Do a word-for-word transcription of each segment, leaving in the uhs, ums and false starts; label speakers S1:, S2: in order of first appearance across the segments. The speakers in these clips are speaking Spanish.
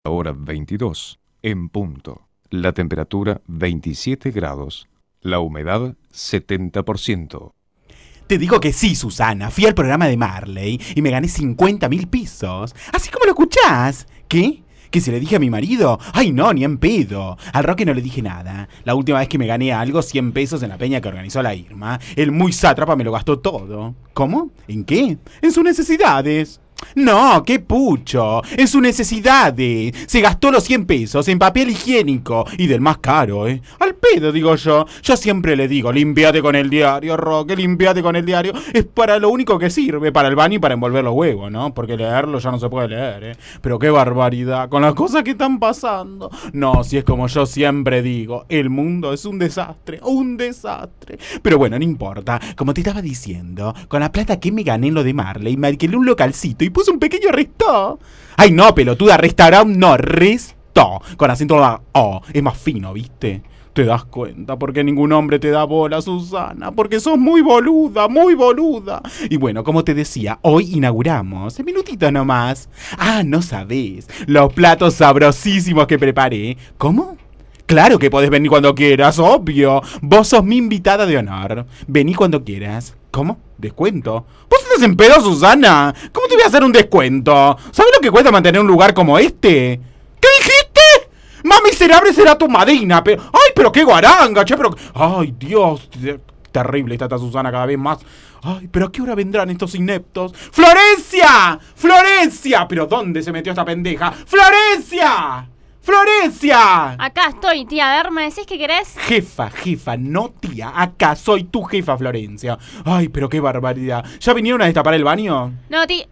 S1: Hora veintidós, en punto. La temperatura veintisiete grados. La humedad setenta por ciento.
S2: Te digo que sí, Susana. Fui al programa de Marley y me gané cincuenta mil pesos. Así como lo escuchás. ¿Qué? ¿Que se le dije a mi marido? Ay, no, ni en pedo. Al Roque no le dije nada. La última vez que me gané algo, cien pesos en la peña que organizó la Irma, el muy sátrapa me lo gastó todo. ¿Cómo? ¿En qué? En sus necesidades. No, qué pucho, en sus necesidades. Se gastó los cien pesos en papel higiénico y del más caro, ¿eh? Al pedo, digo yo. Yo siempre le digo, limpiate con el diario, Roque, limpiate con el diario. Es para lo único que sirve, para el baño y para envolver los huevos, ¿no? Porque leerlo ya no se puede leer, ¿eh? Pero qué barbaridad, con las cosas que están pasando. No, si es como yo siempre digo, el mundo es un desastre, un desastre. Pero bueno, no importa. Como te estaba diciendo, con la plata que me gané en lo de Marley, me alquilé un localcito y puse un pequeño resto. Ay, no, pelotuda, restaurante no, resto. Con acento la O, es más fino, ¿viste? ¿Te das cuenta? Porque ningún hombre te da bola, Susana. Porque sos muy boluda, muy boluda. Y bueno, como te decía, hoy inauguramos, en minutito nomás. Ah, no sabés, los platos sabrosísimos que preparé. ¿Cómo? Claro que podés venir cuando quieras, obvio. Vos sos mi invitada de honor. Vení cuando quieras. ¿Cómo? ¿Descuento? ¿Vos estás en pedo, Susana? ¿Cómo te voy a hacer un descuento? ¿Sabés lo que cuesta mantener un lugar como este? ¿Qué dijiste? Más miserable será tu madrina, pero... ¡Ay, pero qué guaranga, che! Pero... ¡Ay, Dios! Terrible está esta Susana cada vez más. ¡Ay, pero a qué hora vendrán estos ineptos! ¡Florencia! ¡Florencia! ¿Pero dónde se metió esta pendeja? ¡Florencia! ¡Florencia!
S3: Acá estoy, tía. A ver, ¿me decís qué querés?
S2: Jefa, jefa, no tía. Acá soy tu jefa, Florencia. Ay, pero qué barbaridad. ¿Ya vinieron a destapar el baño?
S3: No, tía.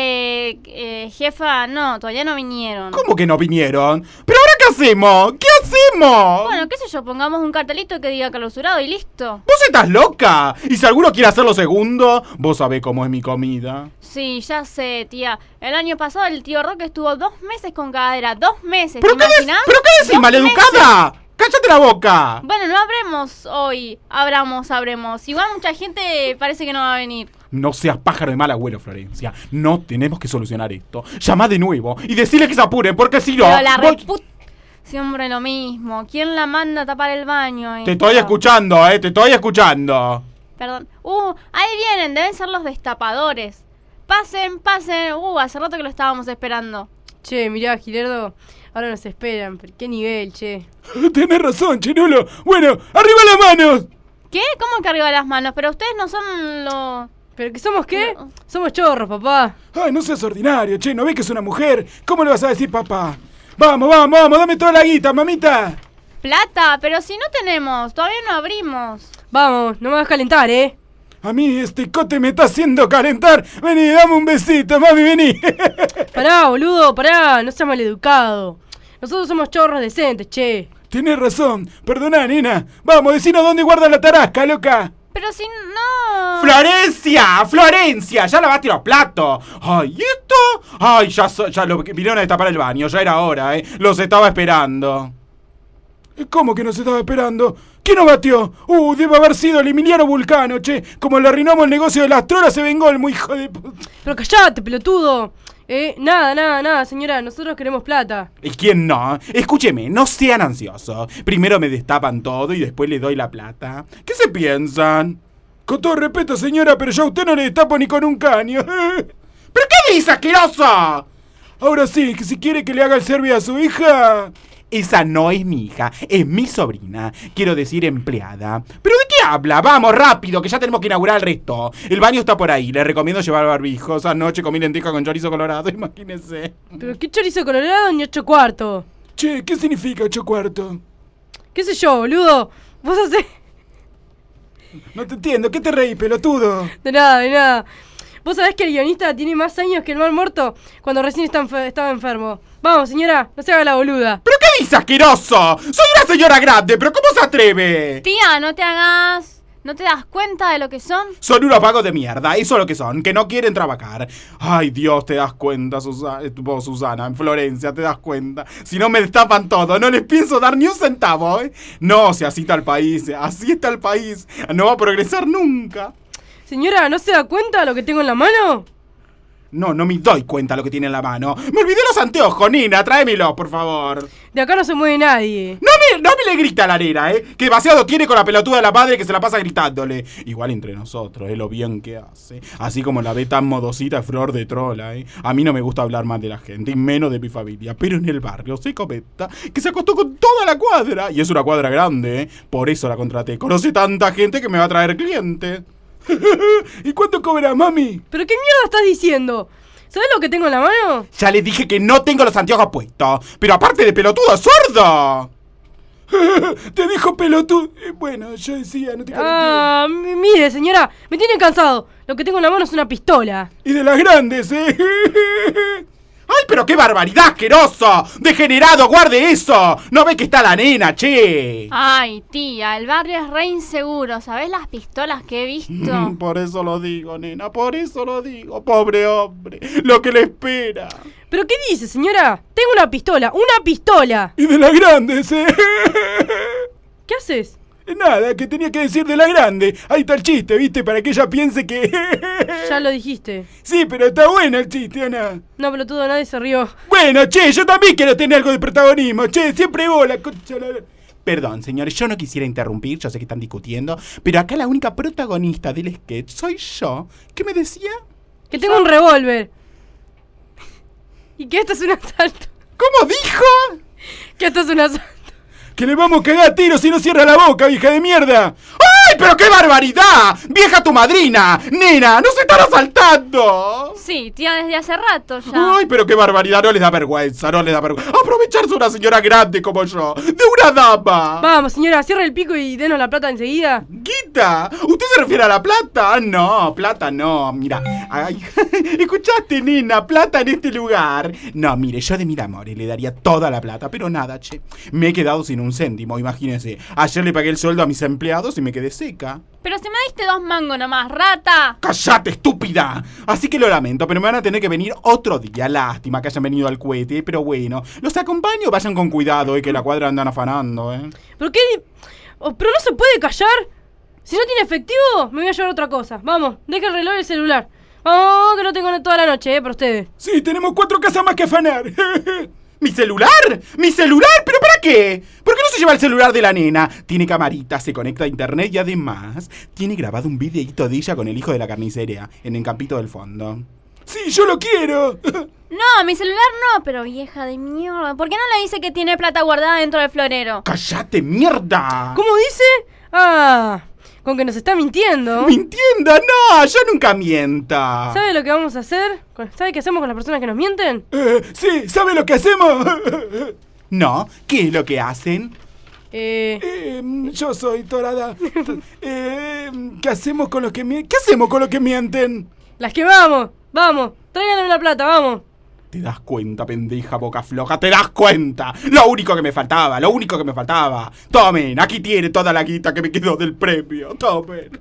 S3: Eh, eh, jefa, no, todavía no vinieron.
S2: ¿Cómo que no vinieron? ¿Pero ahora qué hacemos? ¿Qué hacemos?
S3: Bueno, qué sé yo, pongamos un cartelito que diga clausurado y listo.
S2: ¿Vos estás loca? ¿Y si alguno quiere hacerlo segundo? Vos sabés cómo es mi comida.
S3: Sí, ya sé, tía. El año pasado el tío Roque estuvo dos meses con cadera. Dos meses,
S2: ¿Pero
S3: ¿te
S2: qué
S3: imaginás?
S2: ¿Pero qué decís, maleducada? ¡Cállate la boca!
S3: Bueno, no abremos hoy. Abramos, abremos. Igual mucha gente parece que no va a venir.
S2: No seas pájaro de mal agüero, Florencia. No tenemos que solucionar esto. Llama de nuevo y decirle que se apuren, porque si no...
S3: Pero la
S2: vos...
S3: reput... Siempre lo mismo. ¿Quién la manda a tapar el baño?
S2: Te estoy escuchando, eh, te estoy escuchando.
S3: Perdón. Uh, ahí vienen, deben ser los destapadores. Pasen, pasen. Uh, hace rato que lo estábamos esperando.
S4: Che, mirá, Gilerdo, ahora nos esperan. ¿Qué nivel, che?
S2: Tenés razón, Chirulo. Bueno, ¡arriba las manos!
S3: ¿Qué? ¿Cómo que arriba las manos? Pero ustedes no son los...
S4: ¿Pero que somos qué?
S3: No.
S4: Somos chorros, papá.
S2: Ay, no seas ordinario, che, ¿no ves que es una mujer? ¿Cómo le vas a decir papá? Vamos, vamos, vamos, dame toda la guita, mamita.
S3: Plata, pero si no tenemos, todavía no abrimos.
S4: Vamos, no me vas a calentar, ¿eh?
S2: A mí este cote me está haciendo calentar. Vení, dame un besito, mami, vení.
S4: Pará, boludo, pará, no seas maleducado. Nosotros somos chorros decentes, che.
S2: Tenés razón, perdoná, nena. Vamos, decinos dónde guarda la tarasca, loca.
S3: Pero si no...
S2: ¡Florencia! ¡Florencia! ¡Ya lavaste los platos! ¡Ay, ¿y esto! ¡Ay, ya, so, ya lo vinieron a destapar el baño! Ya era hora, ¿eh? Los estaba esperando. ¿Cómo que nos estaba esperando? ¿Quién nos batió? Uh, debe haber sido el Emiliano Vulcano, che. Como le arruinamos el negocio de las trolas, se vengó el muy hijo de puta.
S4: Pero callate, pelotudo. Eh, nada, nada, nada, señora, nosotros queremos plata.
S2: ¿Y quién no? Escúcheme, no sean ansiosos. Primero me destapan todo y después le doy la plata. ¿Qué se piensan? Con todo respeto, señora, pero yo a usted no le destapo ni con un caño. ¿Pero qué dice, asqueroso? Ahora sí, que si quiere que le haga el servicio a su hija... Esa no es mi hija, es mi sobrina. Quiero decir empleada. ¿Pero de qué habla? Vamos, rápido, que ya tenemos que inaugurar el resto. El baño está por ahí, le recomiendo llevar barbijos. Anoche comí lenteja con chorizo colorado, imagínese.
S4: ¿Pero qué chorizo colorado ni ocho cuartos?
S2: Che, ¿qué significa ocho cuartos?
S4: ¿Qué sé yo, boludo? Vos hacés...
S2: No te entiendo, ¿qué te reí, pelotudo?
S4: De nada, de nada. ¿Vos sabés que el guionista tiene más años que el mal muerto cuando recién está enfer- estaba enfermo? Vamos, señora, no se haga la boluda.
S2: ¿Pero qué dice, asqueroso? Soy una señora grande, ¿pero cómo se atreve?
S3: Tía, no te hagas... ¿No te das cuenta de lo que son?
S2: Son unos vagos de mierda, eso es lo que son, que no quieren trabajar. Ay, Dios, te das cuenta, Susana, vos, Susana, en Florencia, te das cuenta. Si no me destapan todo, no les pienso dar ni un centavo, ¿eh? No, si así está el país, así está el país. No va a progresar nunca.
S4: Señora, ¿no se da cuenta de lo que tengo en la mano?
S2: No, no me doy cuenta lo que tiene en la mano. Me olvidé los anteojos, nena, tráemelos, por favor.
S4: De acá no se mueve nadie.
S2: No me, no me le grita a la nena, ¿eh? Que demasiado tiene con la pelotuda de la madre que se la pasa gritándole. Igual entre nosotros, ¿eh? Lo bien que hace. Así como la ve tan modosita, flor de trola, ¿eh? A mí no me gusta hablar más de la gente, y menos de mi familia. Pero en el barrio se comenta que se acostó con toda la cuadra. Y es una cuadra grande, ¿eh? Por eso la contraté. Conoce tanta gente que me va a traer clientes. ¿Y cuánto cobra, mami?
S4: ¿Pero qué mierda estás diciendo? ¿Sabes lo que tengo en la mano?
S2: Ya le dije que no tengo los anteojos puestos. Pero aparte de pelotudo, sordo. Te dijo pelotudo. Bueno, yo decía, no te calenté.
S4: Ah, m- mire, señora, me tiene cansado. Lo que tengo en la mano es una pistola.
S2: Y de las grandes, ¿eh? ¡Ay, pero qué barbaridad, asqueroso! ¡Degenerado, guarde eso! ¿No ve que está la nena, che?
S3: Ay, tía, el barrio es re inseguro. ¿Sabés las pistolas que he visto?
S2: Por eso lo digo, nena, por eso lo digo. Pobre hombre, lo que le espera.
S4: ¿Pero qué dice, señora? Tengo una pistola, una pistola.
S2: Y de las grandes, ¿eh?
S4: ¿Qué haces?
S2: Nada, que tenía que decir de la grande. Ahí está el chiste, ¿viste? Para que ella piense que...
S4: Ya lo dijiste.
S2: Sí, pero está bueno el chiste, Ana.
S4: No, pelotudo, nadie se rió.
S2: Bueno, che, yo también quiero tener algo de protagonismo. Che, siempre vos, la concha la... Perdón, señores, yo no quisiera interrumpir, yo sé que están discutiendo, pero acá la única protagonista del sketch soy yo. ¿Qué me decía?
S4: Que tengo un revólver. Y que esto es un asalto.
S2: ¿Cómo dijo?
S4: Que esto es un asalto.
S2: Que le vamos a cagar a tiros si no cierra la boca, vieja de mierda. ¡Ay, pero qué barbaridad! ¡Vieja tu madrina! ¡Nena, no se están asaltando!
S3: Sí, tía, desde hace rato ya.
S2: ¡Ay, pero qué barbaridad! No les da vergüenza, no les da vergüenza. Aprovecharse una señora grande como yo, de una dama.
S4: Vamos, señora, cierra el pico y denos la plata enseguida.
S2: ¡Guita! ¿Usted se refiere a la plata? No, plata no. Mira, ay, escuchaste, nena, plata en este lugar. No, mire, yo de mil amores le daría toda la plata, pero nada, che. Me he quedado sin un céntimo, imagínense. Ayer le pagué el sueldo a mis empleados y me quedé seca.
S3: Pero si me diste dos mangos nomás, rata.
S2: ¡Cállate, estúpida! Así que lo lamento, pero me van a tener que venir otro día. Lástima que hayan venido al cohete, pero bueno. Los acompaño, vayan con cuidado, eh, que la cuadra andan afanando, eh.
S4: ¿Pero qué? Oh, ¿pero no se puede callar? Si no tiene efectivo, me voy a llevar otra cosa. Vamos, deja el reloj y el celular. Vamos, que no tengo toda la noche, eh, para ustedes.
S2: Sí, tenemos cuatro casas más que afanar. ¿Mi celular? ¿Mi celular? ¿Pero para qué? ¿Por qué no se lleva el celular de la nena? Tiene camarita, se conecta a internet y además tiene grabado un videíto de ella con el hijo de la carnicería en el campito del fondo. ¡Sí, yo lo quiero!
S3: No, mi celular no, pero vieja de mierda. ¿Por qué no le dice que tiene plata guardada dentro del florero?
S2: ¡Cállate, mierda!
S4: ¿Cómo dice? Ah, con que nos está mintiendo.
S2: ¡Mintiendo! ¡No! ¡Yo nunca mienta!
S4: ¿Sabe lo que vamos a hacer? ¿Sabe qué hacemos con las personas que nos mienten?
S2: Eh, sí, ¿sabe lo que hacemos? No, ¿qué es lo que hacen?
S4: Eh...
S2: Eh, yo soy Torada. Eh, ¿Qué hacemos con los que mienten? ¿Qué hacemos con los que mienten?
S4: Las que vamos, vamos, tráiganle la plata, vamos.
S2: ¿Te das cuenta, pendeja boca floja? ¿Te das cuenta? Lo único que me faltaba, lo único que me faltaba. Tomen, aquí tiene toda la guita que me quedó del premio. Tomen.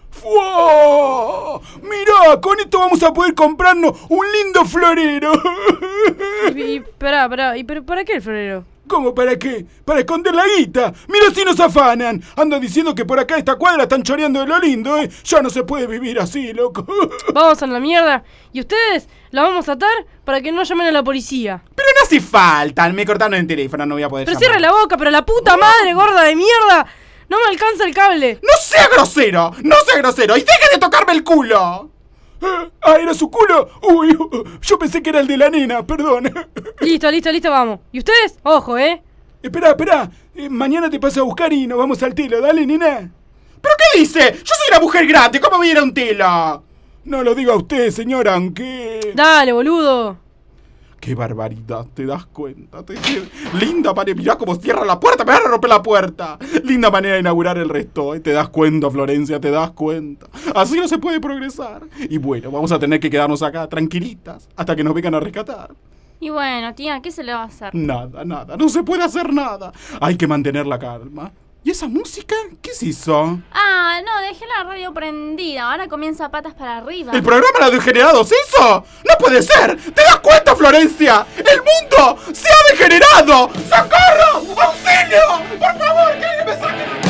S2: ¡Fua! Mirá, con esto vamos a poder comprarnos un lindo florero.
S4: Y, y pará, pará, ¿y pero para qué el florero?
S2: ¿Cómo para qué? ¡Para esconder la guita! ¡Mira si nos afanan! Andan diciendo que por acá esta cuadra están choreando de lo lindo, ¿eh? Ya no se puede vivir así, loco.
S4: Vamos a la mierda. Y ustedes la vamos a atar para que no llamen a la policía.
S2: Pero no hace falta. Me cortaron el teléfono, no voy a poder
S4: Pero
S2: llamar.
S4: cierre la boca, pero la puta madre, gorda de mierda. No me alcanza el cable.
S2: ¡No sea grosero! ¡No sea grosero! ¡Y deje de tocarme el culo! Ah, ¿era su culo? Uy, yo pensé que era el de la nena, perdón.
S4: Listo, listo, listo, vamos. ¿Y ustedes? Ojo, ¿eh?
S2: Esperá, esperá. Eh, mañana te paso a buscar y nos vamos al telo, dale, nena. ¿Pero qué dice? Yo soy una mujer grande, ¿cómo voy a ir a un telo? No lo diga usted, señora, aunque...
S4: Dale, boludo.
S2: ¡Qué barbaridad! ¿Te das cuenta? Te... Linda manera, mirá cómo cierra la puerta, me van a romper la puerta. Linda manera de inaugurar el resto, ¿eh? ¿Te das cuenta, Florencia? ¿Te das cuenta? Así no se puede progresar. Y bueno, vamos a tener que quedarnos acá tranquilitas hasta que nos vengan a rescatar.
S3: Y bueno, tía, ¿qué se le va a hacer?
S2: Nada, nada, no se puede hacer nada. Hay que mantener la calma. ¿Y esa música? ¿Qué se hizo?
S3: Ah, no, dejé la radio prendida. Ahora comienza patas para arriba.
S2: ¿El programa de degenerados hizo? ¡No puede ser! ¿Te das cuenta, Florencia? ¡El mundo se ha degenerado! ¡Socorro! ¡Auxilio! ¡Por favor, que alguien me saque!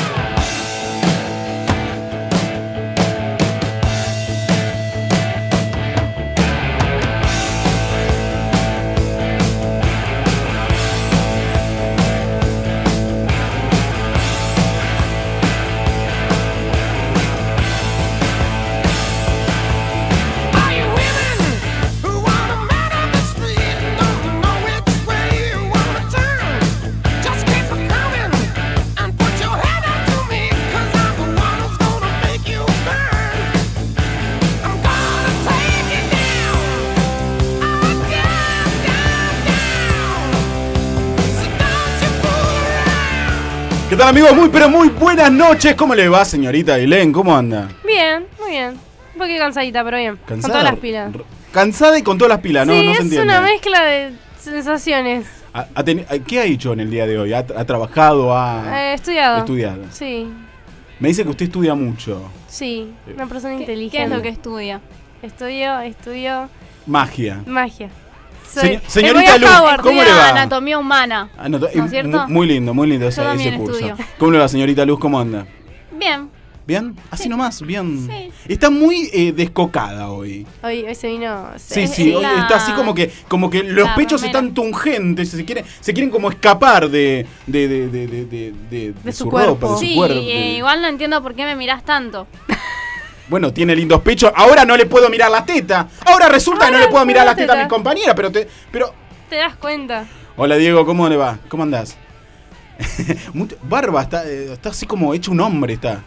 S2: ¿Qué tal, amigos? Muy, pero muy buenas noches. ¿Cómo le va, señorita Ailén? ¿Cómo anda?
S4: Bien, muy bien. Un poquito cansadita, pero bien.
S2: ¿Cansada?
S4: Con todas las pilas.
S2: Cansada y con todas las pilas, ¿no?
S4: Sí,
S2: No se
S4: es
S2: entiende.
S4: una mezcla de sensaciones.
S2: ¿Ha- ha teni- ¿Qué ha hecho en el día de hoy? ¿Ha, ha trabajado? ¿Ha
S4: Eh, estudiado.
S2: estudiado?
S4: Sí,
S2: Me dice que usted estudia mucho.
S4: sí. Una persona
S3: ¿Qué,
S4: inteligente.
S3: qué es lo que estudia?
S4: Estudio, estudio
S2: Magia.
S4: magia.
S2: Señor-
S4: eh,
S2: señorita
S4: voy a
S2: Luz,
S4: Howard.
S2: ¿cómo
S3: Estudia
S2: le va?
S3: anatomía humana.
S2: Ah, no, eh,
S3: ¿No es cierto?
S2: mu- Muy lindo, muy lindo ese,
S3: Yo también
S2: ese curso.
S3: estudio.
S2: ¿Cómo le va, señorita Luz? ¿Cómo anda?
S3: Bien.
S2: ¿Bien? Así
S3: Sí.
S2: nomás, bien.
S3: Sí.
S2: Está muy eh, descocada hoy.
S4: Hoy, hoy se vino.
S2: Sí,
S3: Es
S2: sí, hoy
S3: la-
S2: está así como que, como que los
S3: la
S2: pechos
S3: remera.
S2: están tungentes, se quieren, se quieren como escapar de, de, de, de, de, de, de- de
S4: su
S2: su
S4: cuerpo.
S2: ropa, de su
S3: Sí,
S2: cuerpo.
S3: eh,
S2: de-
S3: igual no entiendo por qué me mirás tanto.
S2: Bueno, tiene lindos pechos. Ahora no le puedo mirar las tetas. Ahora resulta que no
S4: Ahora
S2: le puedo
S4: no
S2: mirar las
S4: las
S2: tetas a mi
S4: tetas.
S2: compañera, pero te, pero.
S4: ¿Te das cuenta?
S2: Hola Diego, ¿cómo le va? ¿Cómo andás? Mucho- Barba, está, eh, está así como hecho un hombre, está.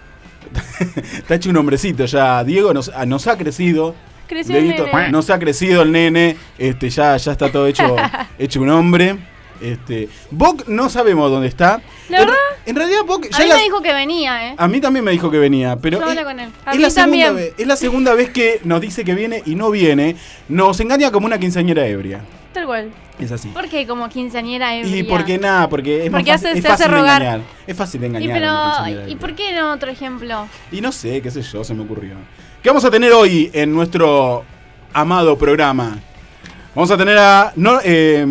S2: Está hecho un hombrecito ya. Diego nos, ah, nos ha crecido.
S4: Creció el
S2: Dieguito,
S4: nene.
S2: nos ha crecido el nene. Este, ya, ya está todo hecho, hecho un hombre. Este, Boc no sabemos dónde está.
S4: ¿La
S2: en,
S4: verdad?
S2: en realidad Boc
S3: A
S2: ya
S3: mí
S2: la-
S3: me dijo que venía, ¿eh?
S2: a mí también me dijo que venía, pero
S3: Yo
S2: es,
S3: hablé con él.
S4: A
S2: es
S4: mí
S2: la segunda
S4: también.
S2: vez, es la segunda vez que nos dice que viene y no viene. Nos engaña como una quinceañera ebria.
S4: Tal cual.
S2: Es así.
S3: ¿Por qué como quinceañera ebria?
S2: Y porque nada, porque es, más
S4: Porque
S2: fácil,
S4: hace-
S2: es
S4: se
S2: fácil
S4: hace
S2: de
S4: rogar.
S2: engañar. Es fácil de
S3: ¿Y,
S2: engañar. a una
S3: pero,
S2: quinceañera
S3: ¿Y
S2: ebria.
S3: por qué no otro ejemplo?
S2: Y no sé, qué sé yo, se me ocurrió. ¿Qué vamos a tener hoy en nuestro amado programa? Vamos a tener a no, eh,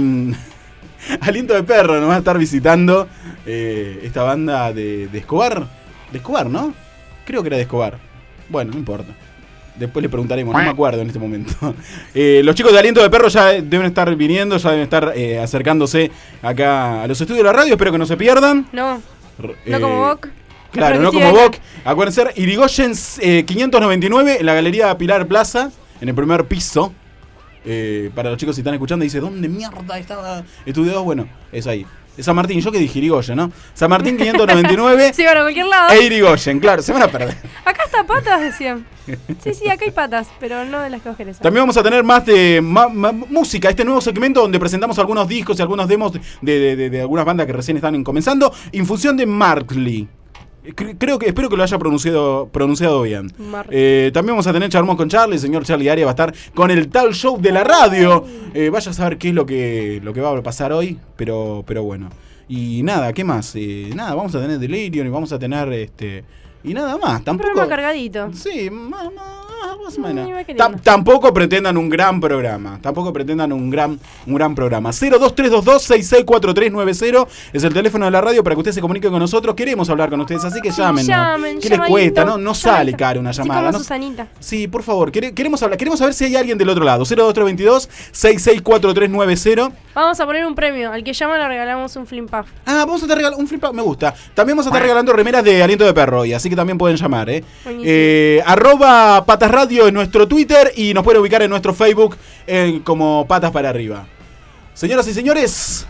S2: Aliento de Perro, nos va a estar visitando eh, esta banda de, de Escobar. De Escobar, ¿no? Creo que era de Escobar. Bueno, no importa. Después le preguntaremos, no me acuerdo en este momento. Eh, los chicos de Aliento de Perro ya deben estar viniendo, ya deben estar eh, acercándose acá a los estudios de la radio. Espero que no se pierdan.
S4: No,
S2: R-
S4: no
S2: eh,
S4: como Boc.
S2: Claro,
S4: Espero
S2: no
S4: que
S2: como
S4: sigan.
S2: Boc. Acuérdense, Irigoyen eh, quinientos noventa y nueve en la Galería Pilar Plaza, en el primer piso. Eh, para los chicos si están escuchando, dice, ¿dónde mierda estaba estudiado? Bueno, es ahí. Es San Martín, yo que dije Irigoyen, ¿no? San Martín quinientos noventa y nueve
S4: Sí, bueno, a cualquier lado.
S2: e Irigoyen, claro, se van a perder.
S4: Acá está patas, decían. Sí, sí, acá hay patas, pero no de las que vos querés.
S2: También vamos a tener más de ma- ma- música, este nuevo segmento donde presentamos algunos discos y algunos demos de, de- de- de algunas bandas que recién están comenzando. Infusión de Martley. Cre- Creo que, espero que lo haya pronunciado, pronunciado bien.
S4: Martley.
S2: Eh, también vamos a tener Charmón con Charlie, el señor Charlie Arias va a estar con el tal show de la radio. Eh, vaya a saber qué es lo que, lo que va a pasar hoy, pero, pero bueno. Y nada, ¿qué más? Eh, nada, vamos a tener Delirium y vamos a tener este. Y nada más,
S4: Un
S2: tampoco.
S4: programa cargadito.
S2: Sí, más, más, más o menos.
S4: Mm, iba queriendo.
S2: Tam- tampoco pretendan un gran programa. Tampoco pretendan un gran, un gran programa. cero dos tres dos dos seis seis cuatro tres nueve cero es el teléfono de la radio para que ustedes se comuniquen con nosotros. Queremos hablar con ustedes, así que
S4: Sí,
S2: llamen.
S4: llamen,
S2: ¿Qué les
S4: llamadito,
S2: cuesta? No, no sale
S4: llamadito.
S2: caro una
S4: Así
S2: llamada.
S4: como
S2: ¿no?
S4: Susanita.
S2: Sí, por favor, quere- queremos hablar, queremos saber si hay alguien del otro lado. cero dos tres dos dos seis seis cuatro tres nueve cero.
S4: Vamos a poner un premio. Al que llama le regalamos un flim puff.
S2: Ah, vamos a estar regalando un flip, me gusta. También vamos a estar regalando remeras de Aliento de Perro hoy, así que también pueden llamar, ¿eh?
S4: Buenísimo.
S2: eh arroba Patas Radio en nuestro Twitter y nos pueden ubicar en nuestro Facebook eh, como Patas para Arriba. Señoras y señores,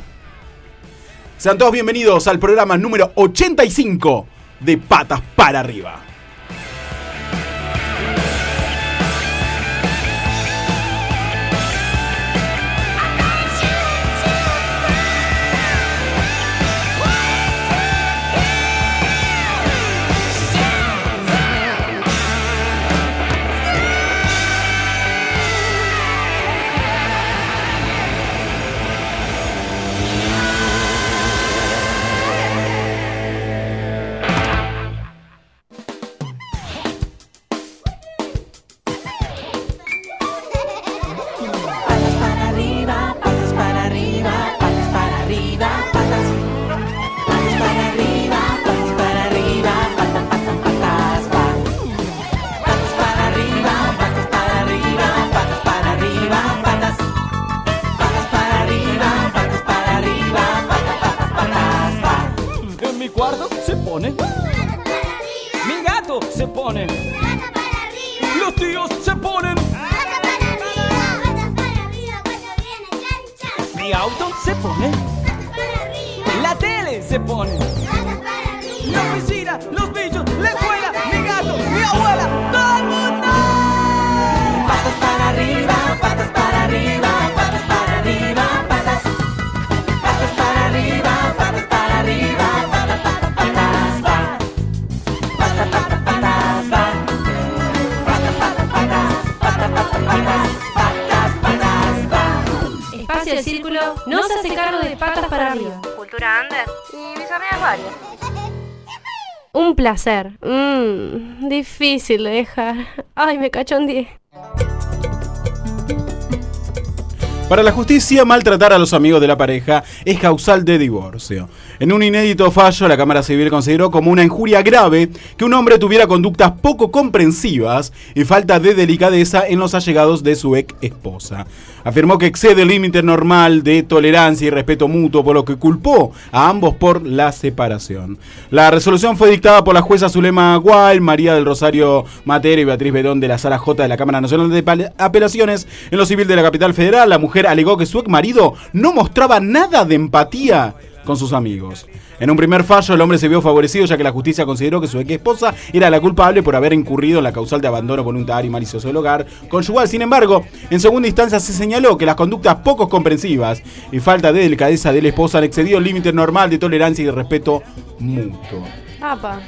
S2: sean todos bienvenidos al programa número ochenta y cinco de Patas para Arriba.
S5: Patas para arriba, patas para arriba, patas para arriba, patas. Patas para arriba, patas para arriba, patas, patas, patas, pa. Patas para arriba, patas para arriba, patas para arriba, patas. Patas para arriba, patas para arriba, patas, patas, patas, pa.
S6: En mi cuarto se pone. Mi gato se pone. Los tíos se ponen. Mi auto se pone. La tele se pone. La oficina, los bichos, la escuela, mi gato, mi abuela, todo el mundo.
S5: Patas para arriba, patas para arriba, patas para arriba, patas. Patas para arriba, patas para arriba, patas, patas,
S4: tarde, patas para arriba.
S7: Cultura under y mis amigas varias.
S4: Un placer. Mmm, difícil de dejar. Ay, me cachondeé.
S2: Para la justicia, maltratar a los amigos de la pareja es causal de divorcio. En un inédito fallo, la Cámara Civil consideró como una injuria grave que un hombre tuviera conductas poco comprensivas y falta de delicadeza en los allegados de su ex esposa. Afirmó que excede el límite normal de tolerancia y respeto mutuo, por lo que culpó a ambos por la separación. La resolución fue dictada por la jueza Zulema Gual, María del Rosario Matera y Beatriz Bedón de la Sala J de la Cámara Nacional de Apelaciones en lo civil de la capital federal. La mujer alegó que su ex marido no mostraba nada de empatía con sus amigos. En un primer fallo, el hombre se vio favorecido ya que la justicia consideró que su ex esposa era la culpable por haber incurrido en la causal de abandono voluntario y malicioso del hogar conyugal. Sin embargo, en segunda instancia se señaló que las conductas poco comprensivas y falta de delicadeza de la esposa han excedido el límite normal de tolerancia y de respeto mutuo.
S4: Apa.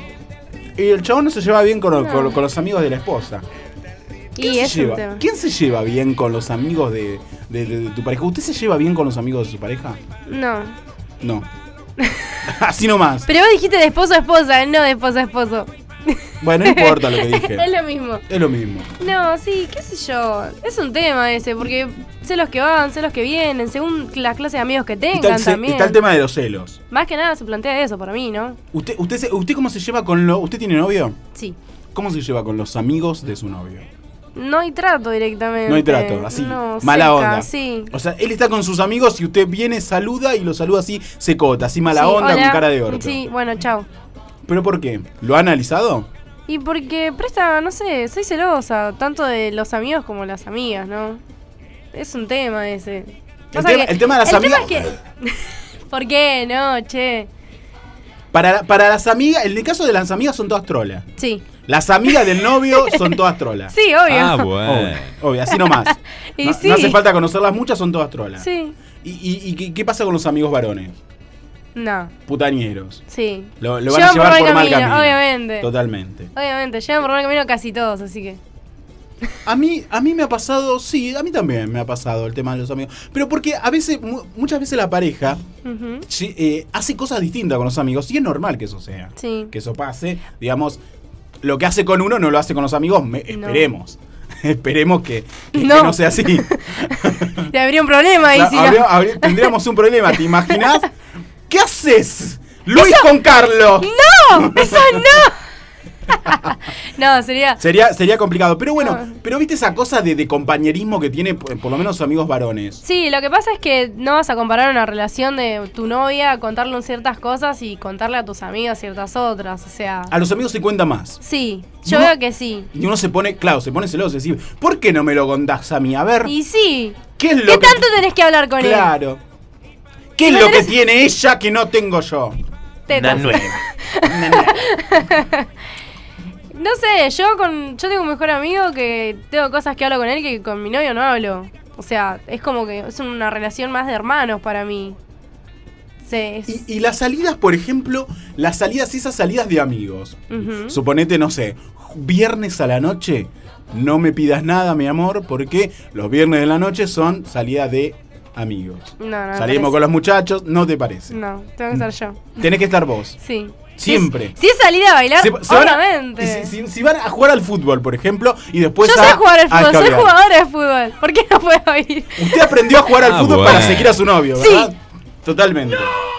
S2: Y el chabón no se lleva bien con,
S4: No.
S2: con- con los amigos de la esposa. ¿Quién
S4: Y
S2: se
S4: es un
S2: lleva?
S4: tema.
S2: ¿Quién se lleva bien con los amigos de, de- de- de tu pareja? ¿Usted se lleva bien con los amigos de su pareja?
S4: No.
S2: No. Así nomás.
S4: Pero vos dijiste de esposo a esposa, no de esposo a esposo.
S2: Bueno, no importa lo que dije.
S4: Es lo mismo.
S2: Es lo mismo.
S4: No, sí, qué sé yo. Es un tema ese, porque sé los que van, sé los que vienen, según las clases de amigos que
S2: Está
S4: tengan
S2: el, ce-
S4: también.
S2: está el tema de los celos.
S4: Más que nada se plantea eso para mí, ¿no?
S2: ¿Usted, usted, se- ¿Usted cómo se lleva con los... ¿Usted tiene novio?
S4: Sí.
S2: ¿Cómo se lleva con los amigos de su novio?
S4: No hay trato directamente.
S2: No hay trato, así,
S4: No,
S2: mala
S4: seca,
S2: onda.
S4: Sí.
S2: O sea, él está con sus amigos y usted viene, saluda y lo saluda así secota, así mala
S4: Sí,
S2: onda,
S4: hola.
S2: con cara de orto.
S4: Sí, bueno, chao.
S2: ¿Pero por qué? ¿Lo ha analizado?
S4: Y porque presta, no sé, soy celosa, tanto de los amigos como las amigas, ¿no? Es un tema ese.
S2: El,
S4: Pasa
S2: tema,
S4: que-
S2: el tema de las
S4: el
S2: amigas...
S4: tema es que... ¿Por qué? No, che.
S2: Para, para las amigas, en el caso de las amigas son todas trolas.
S4: Sí.
S2: Las amigas del novio son todas trolas.
S4: Sí, obvio.
S1: Ah,
S2: Obvio,
S1: bueno.
S2: obvio, así nomás.
S4: Y
S2: no,
S4: sí.
S2: no hace falta conocerlas muchas, son todas trolas.
S4: Sí.
S2: ¿Y, y, y qué, qué pasa con los amigos varones?
S4: No.
S2: Putañeros.
S4: Sí.
S2: Lo, lo van a
S4: Llevan
S2: llevar por mal
S4: camino,
S2: camino.
S4: obviamente.
S2: Totalmente.
S4: Obviamente, llevan por mal camino casi todos, así que...
S2: A mí, a mí me ha pasado, sí, a mí también me ha pasado el tema de los amigos. Pero porque a veces, mu- muchas veces la pareja
S4: Ujú.
S2: sí, eh, hace cosas distintas con los amigos y es normal que eso sea.
S4: Sí.
S2: Que eso pase. Digamos, lo que hace con uno no lo hace con los amigos. Me-
S4: No.
S2: esperemos. Esperemos que, que- que
S4: No.
S2: no. sea así.
S4: Te habría un problema ahí,
S2: Claro,
S4: si no.
S2: habría- habría- tendríamos un problema, ¿te imaginas? ¿Qué haces? Luis con Carlos.
S4: ¡No! ¡Eso no! No, sería...
S2: Sería, sería complicado. Pero bueno,
S4: No.
S2: pero viste esa cosa de, de compañerismo que tiene por, por lo menos amigos varones.
S4: Sí, lo que pasa es que no vas a comparar una relación de tu novia, contarle ciertas cosas y contarle a tus amigas ciertas otras, o sea...
S2: A los amigos se cuenta más.
S4: Sí, yo
S2: No.
S4: veo que sí.
S2: Y uno se pone, claro, se pone celoso. Es decir, ¿por qué no me lo contás a mí? A ver,
S4: Y sí.
S2: ¿qué es lo
S4: ¿Qué
S2: que...
S4: tanto tenés que hablar con él?
S2: Claro. ¿Qué es
S4: No
S2: lo que
S4: tenés-
S2: tiene ella que no tengo yo?
S4: Tetas.
S2: Una
S4: No sé, yo con yo tengo un mejor amigo que tengo cosas que hablo con él que con mi novio no hablo. O sea, es como que es una relación más de hermanos para mí. Sí, es-
S2: Y, y las salidas, por ejemplo, las salidas, esas salidas de amigos.
S4: Ujú.
S2: Suponete, no sé, viernes a la noche, no me pidas nada, mi amor, porque los viernes de la noche son salida de amigos.
S4: No, no. me
S2: Salimos con
S4: parece.
S2: los muchachos, no te parece.
S4: No, tengo que estar yo.
S2: Tenés que estar vos.
S4: Sí.
S2: Siempre.
S4: Si es, si es salir a bailar,
S2: Se- se van a-
S4: obviamente.
S2: y si, si- si van a jugar al fútbol, por ejemplo, y después
S4: Yo
S2: a,
S4: sé jugar al
S2: a
S4: fútbol, soy
S2: escabear.
S4: jugadora de fútbol. ¿Por qué no puedo ir?
S2: Usted aprendió a jugar al
S1: Ah,
S2: fútbol
S1: bueno.
S2: para seguir a su novio,
S4: Sí.
S2: ¿verdad? Totalmente.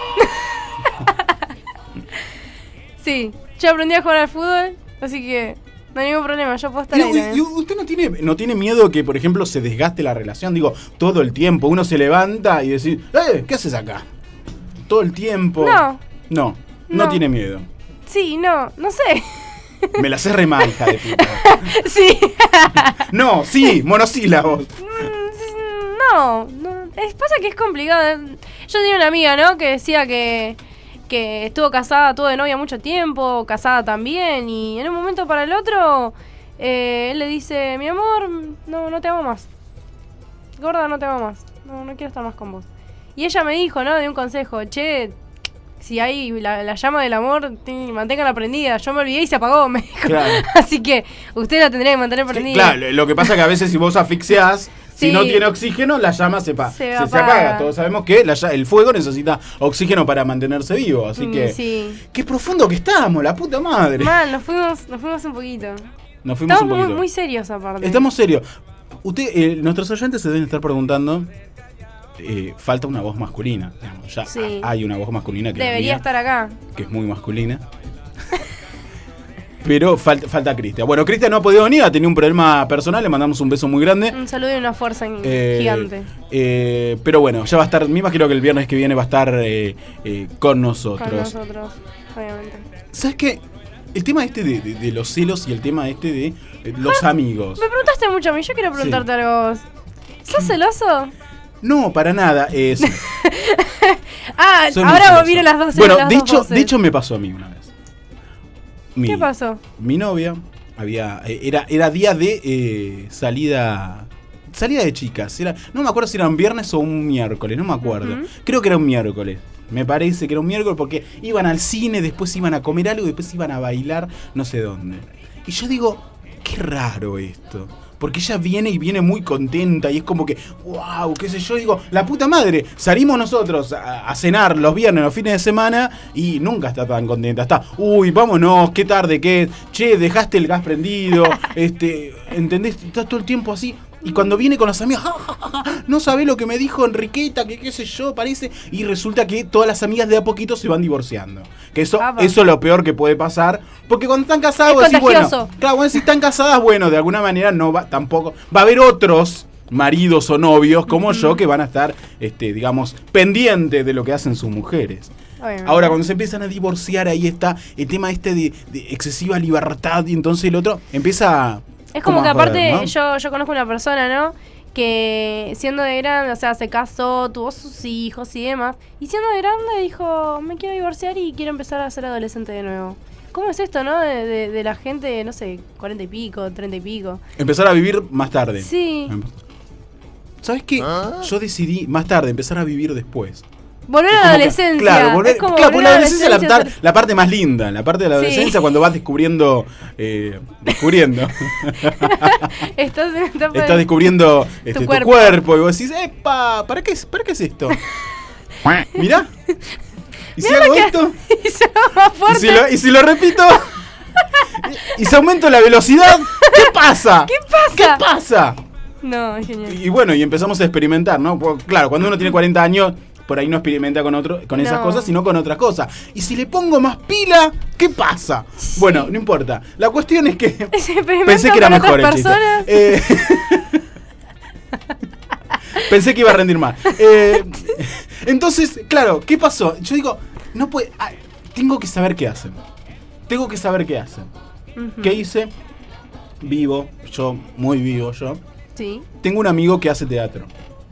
S4: Sí, yo aprendí a jugar al fútbol, así que no hay ningún problema, yo puedo estar
S2: Y,
S4: ahí
S2: y-
S4: también.
S2: y usted no tiene, no tiene miedo que, por ejemplo, se desgaste la relación, digo, todo el tiempo. Uno se levanta y decir, eh, ¿qué haces acá? Todo el tiempo.
S4: No.
S2: No, no,
S4: No.
S2: tiene miedo.
S4: Sí, no, no sé.
S2: Me la sé re mal, hija de puta.
S4: Sí.
S2: No, sí, monosílabos.
S4: Mm, No, no. Es, pasa que es complicado. Yo tenía una amiga, ¿no? Que decía que, que estuvo casada, tuvo de novia mucho tiempo, casada también, y en un momento para el otro, eh, él le dice, mi amor, no, no te amo más. Gorda, no te amo más. No, no quiero estar más con vos. Y ella me dijo, ¿no? De un consejo, che, si hay la, la llama del amor, t- manténganla prendida. Yo me olvidé y se apagó, me dijo.
S2: Claro.
S4: Así que usted la tendría que mantener
S2: Sí,
S4: prendida.
S2: claro, lo que pasa es que a veces si vos asfixiás, Si
S4: Sí.
S2: no tiene oxígeno, la llama se, pa-
S4: Se
S2: se, se
S4: apaga.
S2: apaga. Todos sabemos que la lla- el fuego necesita oxígeno para mantenerse vivo. Así
S4: Mm,
S2: que.
S4: sí.
S2: Qué profundo que estamos, la puta madre.
S4: Mal, nos fuimos, nos fuimos un poquito.
S2: Nos fuimos
S4: Estamos
S2: un
S4: muy,
S2: poquito.
S4: muy serios aparte.
S2: Estamos serios. Usted, eh, nuestros oyentes se deben estar preguntando. eh, falta una voz masculina. Digamos, ya
S4: Sí.
S2: ha- hay una voz masculina que, es la
S4: Debería
S2: mía,
S4: estar acá.
S2: que es muy masculina. Pero falta, falta Cristian. Bueno, Cristian no ha podido venir, ha tenido un problema personal, le mandamos un beso muy grande.
S4: Un saludo y una fuerza en-
S2: Eh,
S4: gigante.
S2: eh, pero bueno, ya va a estar, me imagino que el viernes que viene va a estar eh, eh, con nosotros.
S4: Con nosotros, obviamente.
S2: ¿Sabes qué? El tema este de, de- de los celos y el tema este de eh, los amigos.
S4: Me preguntaste mucho a mí, yo quiero preguntarte algo a vos. ¿Sos celoso?
S2: No, para nada. Es,
S4: Ah,
S2: soy muy
S4: ahora
S2: celoso.
S4: vienen las dos
S2: Bueno,
S4: las
S2: de
S4: dos
S2: hecho,
S4: voces.
S2: de hecho me pasó a mí una vez. Mi-
S4: ¿Qué pasó?
S2: Mi novia había eh, era era día de eh, salida salida de chicas. Era, no me acuerdo si era un viernes o un miércoles, no me acuerdo.
S4: Ujú.
S2: Creo que era un miércoles. Me parece que era un miércoles porque iban al cine, después iban a comer algo y después iban a bailar no sé dónde. Y yo digo, qué raro esto. Porque ella viene y viene muy contenta y es como que, wow, qué sé yo, digo, la puta madre, salimos nosotros a, a cenar los viernes, los fines de semana y nunca está tan contenta. Está, uy, vámonos, qué tarde que es, che, dejaste el gas prendido, este, ¿entendés? Está todo el tiempo así. Y cuando viene con las amigas, ja, ja, ja, ja, no sabe lo que me dijo Enriqueta, que qué sé yo, parece. Y resulta que todas las amigas de a poquito se van divorciando. Que eso,
S4: Apa.
S2: eso es lo peor que puede pasar. Porque cuando están casadas,
S4: Es
S2: vos decís, bueno,
S4: contagioso.
S2: claro, bueno, si están casadas, bueno, de alguna manera no va, tampoco. Va a haber otros maridos o novios como yo que van a estar, este, digamos, pendientes de lo que hacen sus mujeres.
S4: Obviamente.
S2: Ahora, cuando se empiezan a divorciar, ahí está el tema este de, de excesiva libertad y entonces el otro empieza a...
S4: Es como que
S2: a joder,
S4: aparte
S2: ¿no?
S4: yo, yo conozco una persona, ¿no? Que siendo de grande, o sea, se casó, tuvo sus hijos y demás. Y siendo de grande dijo, me quiero divorciar y quiero empezar a ser adolescente de nuevo. ¿Cómo es esto, no? De, de- de la gente, no sé, cuarenta y pico, treinta y pico.
S2: Empezar a vivir más tarde.
S4: Sí.
S2: ¿Sabes qué? Yo decidí más tarde empezar a vivir después.
S4: Volver
S2: Es
S4: a la
S2: como que-
S4: adolescencia.
S2: claro, volver,
S4: es como
S2: claro,
S4: volver
S2: porque la
S4: a
S2: adolescencia es la,
S4: adolescencia,
S2: tar- la parte más linda, la parte de la
S4: Sí.
S2: adolescencia cuando vas descubriendo, eh, descubriendo,
S4: Estás en etapa
S2: estás
S4: de-
S2: descubriendo este, tu,
S4: cuerpo.
S2: cuerpo. y vos decís, epa, ¿para qué, es- ¿para qué es esto? Mirá. ¿Y si hago esto?
S4: Y se va más
S2: ¿Y
S4: fuerte.
S2: si lo, y si lo repito? ¿Y, y si aumento la velocidad? ¿Qué pasa?
S4: ¿Qué pasa?
S2: ¿Qué pasa?
S4: No, es genial.
S2: Y bueno, y empezamos a experimentar, ¿no? Pues, claro, cuando uno tiene cuarenta años, por ahí no experimenta con otro, con esas
S4: No.
S2: cosas, sino con otras cosas. Y si le pongo más pila, ¿qué pasa? Bueno, no importa. La cuestión es que
S4: Experimento
S2: pensé que era
S4: con
S2: mejor el
S4: otras
S2: chiste.
S4: personas.
S2: Eh, pensé que iba a rendir más. Eh, entonces, claro, ¿qué pasó? Yo digo, no puede, ah, tengo que saber qué hacen. Tengo que saber qué hacen.
S4: Ujú.
S2: ¿Qué hice? Vivo, yo, muy vivo yo.
S4: Sí.
S2: Tengo un amigo que hace teatro.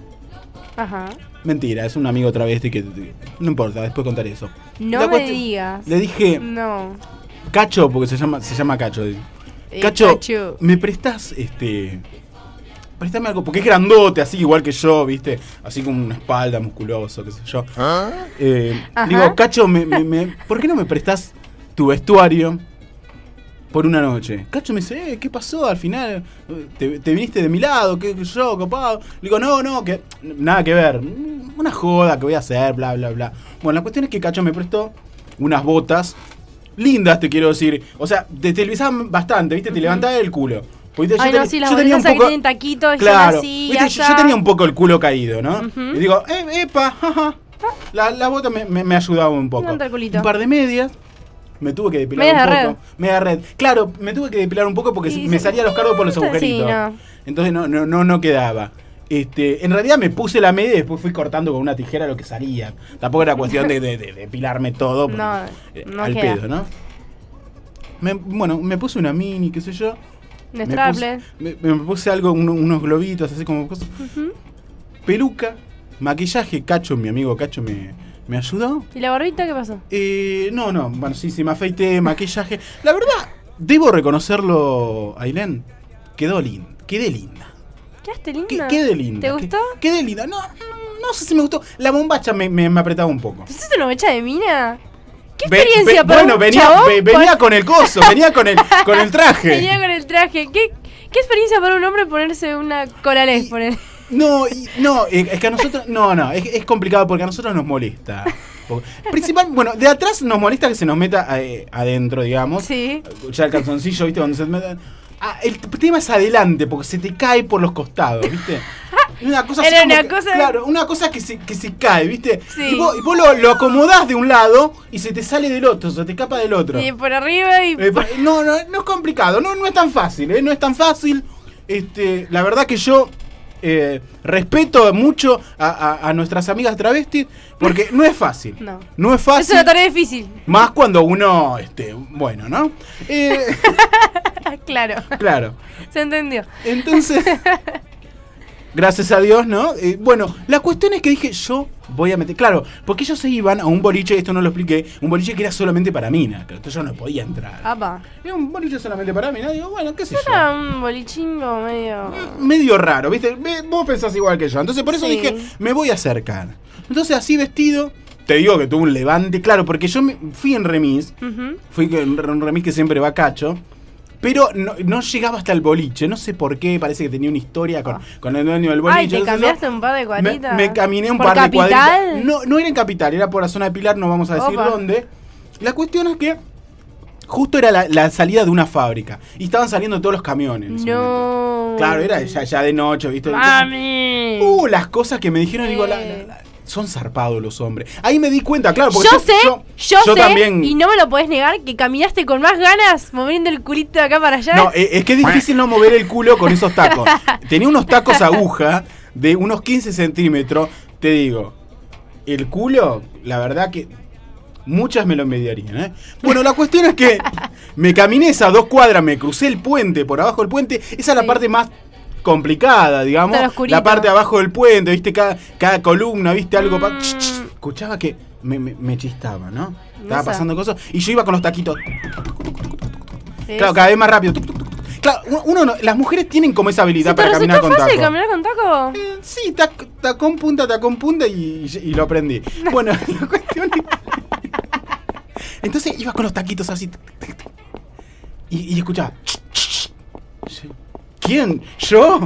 S4: Ajá.
S2: Mentira, es un amigo travesti que... No importa, después contaré eso.
S4: No
S2: La
S4: me
S2: cuestión-
S4: digas.
S2: Le dije,
S4: No.
S2: Cacho, porque se llama, se llama Cacho.
S4: Eh,
S2: Cacho,
S4: Cacho.
S2: ¿me prestás este... Préstame algo? Porque es grandote, así igual que yo, ¿viste? Así con una espalda musculoso, qué sé yo. Eh,
S4: Ajá.
S2: digo, Cacho, me, me- me- ¿por qué no me prestás tu vestuario por una noche? Cacho me dice, eh, ¿qué pasó? Al final, eh, te, te viniste de mi lado, qué sé yo, copado. Le digo, no, no, que nada que ver. Una joda que voy a hacer, bla, bla, bla. Bueno, la cuestión es que Cacho me prestó unas botas lindas, te quiero decir. O sea, te televisaban bastante, ¿viste? Te levantaba el culo. Porque yo
S4: Ay,
S2: ten-
S4: no, sí, las
S2: yo tenía un
S4: bolitas que
S2: poco-
S4: tienen taquitos y
S2: Claro,
S4: son así,
S2: ¿viste? Yo,
S4: allá.
S2: yo tenía un poco el culo caído, ¿no?
S4: Ujú.
S2: Y digo, eh, epa, jaja. La, la bota me, me, me ayudaba un poco.
S4: Levanta el culito.
S2: Un par de medias. Me tuve que depilar
S4: Medias
S2: un
S4: de
S2: poco. Media de red. Claro, me tuve que depilar un poco porque
S4: Y
S2: me
S4: se-
S2: salían los cardos por los
S4: Sí,
S2: agujeritos.
S4: no.
S2: Entonces no, no, no, no quedaba. Este, en realidad me puse la media y después fui cortando con una tijera lo que salía. Tampoco era cuestión de, de, de depilarme todo. porque,
S4: No,
S2: eh,
S4: no
S2: al
S4: queda.
S2: pedo, ¿no? Me- bueno, me puse una mini, qué sé yo.
S4: Un
S2: Me
S4: straple.
S2: puse, me, me puse algo, uno- unos globitos, así como cosas.
S4: Ujú.
S2: Peluca, maquillaje, Cacho, mi amigo Cacho me, me ayudó.
S4: ¿Y la barbita qué pasó?
S2: Eh, no, no, bueno, sí, sí, me afeité, maquillaje. La verdad, debo reconocerlo, Ailén, quedó linda, quedé linda.
S4: ¿Quedaste
S2: Que-
S4: linda?
S2: Quedé linda.
S4: ¿Te
S2: que-
S4: gustó?
S2: Quedé linda. No, no, no sé si me gustó. La bombacha me, me, me apretaba un poco.
S4: ¿Hiciste una mecha de mina? ¿Qué
S2: Ve-
S4: experiencia
S2: ve-
S4: para
S2: Bueno,
S4: un
S2: venía,
S4: chabón
S2: ve- venía
S4: pon-
S2: con el coso, venía con el, con el traje.
S4: Venía con el traje. ¿Qué, qué experiencia para un hombre ponerse una cola les? Poner...
S2: No, y- no, eh, es que a nosotros, no, no, es, es complicado porque a nosotros nos molesta. Porque- Principal, bueno, de atrás nos molesta que se nos meta eh, adentro, digamos.
S4: Sí.
S2: Ya el calzoncillo, ¿viste? Cuando se mete. Ah, el tema es adelante, porque se te cae por los costados, ¿viste? Una cosa así
S4: Era
S2: como
S4: una
S2: que-
S4: cosa-
S2: Claro, una cosa que se, que se cae, ¿viste?
S4: Sí.
S2: Y vos, y vos lo, lo acomodás de un lado y se te sale del otro, se te escapa del otro.
S4: Y por arriba y...
S2: Eh, pa- no, no, no es complicado, no, no es tan fácil, ¿eh? No es tan fácil. Este, la verdad que yo eh, respeto mucho a, a- a nuestras amigas travestis porque no es fácil.
S4: No.
S2: No es
S4: Es
S2: fácil.
S4: una tarea difícil.
S2: Más cuando uno, este, bueno, ¿no? Eh,
S4: Claro.
S2: claro.
S4: Se entendió.
S2: Entonces, gracias a Dios, ¿no? Eh, bueno, la cuestión es que dije, yo voy a meter. Claro, porque ellos se iban a un boliche, esto no lo expliqué, un boliche que era solamente para minas, que entonces yo no podía entrar.
S4: Apa.
S2: Era un boliche solamente para minas, digo, bueno, qué sé
S4: Era
S2: yo.
S4: un bolichingo medio...
S2: Medio raro, ¿viste? Ve- Vos pensás igual que yo. Entonces, por eso
S4: Sí.
S2: dije, me voy a acercar. Entonces, así vestido, te digo que tuve un levante, claro, porque yo me fui en remis,
S4: Ujú.
S2: fui en un remis que siempre va cacho. Pero no, no llegaba hasta el boliche, no sé por qué, parece que tenía una historia con, con el dueño del boliche.
S4: Ay, ¿te
S2: entonces
S4: cambiaste
S2: yo
S4: un par de
S2: me,
S4: cuadritas?
S2: me caminé un
S4: ¿Por
S2: par de
S4: Capital?
S2: cuadritas. No, no era en Capital, era por la zona de Pilar, no vamos a decir
S4: Opa.
S2: dónde. La cuestión es que justo era la, la salida de una fábrica y estaban saliendo todos los camiones. en ese momento.
S4: No.
S2: Claro, era ya, ya de noche, ¿viste?
S4: Mami.
S2: Uh, las cosas que me dijeron, digo, la- la- la- son zarpados los hombres. Ahí me di cuenta, claro, porque
S4: Yo sé, yo,
S2: yo
S4: sé,
S2: también.
S4: y no me lo podés negar, que caminaste con más ganas moviendo el culito de acá para allá.
S2: No, eh, es que es difícil no mover el culo con esos tacos. Tenía unos tacos aguja de unos quince centímetros. Te digo, el culo, la verdad que muchas me lo envidiarían, ¿eh? Bueno, la cuestión es que me caminé esas dos cuadras, me crucé el puente, por abajo del puente. Esa es la
S4: Sí.
S2: parte más complicada, digamos.
S4: Todo oscurito.
S2: La parte de abajo del puente, viste, cada, cada columna, viste, algo. pa-
S4: Mm.
S2: ch, ch, escuchaba que me, me- me chistaba, ¿no? Estaba
S4: Esa.
S2: pasando cosas. Y yo iba con los taquitos.
S4: Es-
S2: Claro, cada vez más rápido. Tuc, tuc, tuc. Claro, uno, uno no- las mujeres tienen como esa habilidad
S4: ¿Se te
S2: para caminar
S4: resultó
S2: con
S4: fácil
S2: taco.
S4: caminar con taco?
S2: Eh, sí, tac- tacón punta, tacón punta y, y lo aprendí. Bueno, la cuestión es... Entonces iba con los taquitos así. tic, tic, tic. Y, y escuchaba. ch, ch, ch. ¿Quién? ¿Yo?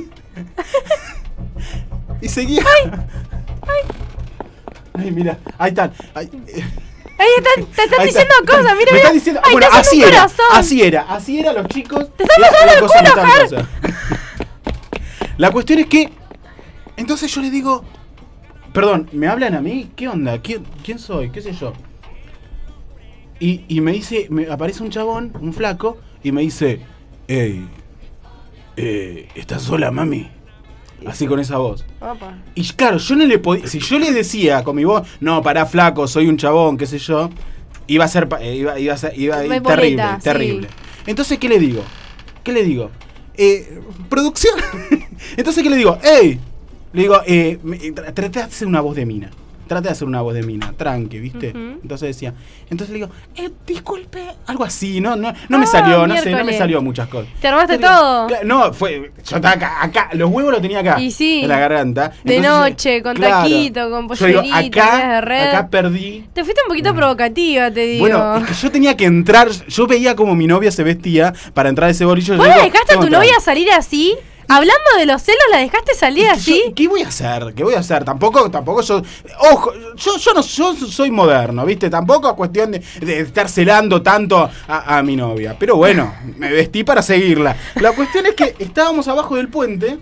S2: Y seguía. ¡Ay! Ay, mira, ahí están. Ay, eh.
S4: Ahí están, te están
S2: Ahí está.
S4: diciendo cosas, mira,
S2: Me
S4: mira.
S2: están diciendo,
S4: Ay,
S2: bueno,
S4: te hacen
S2: así
S4: un
S2: era,
S4: corazón.
S2: así era, así eran los chicos.
S4: Te están
S2: Era
S4: pasando
S2: una
S4: el
S2: cosa
S4: culo,
S2: maravillosa. La cuestión es que, entonces yo le digo, perdón, ¿me hablan a mí? ¿Qué onda? ¿Quién, quién soy? ¿Qué sé yo? Y, y me dice, me aparece un chabón, un flaco, y me dice, hey, eh, ¿estás sola, mami? Así con esa voz.
S4: Opa.
S2: Y claro, yo no le podía. Si yo le decía con mi voz, no, pará, flaco, soy un chabón, qué sé yo, iba a ser. pa- eh, Iba, iba a ser. Iba,
S4: Me
S2: terrible,
S4: boleta, sí.
S2: terrible. Entonces, ¿qué le digo? ¿Qué le digo? Eh, producción. Entonces, ¿qué le digo? ¡Ey! Le digo, eh, me- eh, tra- traté de hacer una voz de mina. Traté de hacer una voz de mina, tranque, ¿viste?
S4: Ujú.
S2: Entonces decía. Entonces le digo, eh, disculpe, algo así, ¿no? No, no me
S4: Ah,
S2: salió, no sé, no me
S4: miércoles.
S2: salió muchas cosas.
S4: ¿Te armaste
S2: Entonces,
S4: todo?
S2: cla- No, fue. Yo estaba acá, acá, los huevos los tenía acá.
S4: Y sí.
S2: En la garganta.
S4: De
S2: Entonces,
S4: noche, con
S2: claro,
S4: taquito, con
S2: yo digo,
S4: pollerita,
S2: acá,
S4: medias de red.
S2: acá perdí.
S4: Te fuiste un poquito provocativa, te digo.
S2: Bueno, es que yo tenía que entrar, yo veía como mi novia se vestía para entrar a ese bolillo. yo
S4: ¿Vos la
S2: digo,
S4: dejaste a
S2: tengo
S4: tu
S2: que entrar.
S4: novia salir así? Hablando de los celos, ¿la dejaste salir
S2: Es que
S4: así?
S2: yo- ¿Qué voy a hacer? ¿Qué voy a hacer? Tampoco, tampoco yo. Ojo, yo, yo no yo soy moderno, ¿viste? Tampoco es cuestión de, de estar celando tanto a, a mi novia. Pero bueno, me vestí para seguirla. La cuestión es que estábamos abajo del puente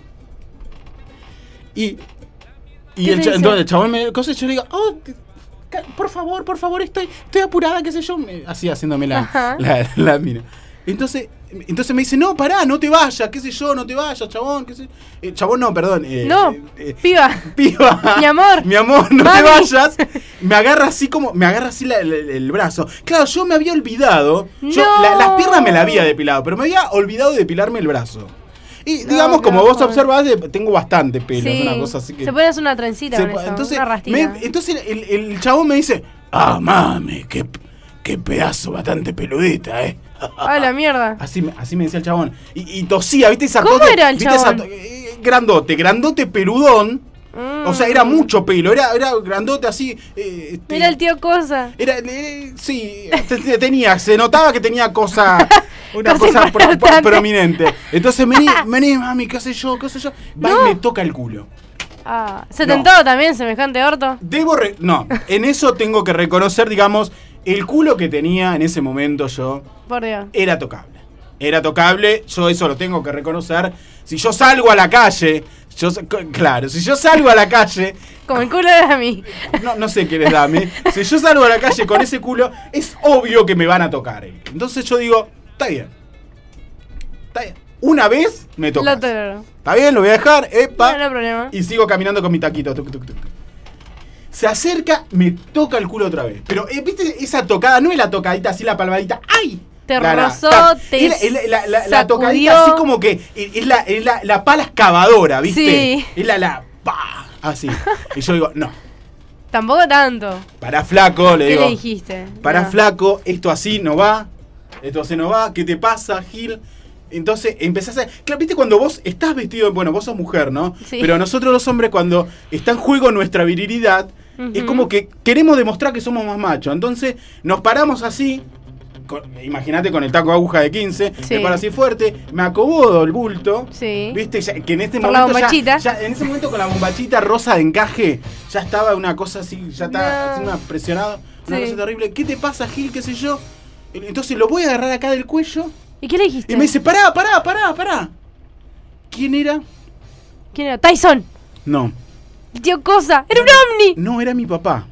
S2: y. Y
S4: ¿Qué
S2: el,
S4: te
S2: cha-
S4: dice?
S2: entonces el chabón me cosa y yo le digo, oh, ca- por favor, por favor, estoy, estoy apurada, qué sé yo. Me- Así haciéndome la,
S4: Ajá.
S2: la, la mina. Entonces, entonces me dice, no, pará, no te vayas, qué sé yo, no te vayas, chabón, qué sé. Eh, chabón, no, perdón. eh,
S4: No,
S2: eh, eh,
S4: piba.
S2: piba.
S4: Mi amor.
S2: Mi amor, no
S4: Mami.
S2: te vayas. Me agarra así como, me agarra así la- la- el brazo. Claro, yo me había olvidado. Yo,
S4: No.
S2: la- las piernas me la había depilado, pero me había olvidado de depilarme el brazo. Y
S4: No,
S2: digamos, como
S4: no.
S2: vos observás, de- tengo bastante pelo, es
S4: Sí.
S2: una cosa así que.
S4: Se puede hacer una trencita
S2: se
S4: con
S2: po-
S4: eso,
S2: entonces,
S4: una rastita.
S2: me- entonces el, el chabón me dice, ah, mami, qué, qué pedazo bastante peludita, eh.
S4: Ah, la mierda.
S2: Así, me- así me decía el chabón. Y, y tosía, ¿viste? Esa
S4: ¿Cómo
S2: tote-
S4: era el
S2: ¿viste esa
S4: chabón?
S2: to- eh, grandote, grandote peludón.
S4: Mm.
S2: O sea, era mucho pelo, era, era grandote así. eh, este,
S4: Mira el tío Cosa.
S2: Era, eh, sí, te- te- tenía, se notaba que tenía cosa. Una
S4: Cosa
S2: cosa pro- pro-
S4: importante.
S2: prominente. Entonces vení, vení, mami, qué sé yo, qué sé yo. Va
S4: No.
S2: y me toca el culo.
S4: Ah, ¿se
S2: No.
S4: tentó también semejante orto?
S2: Debo re- no, en eso tengo que reconocer, digamos, el culo que tenía en ese momento yo
S4: Por Dios.
S2: era tocable. Era tocable, yo eso lo tengo que reconocer. Si yo salgo a la calle, yo sa- c- claro, si yo salgo a la calle,
S4: Como el culo de mí.
S2: no, no sé qué les dame, si yo salgo a la calle con ese culo, es obvio que me van a tocar. Entonces yo digo, está bien. Está bien. Una vez me toca.
S4: Lo tolero.
S2: Está bien, lo voy a dejar, epa.
S4: No, no hay problema.
S2: Y sigo caminando con mi taquito. Tuc, tuc, tuc. Se acerca, me toca el culo otra vez. Pero, eh, ¿viste esa tocada? No es la tocadita así, la palmadita. ¡Ay!
S4: Te
S2: La- la-
S4: rozó,
S2: ta-
S4: te
S2: es la, es la- la- la- la
S4: sacudió.
S2: tocadita así como que es es la, es la, la pala excavadora, ¿viste?
S4: Sí.
S2: Es la, la, pa, así. Y yo digo, no,
S4: Tampoco tanto.
S2: para flaco, le
S4: ¿Qué
S2: digo.
S4: le dijiste?
S2: Para
S4: No.
S2: flaco, esto así no va. Esto así no va. ¿Qué te pasa, Gil? Entonces empezás a... Claro, viste cuando vos estás vestido... Bueno, vos sos mujer, ¿no?
S4: Sí.
S2: Pero nosotros los hombres cuando está en juego nuestra virilidad, es
S4: Ujú.
S2: como que queremos demostrar que somos más machos. Entonces nos paramos así... con- Imagínate con el taco de aguja de quince.
S4: Sí.
S2: Me paro así fuerte. Me acomodo el bulto.
S4: Sí.
S2: Viste, Ya- que en este
S4: Por la
S2: momento ya-
S4: bombachita.
S2: ya, en ese momento con la bombachita rosa de encaje, ya estaba una cosa así, ya estaba
S4: No.
S2: así una presionado, una
S4: Sí.
S2: cosa terrible. ¿Qué te pasa, Gil? ¿Qué sé yo? Entonces lo voy a agarrar acá del cuello
S4: ¿Y qué le dijiste?
S2: y me dice, pará, pará, pará, pará. ¿Quién era?
S4: ¿Quién era? Tyson.
S2: No,
S4: Tío Cosa. Era un ovni.
S2: no era mi papá.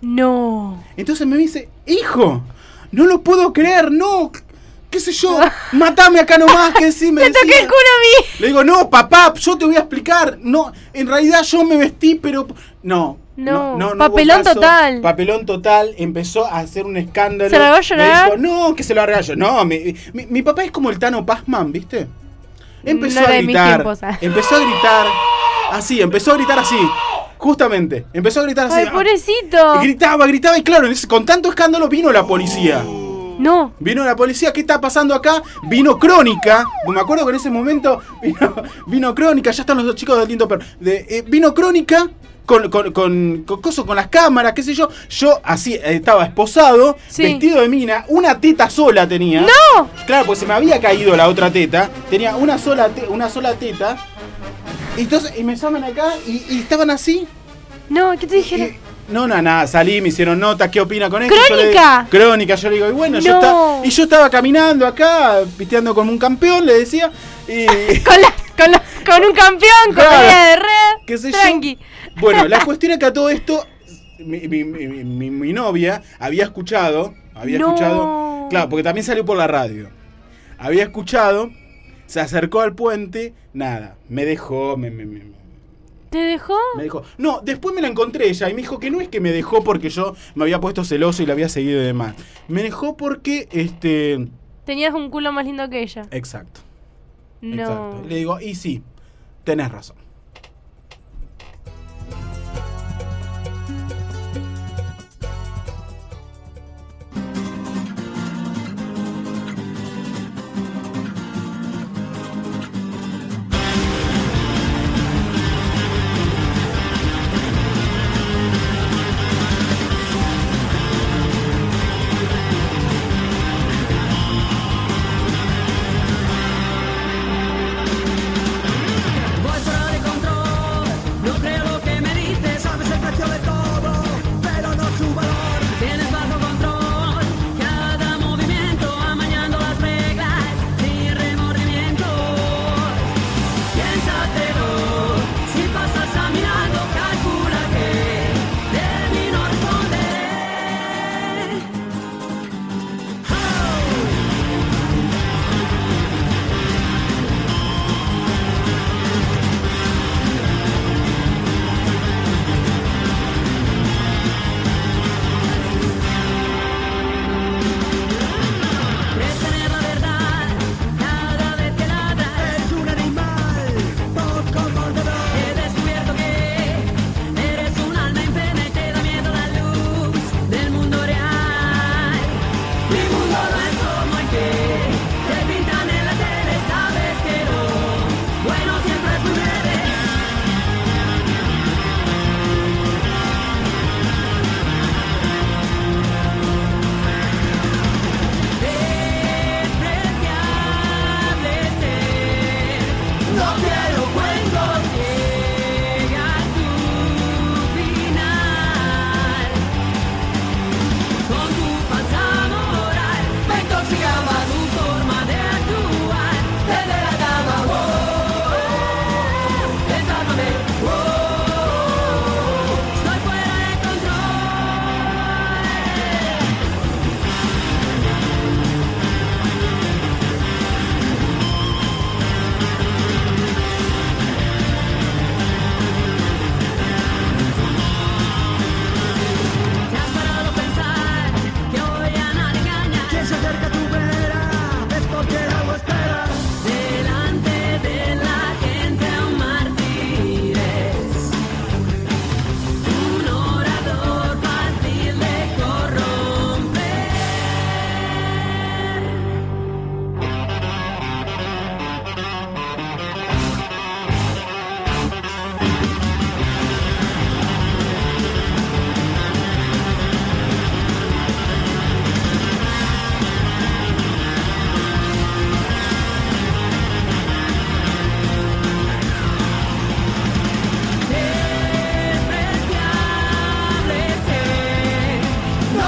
S4: No.
S2: Entonces me dice, hijo, no lo puedo creer, no, qué sé yo, matame acá nomás, que sí me
S4: Le toqué
S2: decía.
S4: el culo a mí.
S2: Le digo, no, papá, yo te voy a explicar. No, en realidad yo me vestí, pero. No.
S4: No,
S2: hubo
S4: papelón
S2: caso.
S4: total.
S2: Papelón total. Empezó a hacer un escándalo.
S4: ¿Se largó a llorar?
S2: Me dijo, no, que se lo larga yo. No, mi, mi, mi papá es como el Tano Pazman, ¿viste? Empezó
S4: No era
S2: a
S4: de mis
S2: gritar.
S4: tiempos, ah.
S2: Empezó a gritar. Así, empezó a gritar así. Justamente. Empezó a gritar así.
S4: Ay,
S2: Ah,
S4: pobrecito.
S2: y gritaba, gritaba. Y claro, en ese- con tanto escándalo vino la policía.
S4: No.
S2: Vino la policía, ¿qué está pasando acá? Vino Crónica, me acuerdo que en ese momento vino, vino Crónica, ya están los dos chicos del Tinto Perro. De, eh, vino Crónica con, con, con, con, coso, con las cámaras, qué sé yo. Yo así eh, estaba esposado,
S4: Sí.
S2: vestido de mina, una teta sola tenía.
S4: ¡No!
S2: Claro, pues se me había caído la otra teta, tenía una sola, te- una sola teta. Y entonces, y me llaman acá y, y estaban así.
S4: No, ¿qué te dijeron?
S2: Y- no, no, nada, salí, me hicieron nota, ¿qué opina con esto? Yo le-
S4: ¡Crónica!
S2: Crónica, yo le digo, y bueno, yo
S4: No.
S2: estaba, y yo estaba caminando acá, pisteando como un campeón, le decía, y
S4: Con, la, con, la- con un campeón, con
S2: Claro.
S4: media de red.
S2: qué sé yo.
S4: Tranqui.
S2: Bueno, la cuestión es que a todo esto, mi, mi- mi- mi- mi novia había escuchado, había
S4: No.
S2: escuchado, claro, porque también salió por la radio, había escuchado, se acercó al puente, nada, me dejó, me, me, me-
S4: ¿Te dejó?
S2: Me dijo, no, después me la encontré ella y me dijo que no es que me dejó porque yo me había puesto celoso y la había seguido y demás. Me dejó porque, este...
S4: Tenías un culo más lindo que ella.
S2: Exacto,
S4: No.
S2: exacto. Le digo, y sí, tenés razón.
S6: Voy por ahí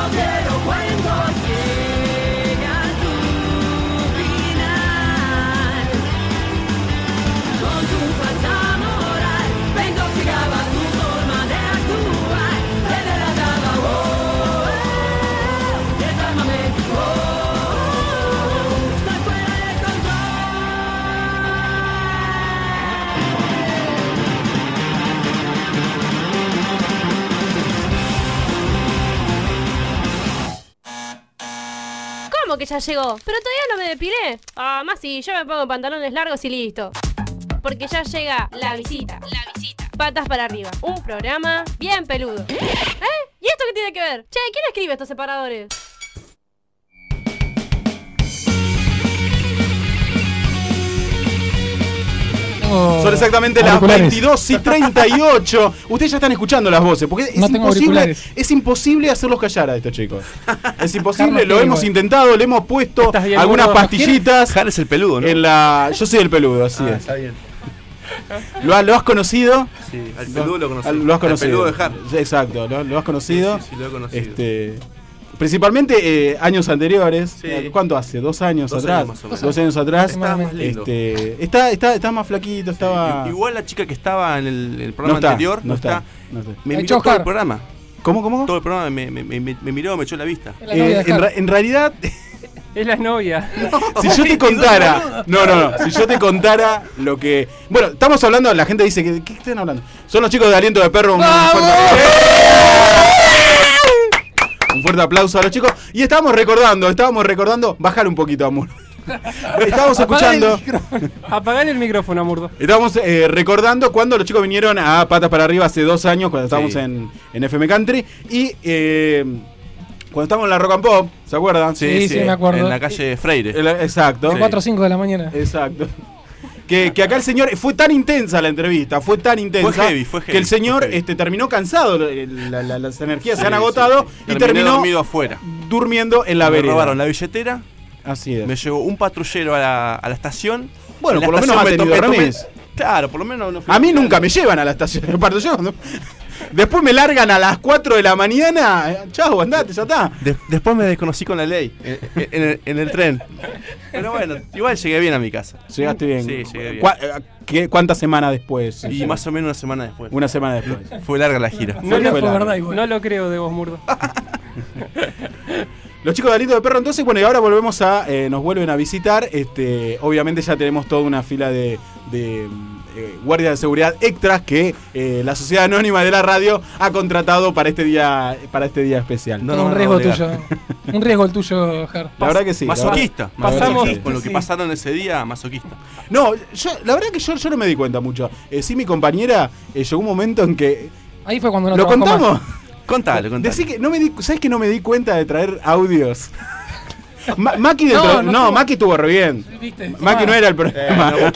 S5: quiero cuentos, llega tu final. Con tu falsa moral, me intoxicaba tu forma de actuar. Te delataba, oh, oh, desármame, oh, oh, estoy fuera de
S4: ¿Cómo que ya llegó? Pero todavía no me depilé. Ah, más si yo me pongo pantalones largos y listo. Porque ya llega la visita. La visita. Patas para arriba. Un programa bien peludo. ¿Eh? ¿Y esto qué tiene que ver? Che, ¿quién escribe estos separadores?
S2: Son exactamente las veintidós y treinta y ocho. Ustedes ya están escuchando las voces, porque es
S8: No tengo
S2: imposible,
S8: auriculares.
S2: es imposible hacerlos callar a estos chicos. Es imposible,
S8: Carlos,
S2: lo
S8: ¿qué,
S2: hemos
S8: güey?
S2: intentado, le hemos puesto
S8: ¿Estás bien,
S2: algunas
S8: gordo?
S2: pastillitas.
S9: Jar es el peludo, ¿no?
S2: En la, yo soy el peludo, así
S9: Ah,
S2: es.
S9: está bien.
S2: ¿Lo, ha- lo has conocido?
S9: Sí, al peludo lo conocí.
S2: Al- Lo has conocido.
S9: Al peludo de Jar.
S2: Exacto, lo, lo has conocido.
S9: Sí, sí, sí, lo he conocido.
S2: Este, principalmente eh, años anteriores.
S9: Sí.
S2: Eh, ¿Cuánto hace? ¿Dos años
S9: Dos
S2: atrás?
S9: años más o menos.
S2: Dos años atrás.
S9: Estaba más lindo.
S2: Este, está, está, está más flaquito, estaba.
S9: I- Igual la chica que estaba en el, el
S2: no
S9: programa
S2: está,
S9: anterior
S2: no está. no está.
S9: Me
S8: El
S9: miró todo
S8: Chojar.
S9: el programa.
S2: ¿Cómo, cómo?
S9: Todo el programa me, me, me, me- me miró, me echó la vista.
S8: Es la novia
S2: Eh,
S8: de
S2: en,
S8: Jar.
S2: ra- en realidad,
S10: Es la novia.
S2: si yo te contara, no, no, no, si yo te contara lo que, bueno, estamos hablando, la gente dice que, ¿qué están hablando? Son los chicos de Aliento de Perro. Un fuerte, un fuerte aplauso a los chicos. Y estábamos recordando, estábamos recordando, bajar un poquito, amor. Estábamos escuchando,
S10: Apagar el micrófono, Murdo.
S2: estábamos eh, recordando cuando los chicos vinieron a Patas para Arriba hace dos años, cuando estábamos
S9: Sí.
S2: en, en F M Country. Y eh, cuando estábamos en la Rock and Pop, ¿se acuerdan?
S8: Sí, sí, me acuerdo.
S9: En la calle Freire.
S2: El- exacto.
S8: cuatro o cinco de la mañana.
S2: Exacto. Que, que acá el señor, fue tan intensa la entrevista, fue tan intensa
S9: Fue heavy, fue heavy,
S2: que el señor
S9: fue heavy.
S2: este, terminó cansado, la- la- las energías se
S9: Sí,
S2: han
S9: sí,
S2: agotado
S9: sí.
S2: y
S9: Terminé
S2: terminó
S9: dormido afuera.
S2: durmiendo en la
S9: Me
S2: vereda.
S9: robaron la billetera,
S2: Así es.
S9: me llevó un patrullero a la, a la estación.
S2: Bueno,
S9: En la
S2: por lo menos
S9: estación
S2: ha
S9: me
S2: tenido
S9: tomé- tomé-
S2: remis.
S9: Claro, por lo menos no fui
S2: A mí
S9: mal.
S2: nunca me llevan a la estación. Aparte, yo cuando- Después me largan a las cuatro de la mañana. Chau, andate, ya está.
S9: De- después me desconocí con la ley en, en el, en el tren. Pero bueno, igual llegué bien a mi casa.
S2: Llegaste bien.
S9: Sí, llegué bien.
S2: ¿Cuá- eh, qué- ¿Cuántas semanas después?
S9: Y más o menos una semana después.
S2: Una semana después.
S9: Fue larga la gira.
S10: No,
S2: Fue-
S10: lo,
S2: fue
S8: fue
S2: largo.
S8: verdad igual.
S10: no lo creo de vos, Murdo.
S2: Los chicos de Aliento de Perro, entonces, bueno, y ahora volvemos a, eh, nos vuelven a visitar. Este, obviamente ya tenemos toda una fila de, de eh, guardias de seguridad extras que eh, la Sociedad Anónima de la Radio ha contratado para este día, para este día especial.
S9: No,
S8: un
S9: no, no,
S8: riesgo
S9: no,
S8: tuyo. Un riesgo el tuyo, Jar.
S2: La verdad que sí. la
S9: Masoquista.
S2: verdad- la verdad
S10: Pasamos-
S2: que sí.
S9: Con lo que
S10: Sí.
S9: pasaron ese día, masoquista.
S2: No, yo, la verdad que yo, yo no me di cuenta mucho. Eh, sí, mi compañera eh, llegó un momento en que.
S8: Ahí fue cuando no
S2: ¿Lo
S8: trabajó
S2: contamos?
S8: más.
S9: Contale, contale.
S2: Decí que no me di, ¿sabes que no me di cuenta de traer audios? Ma- Maki dentro-
S8: No,
S2: no,
S8: no estuvo-
S2: Maki estuvo re bien.
S8: ¿Viste?
S2: Maki no era el problema.
S9: Eh,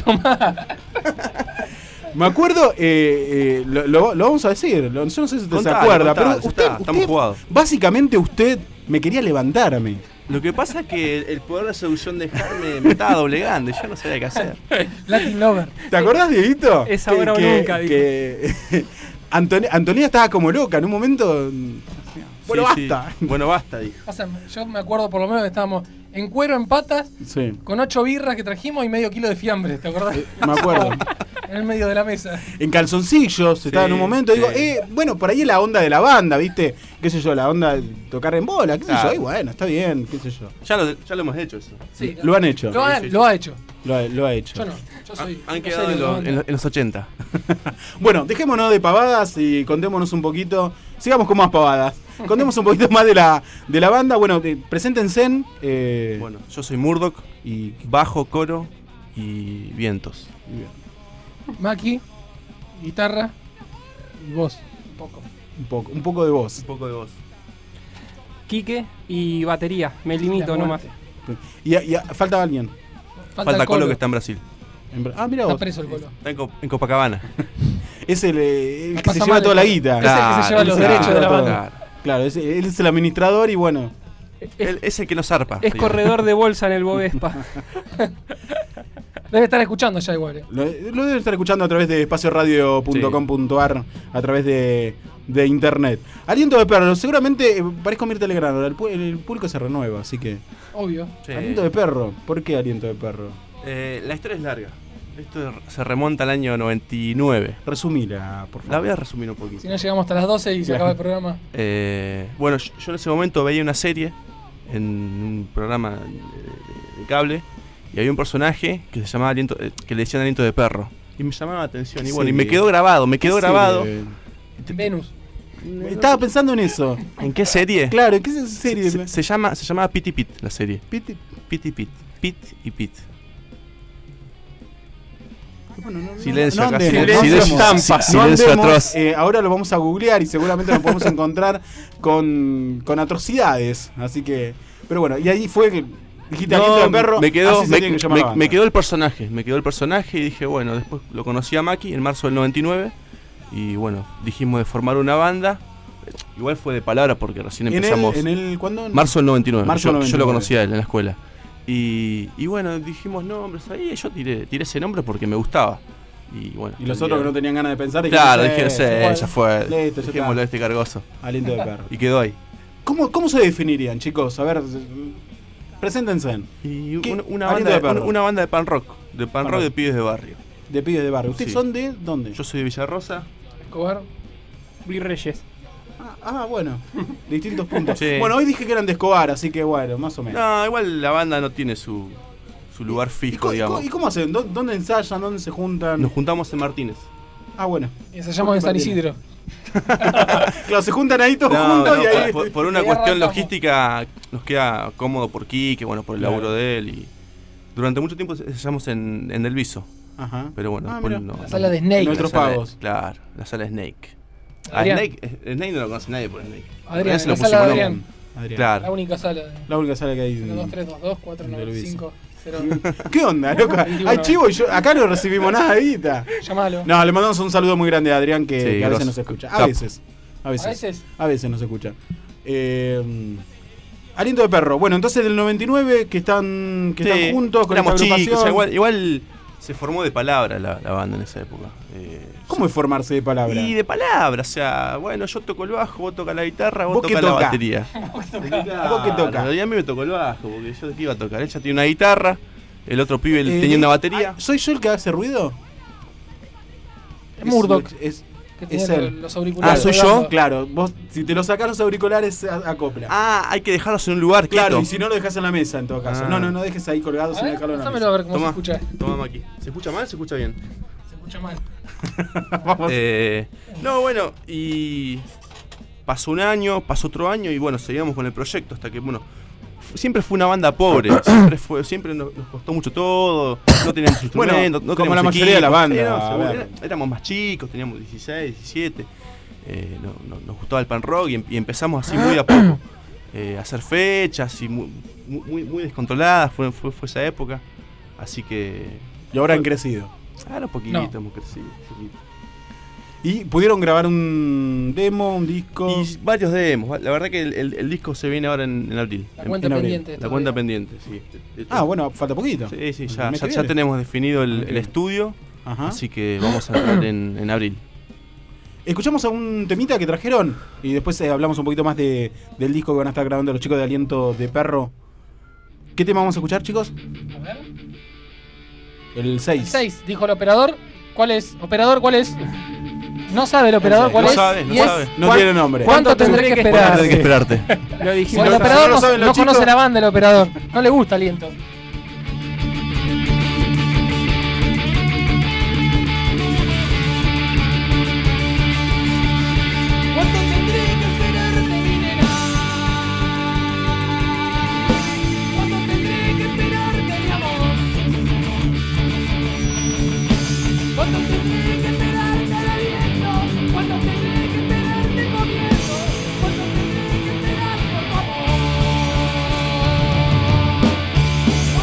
S2: Me acuerdo, eh, eh, lo, lo- lo vamos a decir, lo- yo no sé si usted se
S9: Contale,
S2: acuerda,
S9: contale,
S2: pero
S9: ya
S2: usted,
S9: está, estamos
S2: usted-
S9: jugados.
S2: básicamente usted me quería levantarme.
S9: Lo que pasa es que el, el poder de seducción de Jar me, me estaba doblegando y yo no sabía qué hacer.
S8: Latin Lover.
S2: ¿Te acordás, Dieguito?
S10: Es ahora o nunca, dijo.
S2: que Antoni- Antonina estaba como loca en un momento. Bueno,
S9: Sí,
S2: basta.
S9: sí. Bueno, basta, dijo.
S8: O sea, yo me acuerdo por lo menos que estábamos en cuero, en patas,
S2: Sí,
S8: con ocho birras que trajimos y medio kilo de fiambre, ¿te acordás?
S2: me acuerdo.
S8: En el medio de la mesa.
S2: En calzoncillos, estaba en un momento,
S9: sí.
S2: digo, eh, bueno, por ahí es la onda de la banda, ¿viste? ¿Qué sé yo? La onda de tocar en bola, qué sé
S9: Claro.
S2: yo, y bueno, está bien, qué sé yo.
S9: Ya lo, ya lo hemos hecho eso.
S8: Sí,
S2: Lo han hecho.
S8: Lo ha,
S9: Sí, sí,
S8: lo ha hecho.
S2: Lo ha, lo ha hecho.
S8: Yo no. Yo soy.
S9: Han
S8: yo
S9: quedado
S8: soy
S9: en,
S8: de la
S9: los-
S8: banda.
S9: en los- en los ochenta.
S2: Bueno, dejémonos de pavadas y contémonos un poquito. Sigamos con más pavadas. Contemos un poquito más de la, de la banda. Bueno, eh, preséntense. Eh,
S9: Bueno, yo soy Murdoch y bajo, coro y vientos.
S8: Maki, guitarra y voz. Un poco.
S2: un, poco, un poco de voz.
S9: Un poco de voz.
S10: Quique y batería. Me limito
S8: La
S10: nomás.
S8: muerte.
S2: Y, y- falta alguien.
S8: Falta,
S9: Falta
S8: el
S9: Colo
S8: Colo.
S9: que está en Brasil.
S2: En Bra- Ah, mira
S8: Está
S2: vos.
S8: preso el Colo.
S9: Está en, Co- en Copacabana.
S2: Es el, eh, el que
S8: Pasa
S2: se lleva
S8: mal
S2: toda la
S8: el-
S2: guita.
S8: Es el que se lleva los
S2: Claro,
S8: derechos de la
S2: claro.
S8: banda.
S2: Claro, es, él es el administrador y bueno.
S9: Él es el que no zarpa.
S10: Es
S9: digamos.
S10: corredor de bolsa en el Bovespa.
S8: Debe estar escuchando ya igual. eh.
S2: Lo, lo deben estar escuchando a través de espacio radio punto com punto ar, a través de de internet. Aliento de perro, seguramente eh, parezco Mirta Legrand, el, pu- el público se renueva, así que...
S8: Obvio.
S9: Sí.
S2: Aliento de perro, ¿por qué aliento de perro?
S9: Eh, la historia es larga. Esto se remonta al año noventa y nueve.
S2: Resumila, por favor.
S9: La voy a resumir un poquito.
S8: Si no llegamos hasta las doce y se
S2: Claro.
S8: acaba el programa.
S9: Eh, bueno, yo, yo en ese momento veía una serie en un programa de, de- de cable y había un personaje que se llamaba aliento, eh, que le decían aliento de perro y me llamaba la atención y bueno, y me
S2: Sí.
S9: quedó grabado, me quedó
S2: ¿Qué
S9: grabado.
S2: serie?
S8: Venus.
S2: Estaba pensando en eso.
S9: ¿En qué serie?
S2: Claro, ¿qué serie?
S9: Se, se llama se llama Pit y Pit la serie.
S2: Pit-
S9: Pit y Pit. Pit y Pit.
S2: Bueno, no- no-
S9: Silencio
S2: no
S9: acá,
S2: andemos,
S9: silencio,
S2: no
S9: silencio,
S2: andemos,
S9: estampa,
S2: no
S9: silencio
S2: andemos,
S9: atroz.
S2: eh, ahora lo vamos a googlear y seguramente nos podemos encontrar con, con atrocidades. Así que. Pero bueno, y ahí fue que dijiste aliento de perro.
S9: me quedó,
S2: así se
S9: me,
S2: tiene que llamar
S9: me-
S2: la banda.
S9: me quedó el personaje, me quedó el personaje y dije, bueno, después lo conocí a Maki en marzo del noventa y nueve y bueno, dijimos de formar una banda. Igual fue de palabra porque recién
S2: ¿En el,
S9: empezamos.
S2: en el cuándo?
S9: Marzo del noventa y nueve.
S2: Marzo
S9: yo,
S2: del noventa y
S9: yo lo
S2: nueve.
S9: conocía a él en la escuela. Y, y bueno, dijimos nombres ahí. y Yo tiré, tiré ese nombre porque me gustaba. Y bueno.
S2: Y los
S9: el
S2: otros
S9: día-
S2: que no tenían ganas de pensar.
S9: Claro,
S2: dijiste,
S9: dije, no sé,
S2: "Eh,
S9: ya fue.
S2: listo, ya
S9: Dejémoslo
S2: está".
S9: a este cargoso.
S2: Aliento de perro.
S9: Y quedó ahí.
S2: ¿Cómo, ¿Cómo se definirían, chicos? A ver, preséntense.
S9: Y
S2: ¿Qué?
S9: una, una
S2: Aliento
S9: banda
S2: de
S9: de,
S2: perro.
S9: una, una banda de pan rock. De pan,
S2: Pan
S9: rock,
S2: rock.
S9: de pibes de barrio.
S2: De pibes de barrio. ¿Ustedes
S9: Sí.
S2: son de dónde?
S9: Yo soy de Villarrosa.
S8: Escobar.
S10: Virreyes.
S2: Ah, ah, bueno. Distintos puntos.
S9: Sí.
S2: Bueno, hoy dije que eran de Escobar, así que bueno, más o menos.
S9: No, igual la banda no tiene su, su lugar
S2: ¿Y,
S9: fijo,
S2: co- y
S9: digamos.
S2: co- y cómo hacen? ¿Dó- ¿Dónde ensayan? ¿Dónde se juntan?
S9: Nos juntamos en Martínez.
S2: Ah, bueno.
S8: Y se llama en San Isidro.
S2: Claro, se juntan ahí todos
S9: No,
S2: juntos
S9: no,
S2: y ahí.
S9: por, por- por una
S8: ahí
S9: cuestión
S8: arrancamos.
S9: logística nos queda cómodo por Quique, bueno, por el
S2: Claro.
S9: laburo de él y durante mucho tiempo ensayamos en, en Del Viso,
S2: Ajá.
S9: pero bueno,
S2: Ah,
S9: después
S2: mira.
S9: no,
S8: La sala de Snake.
S2: En nuestros
S9: la sala de-
S2: pagos.
S9: Claro, la sala Snake. A
S8: Adrián.
S9: Snake, eh, Snake no lo conoce nadie por Snake.
S8: Adrián,
S9: se
S8: la
S9: lo
S8: sala de
S9: pusimos
S8: Adrián.
S9: nombre.
S2: Adrián.
S8: La
S9: Claro.
S8: única sala. de-
S2: La única sala que hay.
S8: cero dos tres dos dos cuatro nueve cinco cero.
S2: ¿Qué onda, loca?
S8: veintiuno.
S2: Hay chivo y yo acá no recibimos nada de guita.
S8: Llamalo.
S2: No, le mandamos un saludo muy grande a Adrián que,
S9: Sí,
S2: que a veces
S9: grosso.
S2: nos escucha. A
S9: Capo.
S2: veces. A veces.
S8: A veces.
S2: A veces nos escucha. Eh, aliento de perro. Bueno, entonces del noventa y nueve que están, que
S9: Sí,
S2: están juntos con
S9: éramos
S2: esta
S9: chicos,
S2: agrupación.
S9: o sea, igual, igual se formó de palabra la, la banda en esa época. Eh,
S2: ¿Cómo es formarse de palabra?
S9: Y de palabra, o sea, bueno, yo toco el bajo, vos tocas la guitarra, vos,
S2: ¿Vos qué
S9: tocas la
S2: tocás?
S9: batería.
S2: ¿Vos qué tocás?
S9: Y a mí me tocó el bajo, porque yo de qué iba a tocar. Él ya tiene una guitarra, el otro pibe
S2: Eh,
S9: tenía una batería.
S2: ah, ¿Soy yo el que hace ruido?
S8: Es Murdoch.
S2: Es,
S8: Que
S2: es
S8: tiene
S2: él.
S8: los auriculares.
S9: Ah, ¿soy yo?
S8: colgando.
S2: Claro, vos si te lo sacás los auriculares a- acopla.
S9: Ah, hay que dejarlos en un lugar
S2: claro,
S9: quieto.
S2: y si no lo dejas en la mesa en todo caso.
S9: Ah.
S2: No, no, no dejes ahí colgado
S8: A
S2: sin
S8: ver,
S2: dejarlo en la
S8: pásamelo a
S2: mesa.
S8: ver cómo
S9: Toma,
S8: se escucha.
S9: toma aquí. ¿Se escucha mal o se escucha bien?
S8: Se escucha mal.
S2: Vamos.
S9: Eh, no, bueno, y pasó un año, pasó otro año y bueno, seguíamos con el proyecto hasta que, bueno, f- siempre fue una banda pobre, siempre fue, siempre nos, nos costó mucho todo, no teníamos
S2: Bueno,
S9: instrumentos, no
S2: como
S9: teníamos
S2: la mayoría de la
S9: equipos,
S2: banda,
S9: sí, no,
S2: a
S9: seguro,
S2: ver.
S9: era- éramos más chicos, teníamos dieciséis, diecisiete, eh, no- no- nos gustaba el pan rock y, em- y empezamos así muy a poco, eh, a hacer fechas y muy, muy, muy descontroladas, fue, fue, fue esa época, así que...
S2: Y ahora han crecido.
S9: Ahora un poquito
S8: No.
S9: hemos crecido, un poquito.
S2: ¿Y pudieron grabar un demo, un disco?
S9: Y varios demos. La verdad que el, el- el disco se viene ahora en, en abril.
S8: La
S9: En-
S8: cuenta
S2: en abril.
S8: pendiente.
S9: la
S8: todavía.
S9: cuenta pendiente, sí. De- de-
S2: Ah, bueno, falta poquito.
S9: Sí, sí,
S2: El
S9: ya,
S2: mes
S9: ya,
S2: que
S9: ya
S2: viene.
S9: tenemos definido el,
S2: Ok.
S9: el estudio,
S2: Ajá.
S9: así que vamos a entrar en, en abril.
S2: Escuchamos a un temita que trajeron y después eh, hablamos un poquito más de, del disco que van a estar grabando los chicos de Aliento de Perro. ¿Qué tema vamos a escuchar, chicos?
S8: A ver.
S2: El seis.
S8: seis, dijo el operador. ¿Cuál es? Operador, ¿cuál es? No sabe el operador
S2: seis.
S8: cuál
S9: No
S8: es.
S9: sabe, no
S8: y es-
S9: sabe.
S2: No
S8: ¿cuán-
S2: tiene nombre.
S8: ¿Cuánto tendré que
S9: Vas a
S8: esperar?
S9: tener que esperarte.
S10: Lo dijimos.
S8: Bueno, el
S2: Si
S8: operador
S2: no
S8: no,
S2: saben los
S8: no
S2: chicos-
S8: conoce la banda, el operador. No le gusta Aliento.
S5: ¿Cuánto tendré que esperarte, mi nena? ¿Cuánto tendré que esperarte, mi amor? ¿Cuánto tendré que esperarte al aliento? ¿Cuánto tendré que esperarte comiendo? ¿Cuánto tendré que esperar por tu amor?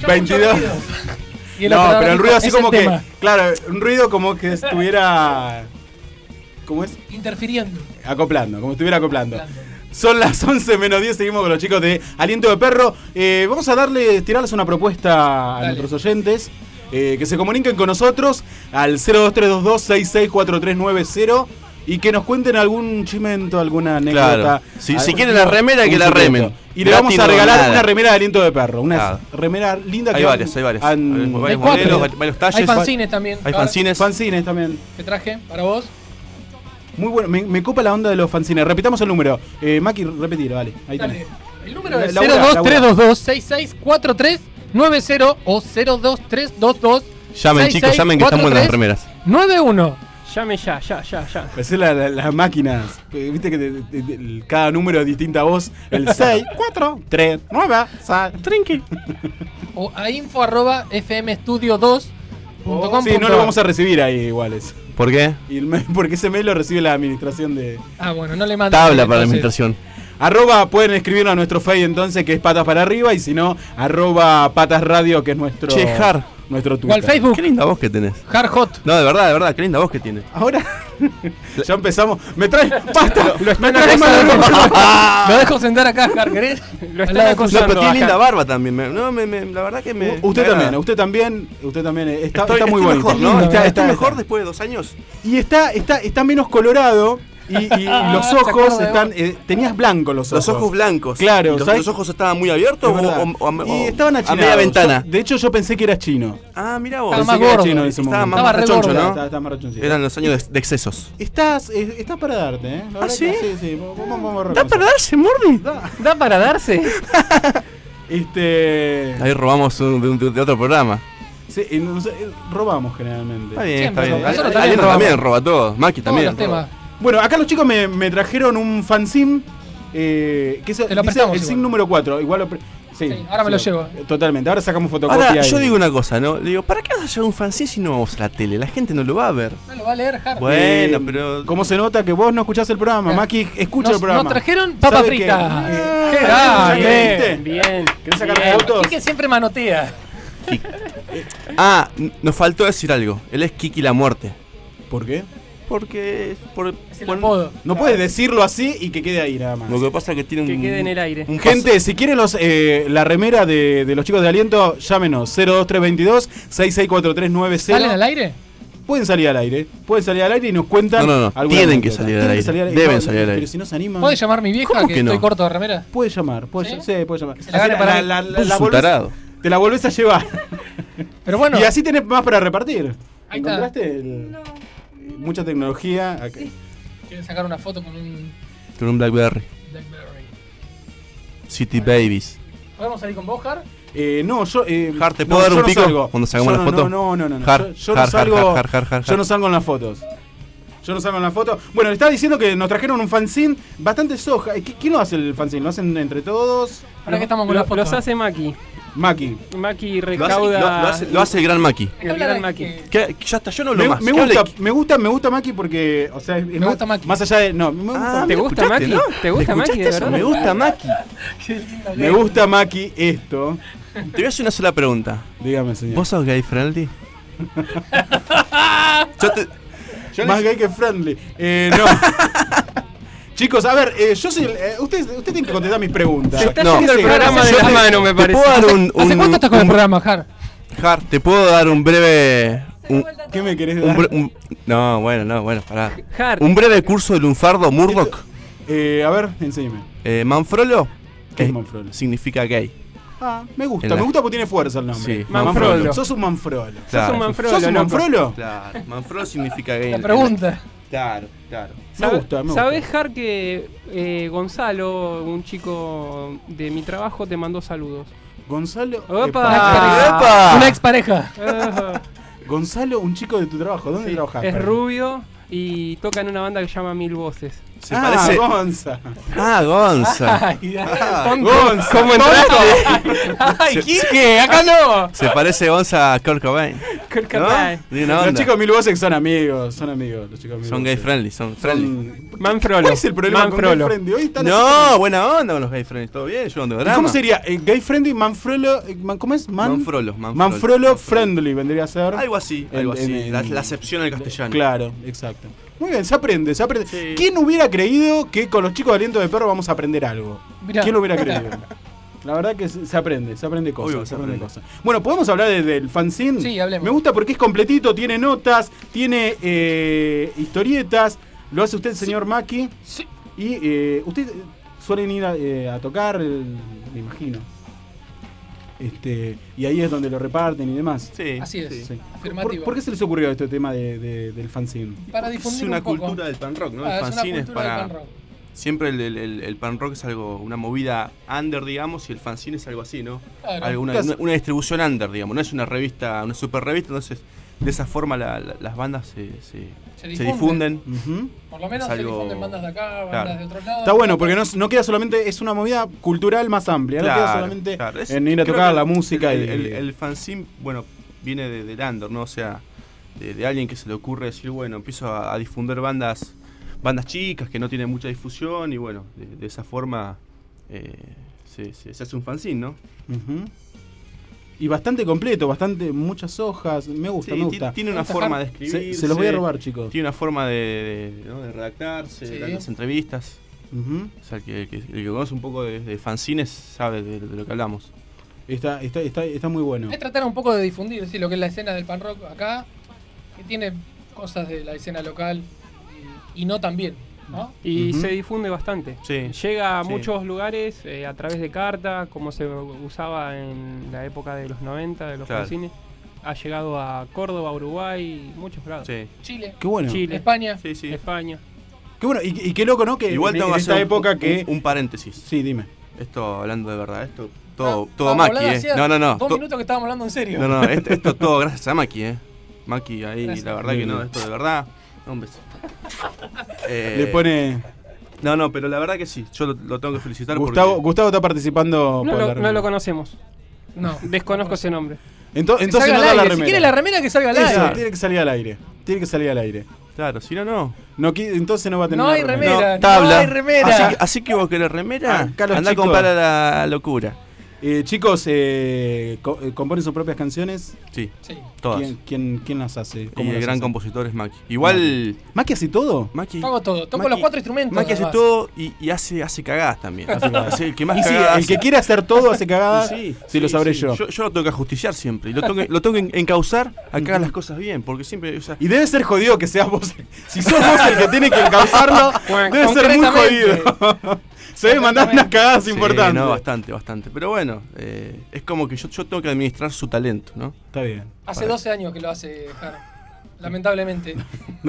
S2: veintidós.
S8: Y el
S2: No,
S8: operador
S2: pero el
S8: dijo,
S2: ruido así
S8: "Es
S2: como
S8: el
S2: que.
S8: tema".
S2: Claro, un ruido como que estuviera. ¿Cómo es?
S8: Interfiriendo.
S2: Acoplando, como estuviera acoplando. Son las once menos diez, seguimos con los chicos de Aliento de Perro. Eh, vamos a darle, tirarles una propuesta a
S8: Dale.
S2: nuestros oyentes. Eh, que se comuniquen con nosotros al cero dos tres dos dos seis seis cuatro tres nueve cero y que nos cuenten algún chimento, alguna anécdota.
S9: Claro. Si-
S2: algún-
S9: si quieren la remera,
S2: un
S9: que la
S2: secreto.
S9: remen.
S2: Y le
S9: Gratis
S2: vamos a
S9: no,
S2: regalar
S9: nada.
S2: una remera de Aliento de Perro. Una
S9: Claro.
S2: remera linda que
S9: Hay
S2: han-
S9: varias, hay varias.
S2: han-
S9: Hay
S8: Hay
S9: varios
S8: cuatro.
S9: modelos, varios talles.
S8: Hay fanzines también.
S9: Hay
S8: Ahora,
S9: fanzines.
S2: fanzines también.
S8: Te traje para vos.
S2: Muy bueno, me, me copa la onda de los fanzines. Repitamos el número. Eh, Maki, repetir, vale. Ahí
S8: Dale.
S2: tenés.
S8: El número
S2: La-
S8: es
S2: labura,
S8: cero dos tres
S2: labura.
S8: dos dos seis seis cuatro tres nueve cero o cero dos tres dos dos
S9: Llamen,
S8: seis
S9: chicos,
S8: seis
S9: llamen que están
S8: cuatro
S9: buenas las
S8: tres
S9: remeras.
S8: nueve uno.
S10: Llame ya, ya, ya, ya.
S2: Parecen la- la- las máquinas. eh, Viste que de- de- de- cada número es distinta voz. El seis, cuatro, tres, nueve, seis, trinqui.
S8: O a info arroba fmstudio dos punto com.
S2: Sí, no lo vamos a recibir ahí iguales.
S9: ¿Por qué?
S2: Y el mail- porque ese mail lo recibe la administración de.
S8: Ah, bueno, no le mandan.
S9: Tabla para la
S8: entonces.
S9: administración.
S2: Arroba, pueden escribirlo a nuestro Face entonces, que es Patas para Arriba, y si no, arroba Patas Radio, que es nuestro.
S9: Che, Har.
S2: Nuestro
S8: O
S2: Twitter.
S8: al Facebook.
S9: Qué linda voz que tenés.
S8: Hard Hot.
S9: No, de verdad, de verdad, qué linda voz que tienes.
S2: Ahora ya empezamos. Me trae. ¡Basta!
S10: Lo están
S2: Me trae
S10: acosando.
S2: mal-
S8: Lo dejo sentar acá, Hard, ¿querés?
S10: Lo
S8: Al
S10: están
S8: lado de
S9: No,
S10: acosando.
S9: pero tiene
S10: acá.
S9: linda barba también. me- no, me, me- la verdad que me.
S2: Usted
S9: me
S2: también,
S9: agrada.
S2: usted también, usted también eh, está,
S9: Estoy,
S2: está muy
S9: estoy
S2: bonito.
S9: mejor, ¿no?
S8: Lindo,
S9: Está,
S8: ¿verdad?
S9: estoy
S2: Está-
S9: mejor
S2: está.
S9: después de dos años.
S2: Y está, está, está menos colorado y, y
S8: Ah,
S2: los
S8: se
S2: ojos
S8: acuerda de
S2: están.
S8: vos.
S2: eh, tenías blancos los ojos.
S9: Los ojos blancos.
S2: Claro,
S9: ¿Y los,
S2: ¿sabes?
S9: los ojos estaban muy abiertos
S2: Es
S9: o,
S2: verdad.
S9: o- o-
S2: y
S9: o-
S2: estaban
S9: a
S2: achinados.
S9: media ventana?
S2: Yo- de hecho, yo pensé que era chino.
S9: Ah, mira vos.
S8: Estaba
S2: Pensé
S8: más
S2: que era
S8: gordo.
S2: chino en ese
S9: Estaba
S2: momento.
S9: más
S8: Estaba re
S9: choncho,
S8: gordo.
S9: ¿no?
S2: Está- está más rachoncito.
S9: Eran los años de, de excesos.
S2: Estás, eh, estás para darte, ¿eh? La verdad
S9: ¿sí?
S2: que sí, sí. Vamos, vamos a
S9: ¿Da
S2: reconocer.
S9: para darse, Mordi?
S2: Da.
S10: ¿Da para darse?
S2: Este.
S9: Ahí robamos un- de, un- de otro programa.
S2: Sí, y no sé, eh, robamos generalmente.
S9: Está bien,
S8: Siempre,
S9: está bien.
S8: nosotros
S9: Al-
S8: también
S9: Aliento
S8: robamos.
S9: también roba todo. Maki
S8: Todos
S9: también.
S8: los temas.
S2: Bueno, acá los chicos me, me trajeron un fanzine. Eh, que es,
S8: Te lo
S2: dice
S8: prestamos
S2: el
S8: igual.
S2: sim número cuatro. Igual lo pre- sí,
S8: Sí, ahora me lo llevo.
S2: eh, Totalmente. Ahora sacamos fotocopia.
S9: Ahora, yo
S2: y-
S9: digo una cosa, ¿no? Le digo, ¿para qué vas a llevar un fanzine si no vamos a la tele? La gente no lo va a ver.
S8: No lo va a leer, Hard.
S9: Bueno,
S2: Eh,
S9: pero.
S2: ¿Cómo se nota que vos no escuchás el programa?
S8: Claro.
S2: Maki, escucha
S8: Nos,
S2: el programa.
S8: nos trajeron papa
S2: ¿Sabe
S8: frita.
S2: qué?
S8: Eh,
S2: Eh,
S8: qué
S2: ah,
S8: grande.
S2: ¿viste?
S10: Bien, bien.
S2: ¿Querés sacar
S10: bien.
S2: fotos?
S8: Y que siempre manotea.
S9: Ah, n- nos faltó decir algo. Él es Kiki la Muerte.
S2: ¿Por qué?
S9: Porque. Por,
S8: Es el
S9: por-
S8: apodo.
S2: No puedes decirlo así y que quede ahí nada más.
S9: Lo que pasa es que tiene un.
S10: Que quede en el aire.
S9: un
S2: Gente, si quieren los, eh, la remera de, de los chicos de Aliento, llámenos cero dos tres dos dos seis seis cuatro tres nueve cero.
S8: ¿Salen al aire?
S2: Pueden salir al aire. Pueden salir al aire y nos cuentan.
S9: No, no, no,
S2: alguna
S9: tienen que
S2: anécdota.
S9: salir al
S2: Tienen
S9: aire.
S2: que
S9: Deben
S2: No,
S9: salir al aire.
S2: Pero si no se animan.
S8: ¿Puede llamar mi vieja
S9: ¿Cómo
S8: que,
S9: que no?
S8: estoy corto de remera?
S2: Puede llamar. Puede,
S8: ¿Sí?
S2: sí, puede llamar.
S8: Se la gane
S2: Así
S8: para-
S2: la, la-
S9: Vos sos
S2: la
S9: un
S2: volvés-
S9: tarado.
S2: te la volvés a llevar.
S8: Pero bueno,
S2: Y así tenés más para repartir.
S8: Ahí está.
S2: ¿Encontraste? El- Mucha tecnología. Acá.
S8: quieren sacar una foto con un
S9: Con un Blackberry.
S8: Blackberry.
S9: City Babies.
S8: ¿Podemos salir con vos, Har?
S2: Eh, no, yo. Eh,
S9: Har, ¿te
S2: no,
S9: puedo dar
S2: yo
S9: un
S2: no
S9: pico
S2: salgo.
S9: cuando sacamos
S2: Yo
S9: la
S2: no,
S9: foto?
S2: No, no, no. no.
S9: Har,
S2: yo, yo no
S9: Har,
S2: salgo.
S9: Har, Har, Har, Har,
S2: Yo no
S9: Har.
S2: salgo en las fotos. Yo no salgo en las fotos. Bueno, le estaba diciendo que nos trajeron un fanzine bastante soja. ¿Qui- ¿Quién lo hace el fanzine? ¿Lo hacen entre todos?
S8: Ahora que estamos con
S10: Lo-
S8: la foto.
S10: los hace Maki.
S2: Maki.
S10: Maki
S9: Lo hace,
S10: recauda.
S9: lo- lo hace- lo hace el gran Maki.
S10: el gran Maki.
S9: Que, que ya está, yo no hablo
S2: Me,
S9: más.
S2: me
S9: que hable-
S2: gusta, me gusta, me gusta Maki porque, o sea, es- es
S8: Me gusta
S2: más,
S8: Maki.
S2: más allá de, no, me gusta,
S9: Ah,
S10: ¿Te
S9: ¿me
S10: gusta
S9: escuchaste,
S10: Maki?
S9: no?
S10: ¿Te gusta
S9: ¿Me
S10: Maki,
S9: escuchaste
S10: de
S9: eso?
S10: verdad?
S9: Me gusta Maki.
S2: me gusta Maki esto.
S9: Te voy a hacer una sola pregunta.
S2: Dígame, señor.
S9: ¿Vos sos gay friendly? yo te, yo
S2: Más
S9: les-
S2: gay que friendly. Eh, no. Chicos, a ver, eh, yo soy, el- eh, usted, usted tiene que contestar mis preguntas.
S10: Se está
S9: No,
S10: yendo el
S2: sí,
S10: programa
S2: gracias,
S10: de
S2: yo
S10: las
S2: te-
S10: manos, me
S9: ¿Te
S10: parece.
S9: puedo dar un,
S8: ¿Hace
S9: un-
S8: cuánto estás con el
S9: un-
S8: programa, Har?
S9: Har, ¿te puedo dar un breve... Un,
S2: ¿Qué me querés
S9: un
S2: dar?
S9: bre- un- no, bueno, no, bueno, pará.
S10: Har,
S9: Un breve curso de lunfardo Murdoch.
S2: Eh, a ver, enséñame.
S9: Eh, Manfrolo.
S2: ¿Qué es
S9: eh,
S2: Manfrolo?
S9: Significa gay.
S2: Ah, me gusta,
S9: En la-
S2: me gusta porque tiene fuerza el nombre.
S9: Sí,
S10: Manfrolo.
S2: Sos un Manfrolo.
S9: Claro.
S10: sos un Manfrolo.
S2: ¿Sos un
S10: loco.
S2: Manfrolo?
S9: Claro, Manfrolo significa gay.
S8: La
S9: en-
S8: pregunta.
S9: Claro, claro.
S2: Me
S10: ¿Sabe-
S2: gusta, me gusta.
S10: ¿Sabés, Har, que eh, Gonzalo, un chico de mi trabajo, te mandó saludos?
S2: Gonzalo.
S10: ¡Opa!
S2: Epa.
S9: ¡Epa!
S8: Una expareja.
S10: Ajá.
S2: Gonzalo, un chico de tu trabajo. ¿Dónde
S10: Sí,
S2: trabajas?
S10: es
S2: Para-
S10: rubio y toca en una banda que se llama Mil Voces.
S9: Se
S2: ah,
S9: parece.
S2: Gonza.
S9: Ah, Gonza.
S8: Ay,
S9: Ah,
S2: Gonza.
S10: ¿Cómo entraste? ¡Ay,
S9: Se-
S10: Quique! ¡Acá no!
S9: Se parece Gonza a Kurt Cobain.
S10: capaz.
S9: ¿No? De una
S2: Los
S9: onda.
S2: chicos Milwaukee son amigos, son amigos. Los chicos
S9: Son
S2: Milwaukee.
S9: gay friendly, son friendly.
S2: Son-
S10: Manfrolo.
S2: ¿Cuál es el problema con
S10: Manfrolo.
S2: gay friendly? Hoy están
S9: No, buena onda con los gay friendly, todo bien, yo ando
S2: ¿Y
S9: drama.
S2: ¿Cómo sería? Eh, gay friendly, manfrolo, eh, man- ¿cómo es? Man-
S9: Manfrolo, Manfrolo.
S2: Manfrolo friendly vendría a ser.
S9: Algo así,
S2: En-
S9: algo así.
S2: en-
S9: la, la acepción al castellano.
S2: Claro, exacto. Muy bien, se aprende, se aprende.
S9: Sí.
S2: ¿Quién hubiera creído que con los chicos de Aliento de Perro vamos a aprender algo?
S8: Mirá.
S2: ¿Quién lo hubiera creído? La verdad que se se aprende, se aprende cosas,
S9: Obvio que
S2: se
S9: se
S2: aprende
S9: aprende.
S2: cosas. Bueno, ¿podemos hablar de- del fanzine?
S8: Sí, hablemos.
S2: Me gusta porque es completito, tiene notas, tiene eh, historietas, lo hace usted, señor Maki.
S8: Sí.
S2: Y eh, usted suelen ir a, eh, a tocar, eh, me imagino. Este, y ahí es donde lo reparten y demás.
S9: Sí,
S8: Así es.
S9: sí.
S2: Sí.
S8: Afirmativo.
S2: ¿Por, por qué se les ocurrió este tema de, de- del fanzine?
S8: Para
S9: Es
S8: difundir
S9: una
S8: un poco.
S9: cultura del pan rock, ¿no?
S8: Ah,
S9: el
S8: es una
S9: fanzine es
S8: cultura del
S9: para.
S8: pan rock.
S9: Siempre el, el, el, el pan rock es algo, una movida under, digamos, y el fanzine es algo así, ¿no?
S8: Claro.
S9: Algo- una, una- una distribución under, digamos, no es una revista, una super revista, entonces de esa forma la- la- las bandas se, se,
S8: Se
S9: se
S8: difunden.
S9: difunden.
S2: Ujú.
S8: Por lo menos
S9: Es
S8: se
S9: algo-
S8: difunden bandas de acá, bandas
S9: Claro.
S8: de otro lado.
S2: Está bueno, porque no, no queda solamente, es una movida cultural más amplia, no queda
S9: Claro,
S2: solamente
S9: claro. Es-
S2: en ir a
S9: creo
S2: tocar
S9: que
S2: la música
S9: el,
S2: y...
S9: el, el fanzine, bueno, viene de, del under, ¿no? O sea, de, de alguien que se le ocurre decir, bueno, empiezo a, a difundir bandas bandas chicas que no tienen mucha difusión y bueno, de, de esa forma eh, se, se, se hace un fanzine, ¿no?
S2: Ujú. Y bastante completo, bastante, muchas hojas, me gusta,
S9: Sí,
S2: me
S9: ti-
S2: gusta.
S9: tiene una
S8: Gusta
S9: forma de
S8: Harry.
S9: escribir.
S2: Se, se los voy a robar, chicos.
S9: Tiene una forma de, de, ¿no? de redactarse,
S8: Sí.
S9: de las entrevistas.
S2: Ujú.
S9: O sea, el que, el que, el que conoce un poco de, de fanzines sabe de, de lo que hablamos.
S2: Está, está, está, está muy bueno.
S8: Es tratar un poco de difundir, sí, lo que es la escena del pan rock acá, que tiene cosas de la escena local y, y no tan bien, ¿no?
S10: Y
S2: Ujú.
S10: se difunde bastante.
S9: Sí.
S10: Llega a
S9: Sí.
S10: muchos lugares eh, a través de carta, como se usaba en la época de los noventa, de los
S9: Claro.
S10: fanzines. Ha llegado a Córdoba, Uruguay, muchos lados.
S9: Sí.
S8: Chile,
S2: Qué bueno.
S10: Chile,
S8: España.
S9: Sí, sí.
S10: España.
S2: Qué bueno, y, y qué loco, ¿no? Que
S9: Igual
S2: en,
S9: tengo
S2: en
S9: que
S2: esta
S9: hacer un-
S2: época
S9: un,
S2: que...
S9: un paréntesis.
S2: Sí, dime.
S9: Esto hablando de verdad, esto todo,
S8: Ah,
S9: todo
S8: estábamos
S9: Maki,
S8: hablando
S9: ¿eh?
S8: hacía
S9: No, no, no.
S8: Dos
S9: to-
S8: minutos que estábamos hablando en serio.
S9: No, no, esto, esto todo gracias a Maki, ¿eh? Maki ahí,
S8: Gracias.
S9: la verdad que no, esto de verdad. No, un beso. Eh,
S2: Le pone...
S9: No, no, pero la verdad que sí, yo lo, lo tengo que felicitar
S2: Gustavo,
S9: porque...
S2: Gustavo está participando
S10: No
S2: por
S10: lo,
S2: la
S10: no
S2: remera.
S10: lo conocemos.
S8: No.
S10: Desconozco ese nombre.
S2: Ento-
S8: Que
S2: entonces
S8: salga
S2: no
S8: al
S2: da la
S8: aire.
S2: remera.
S8: Si quiere la remera, que salga al
S2: Eso,
S8: aire.
S2: tiene que salir al aire. Tiene que salir al aire.
S9: Claro, si no, no.
S2: No, qui- entonces no va a tener
S8: No
S2: una
S8: hay remera.
S9: No, tabla.
S8: hay remera.
S9: Así, que- así que vos querés remera,
S2: Acá los
S9: andá a
S2: chicos-
S9: comprar a la locura.
S2: Eh, chicos, eh, co- eh, ¿componen sus propias canciones?
S9: Sí,
S8: Sí.
S9: todas.
S2: ¿Quién, quién, quién las hace?
S9: Y
S2: ¿Cómo
S9: el
S2: las
S9: gran
S2: hace?
S9: compositor es Maki. Igual...
S2: ¿Maki hace todo?
S9: Maki...
S8: Hago todo. Toco
S9: Maki-
S8: los cuatro instrumentos.
S9: Maki hace
S8: además.
S9: todo y, y hace, hace cagadas también.
S2: Hace cagadas.
S9: Hace el que más
S2: Y sí,
S9: cagadas
S2: el que
S9: hace.
S2: quiere hacer todo hace cagada,
S9: Y
S2: sí,
S9: sí,
S2: lo
S9: sí,
S2: sabré
S9: sí.
S2: yo.
S9: yo. Yo lo tengo que ajusticiar siempre. Y lo tengo que, lo tengo que encauzar a que haga las cosas bien. Porque siempre. O sea,
S2: Y debe ser jodido que seas vos. Si sos vos el que tiene que encauzarlo,
S10: Bueno,
S2: debe ser muy
S8: concretamente.
S2: jodido. Se debe mandar unas cagadas
S9: sí,
S2: importantes.
S9: no, bastante, bastante. Pero bueno, eh, es como que yo, yo tengo que administrar su talento, ¿no?
S2: Está bien.
S8: Hace doce años que lo hace Jaro. Lamentablemente.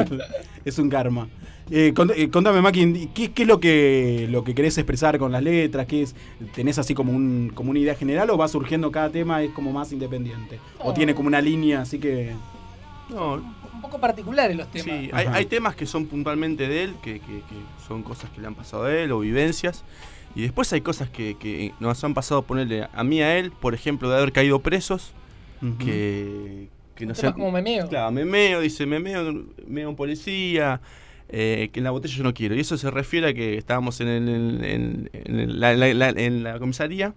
S2: Es un karma. Eh, cont- eh, contame, Maki, ¿qué, qué es lo que lo que querés expresar con las letras? ¿Qué es? ¿Tenés así como, un, como una idea general o va surgiendo cada tema es como más independiente? ¿O
S8: No.
S2: tiene como una línea así que...?
S9: No,
S8: Un poco particulares los temas.
S9: sí, hay,
S2: Ajá.
S9: hay temas que son puntualmente de él, que, que- que son cosas que le han pasado a él o vivencias. Y después hay cosas que, que nos han pasado ponerle a mí a él, por ejemplo, de haber caído presos,
S2: Ujú.
S9: que, que no
S8: Temas
S9: sé.
S8: como memeo.
S9: Claro, me meo, dice, me meo, meo un policía, eh, que en la botella yo no quiero. Y eso se refiere a que estábamos en, el, en, en- en el- la, la- la- en la comisaría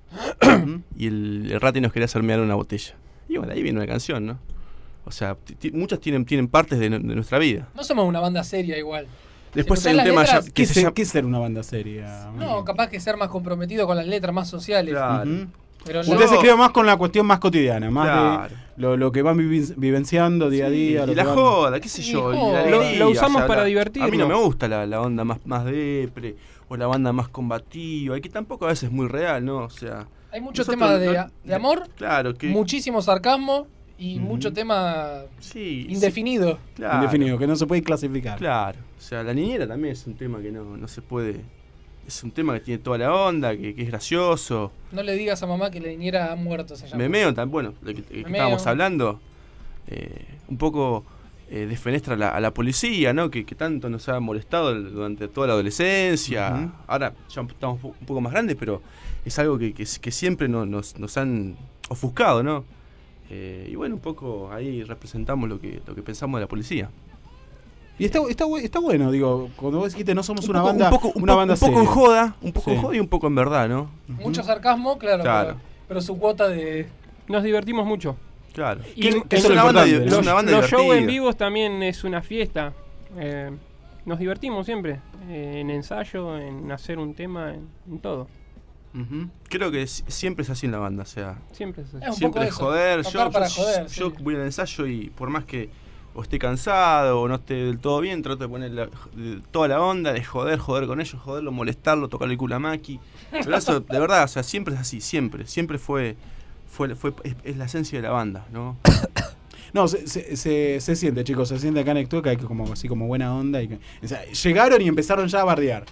S9: y el, el rati nos quería hacer mear una botella. Y bueno, ahí viene una canción, ¿no? O sea, ti- ti- muchas tienen, tienen partes de, nu- de nuestra vida.
S8: No somos una banda seria igual.
S9: Después
S8: Si
S9: hay un
S8: escuchás
S9: tema
S8: las
S9: ya,
S8: letras,
S9: que
S2: ¿Qué,
S9: se
S2: ser,
S9: llama...
S2: qué ser una banda seria?
S8: No, capaz que ser más comprometido con las letras más sociales.
S9: Claro.
S2: Ujú.
S8: Pero
S9: Yo-
S8: no,
S2: Usted se escribe más con la cuestión más cotidiana, más
S9: Claro.
S2: de lo, lo que van vivi- vivenciando día a día. lo
S9: y la
S2: que van-
S9: joda, qué sé
S8: Y
S9: yo. y
S8: joda.
S9: la
S8: Lo-
S9: alegría,
S10: lo usamos para
S9: la-
S10: divertirnos.
S9: A mí no me gusta la, la onda más, más depre o la banda más combativa, y que tampoco a veces es muy real, ¿no? O sea...
S8: hay muchos
S9: nosotros
S8: temas de,
S9: no-
S8: de amor,
S9: Claro, que...
S8: muchísimo sarcasmo y
S2: Ujú.
S8: mucho tema
S9: Sí,
S8: indefinido.
S9: sí, claro.
S2: Indefinido, que no se puede clasificar.
S9: Claro, o sea, la niñera también es un tema que no, no se puede. Es un tema que tiene toda la onda, que, que es gracioso.
S8: No le digas a mamá que la niñera ha muerto, se llama.
S9: Memeo, tan bueno, lo que, que
S8: Memeo.
S9: estábamos hablando, eh, un poco eh, defenestra a la, a la policía, ¿no? Que, que tanto nos ha molestado el- durante toda la adolescencia.
S2: Ujú.
S9: Ahora ya estamos un po- un poco más grandes, pero es algo que, que, que siempre no- nos, nos han ofuscado, ¿no? Eh, y bueno, un poco ahí representamos lo que, lo que pensamos de la policía.
S2: Y está, está, bu- está bueno, digo, cuando vos dijiste no somos
S9: Un
S2: una
S9: poco-
S2: banda,
S9: un poco, un
S2: una
S9: poco-
S2: banda
S9: un poco en
S2: seria.
S9: joda, un poco en
S2: Sí.
S9: joda y un poco en verdad, ¿no?
S8: Mucho sarcasmo, claro,
S9: Claro.
S8: Pero, pero su cuota de...
S10: Nos divertimos mucho.
S9: Claro.
S10: Y
S9: Que-
S10: eso
S9: que
S10: es
S9: es
S10: lo
S9: una banda,
S2: importante,
S9: di-
S2: ¿no?
S9: es una banda
S10: Los shows
S9: divertida.
S10: en vivos también es una fiesta. Eh, nos divertimos siempre. eh, en ensayo, en hacer un tema, en, en todo.
S2: Ujú.
S9: Creo que si- siempre es así en la banda, o sea,
S10: Siempre es así.
S8: Es un
S9: siempre
S8: poco
S9: es
S8: eso,
S9: joder.
S8: tocar
S9: Yo,
S8: para
S9: yo-
S8: joder,
S9: yo
S8: sí.
S9: voy al ensayo y por más que o esté cansado o no esté del todo bien, trato de poner la- de- toda la onda de joder, joder con ellos, joderlo, molestarlo, tocarle el culo a Maki. Pero eso, de verdad, o sea, siempre es así, siempre. Siempre fue, fue, fue es, es la esencia de la banda, ¿no?
S2: No, se, se, se, se siente, chicos, se siente acá en Ectueca, hay como, así como buena onda. Y que, o sea, llegaron y empezaron ya a bardear.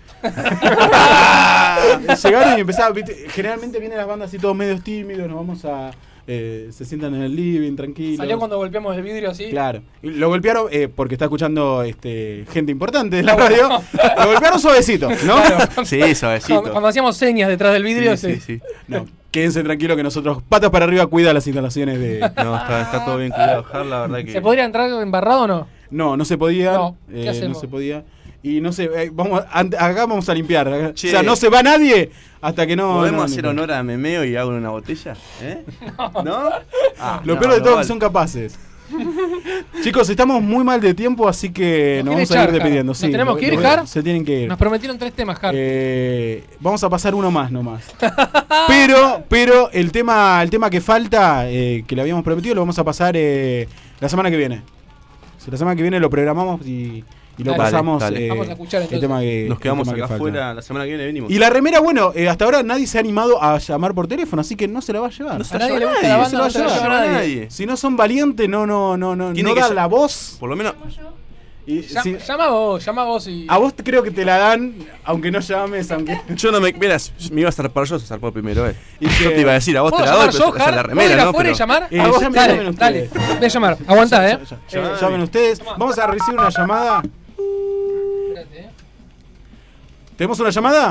S2: Llegaron y empezaron, ¿viste? Generalmente vienen las bandas así todos medios tímidos, nos vamos a... eh, se sientan en el living, tranquilos.
S8: Salió cuando golpeamos el vidrio así.
S2: Claro. Y lo golpearon eh, porque está escuchando este, gente importante de la radio. Lo golpearon suavecito, ¿no?
S8: Claro.
S9: Sí, suavecito.
S8: Cuando, cuando hacíamos señas detrás del vidrio,
S9: Sí,
S8: sí.
S9: sí, sí.
S2: No, quédense tranquilos que nosotros, patas para arriba, cuida las instalaciones de...
S9: No, está, está todo bien cuidado, Jar, la verdad que...
S8: ¿Se podría entrar embarrado o no?
S2: No, no se podía.
S8: No, ¿qué
S2: eh, no
S8: hacemos?
S2: se podía. Y no sé, eh, vamos, an- acá vamos a limpiar. Acá-
S9: Che.
S2: O sea, no se va nadie hasta que no...
S9: ¿Podemos
S2: no
S9: hacer
S2: limpien.
S9: honor a Memeo y hago una botella? ¿Eh? ¿No? Ah,
S2: Lo
S9: no,
S2: peor de
S9: no
S2: todo es
S9: vale.
S2: que son capaces. Chicos, estamos muy mal de tiempo, así que nos
S8: quiere
S2: vamos a ir
S8: echar,
S2: despidiendo.
S8: Jar. ¿Nos tenemos
S2: lo-
S8: que ir,
S2: lo-
S8: Jar?
S2: Se tienen que ir.
S8: Nos prometieron tres temas, Jar.
S2: Eh, vamos a pasar uno más nomás. pero, pero el tema, el tema que falta, eh, que le habíamos prometido, lo vamos a pasar eh, la semana que viene. Si la semana que viene lo programamos y, y lo
S8: Dale,
S2: pasamos.
S9: dale.
S2: eh,
S8: Vamos a escuchar,
S2: el
S8: entonces.
S2: tema que,
S9: Nos quedamos
S2: el tema
S9: acá
S2: que falta.
S9: afuera, la semana que viene venimos.
S2: Y la remera, bueno, eh, hasta ahora nadie se ha animado a llamar por teléfono, así que no se la va a llevar.
S9: No se
S8: A
S9: la
S8: nadie
S9: lleva
S8: le gusta la
S9: nadie,
S8: banda,
S2: se la
S8: no se la
S2: lleva
S8: lleva nadie.
S9: nadie.
S2: Si no son valientes, no, no, no, no,
S9: Tiene
S2: no
S9: que
S2: dan
S9: ser-
S2: la voz.
S9: Por lo menos...
S2: Y
S8: Ya-
S2: si-
S8: Llama a vos, llama a vos y...
S2: a vos creo que te la dan, aunque no llames, aunque.
S9: Yo no me... Verás, me iba a zarpar yo, se zarpó primero él.
S2: Y
S9: Yo
S2: que-
S9: te iba a decir, a vos te
S8: ¿Puedo
S9: la doy,
S8: llamar
S9: pero
S8: yo,
S9: esa es
S8: Jar?
S9: la
S8: ¿Puedo
S9: remera,
S8: ir
S9: ¿no?
S8: afuera y
S9: Pero-
S8: llamar?
S2: Eh,
S8: A vos,
S2: llamen,
S8: dale,
S2: llamen
S8: dale.
S2: ustedes.
S8: Voy a llamar. Aguantá, ¿eh?
S2: Ya, ya, ya, llamen ustedes. Vamos a recibir una llamada.
S8: Espérate, ¿eh?
S2: ¿Tenemos una llamada?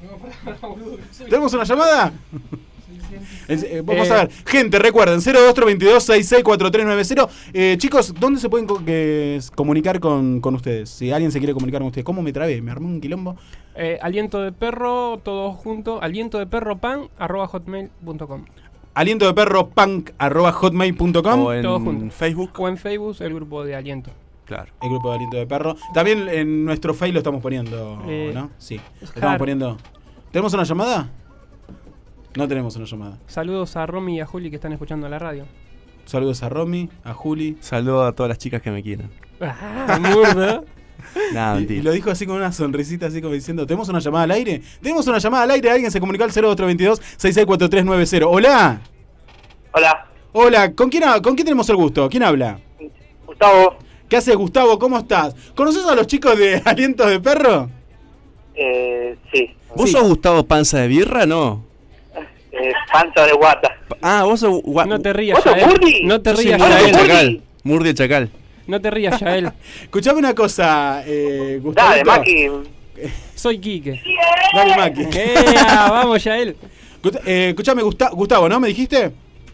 S2: ¿Tenemos una llamada? Es- eh, vamos
S10: Eh.
S2: a ver. Gente, recuerden, cero dos tres dos seis seis cuatro tres nueve cero. Eh, chicos, ¿dónde se pueden co- que- comunicar con, con ustedes? Si alguien se quiere comunicar con ustedes. ¿Cómo me trabé? ¿Me armé un quilombo?
S10: Eh, aliento de perro, todo junto. Aliento de perro pan, arroba hotmail punto com.
S2: Aliento de perro punk arroba hotmail punto com.
S9: O
S10: Todo
S9: en
S10: junto.
S9: Facebook.
S10: O en Facebook, el grupo de aliento.
S9: Claro.
S2: El grupo de Aliento de Perro. También en nuestro Face lo estamos poniendo,
S10: Eh,
S2: ¿no? Sí. Lo
S10: Jar.
S2: estamos poniendo. ¿Tenemos una llamada? No tenemos una llamada.
S10: Saludos a Romy y a Juli que están escuchando la radio.
S2: Saludos a Romy, a Juli.
S9: Saludo a todas las chicas que me quieran.
S10: Ah, murdo.
S9: Nada,
S2: Y, y
S9: mentira.
S2: lo dijo así con una sonrisita, así como diciendo: ¿tenemos una llamada al aire? ¿Tenemos una llamada al aire? Alguien se comunicó al cero dos tres dos seis seis cuatro tres nueve cero. Hola.
S11: Hola,
S2: Hola, ¿con quién, ha- ¿con quién tenemos el gusto? ¿Quién habla?
S11: Gustavo.
S2: ¿Qué haces, Gustavo? ¿Cómo estás? ¿Conoces a los chicos de Alientos de Perro?
S11: Eh, sí,
S9: ¿Vos
S2: Sí.
S9: sos Gustavo Panza de Birra, no?
S11: eh, panza de guata.
S9: Ah, vos sos... gua-
S10: No te rías,
S11: ¿Vos sos
S10: Yael.
S11: Murdi?
S10: No te
S9: Yo soy
S10: rías,
S9: Murdi el
S11: Yael.
S9: Chacal. Murdi el Chacal.
S10: No te rías, Yael.
S2: Escuchame una cosa, eh, Gustavo.
S11: Dale, Maki.
S10: Soy Quique.
S2: Dale, Maki.
S10: ¡Ea! Vamos, Yael.
S2: Gust- eh, escuchame, Gusta- Gustavo, ¿no? ¿Me dijiste?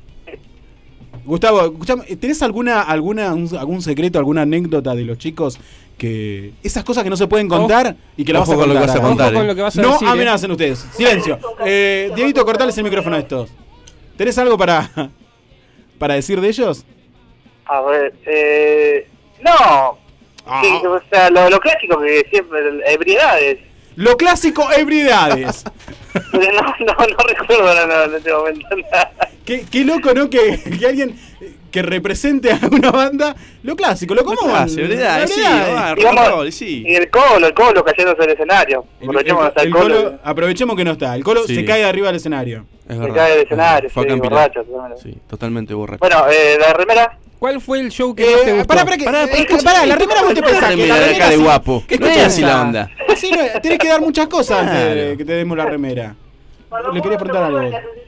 S2: Gustavo, escuchame, ¿tenés alguna, alguna, un- algún secreto, alguna anécdota de los chicos que... Esas cosas que no se pueden contar y que la vas a
S9: Ojo con lo
S2: contar?
S9: que vas a
S2: ahora?
S9: contar,
S10: Ojo con
S9: eh.
S10: lo que vas a
S2: No
S10: decir. eh.
S2: amenacen ustedes. Silencio. Eh, Dieguito, cortales el micrófono a estos. ¿Tenés algo para, para decir de ellos?
S11: A ver, eh, no.
S2: Ah.
S11: Sí, o sea, lo, lo clásico que siempre, ebriedades.
S2: Lo clásico, ebriedades.
S11: Pero no, no, no recuerdo ahora no, en este momento nada.
S2: qué, qué loco, ¿no? Que, que alguien que represente a una banda. Lo clásico, lo común.
S9: Ah, seguridad, sí,
S2: Ebriedades.
S9: va,
S11: Y vamos-
S9: rock and roll, sí.
S11: Y el colo, el colo cayéndose del escenario.
S2: El-
S11: Aprovechemos
S2: el-
S11: hasta el,
S2: el
S11: colo.
S2: Colo- aprovechemos que no está. El Colo
S9: Sí.
S2: se cae de arriba del escenario.
S9: Es
S11: Se
S9: verdad.
S11: cae del escenario,
S9: Fue
S11: sí,
S9: acá en Pilar.
S11: borracho. totalmente.
S9: Sí, totalmente borracho.
S11: Bueno, eh, la remera.
S10: ¿Cuál fue el show que más te
S2: Eh,
S10: gustó?
S2: pará, pará, que,
S9: Pará,
S2: eh,
S9: pará,
S2: que- pará, la remera vos te pensás que
S9: Remera
S2: la
S9: de
S2: remera
S9: acá de
S2: sí-
S9: guapo.
S2: ¿Qué
S9: No es así la
S2: piensa?
S9: onda.
S2: Así no es, tenés que dar muchas cosas antes de
S9: Claro.
S2: que te demos la remera. Le quería preguntar algo.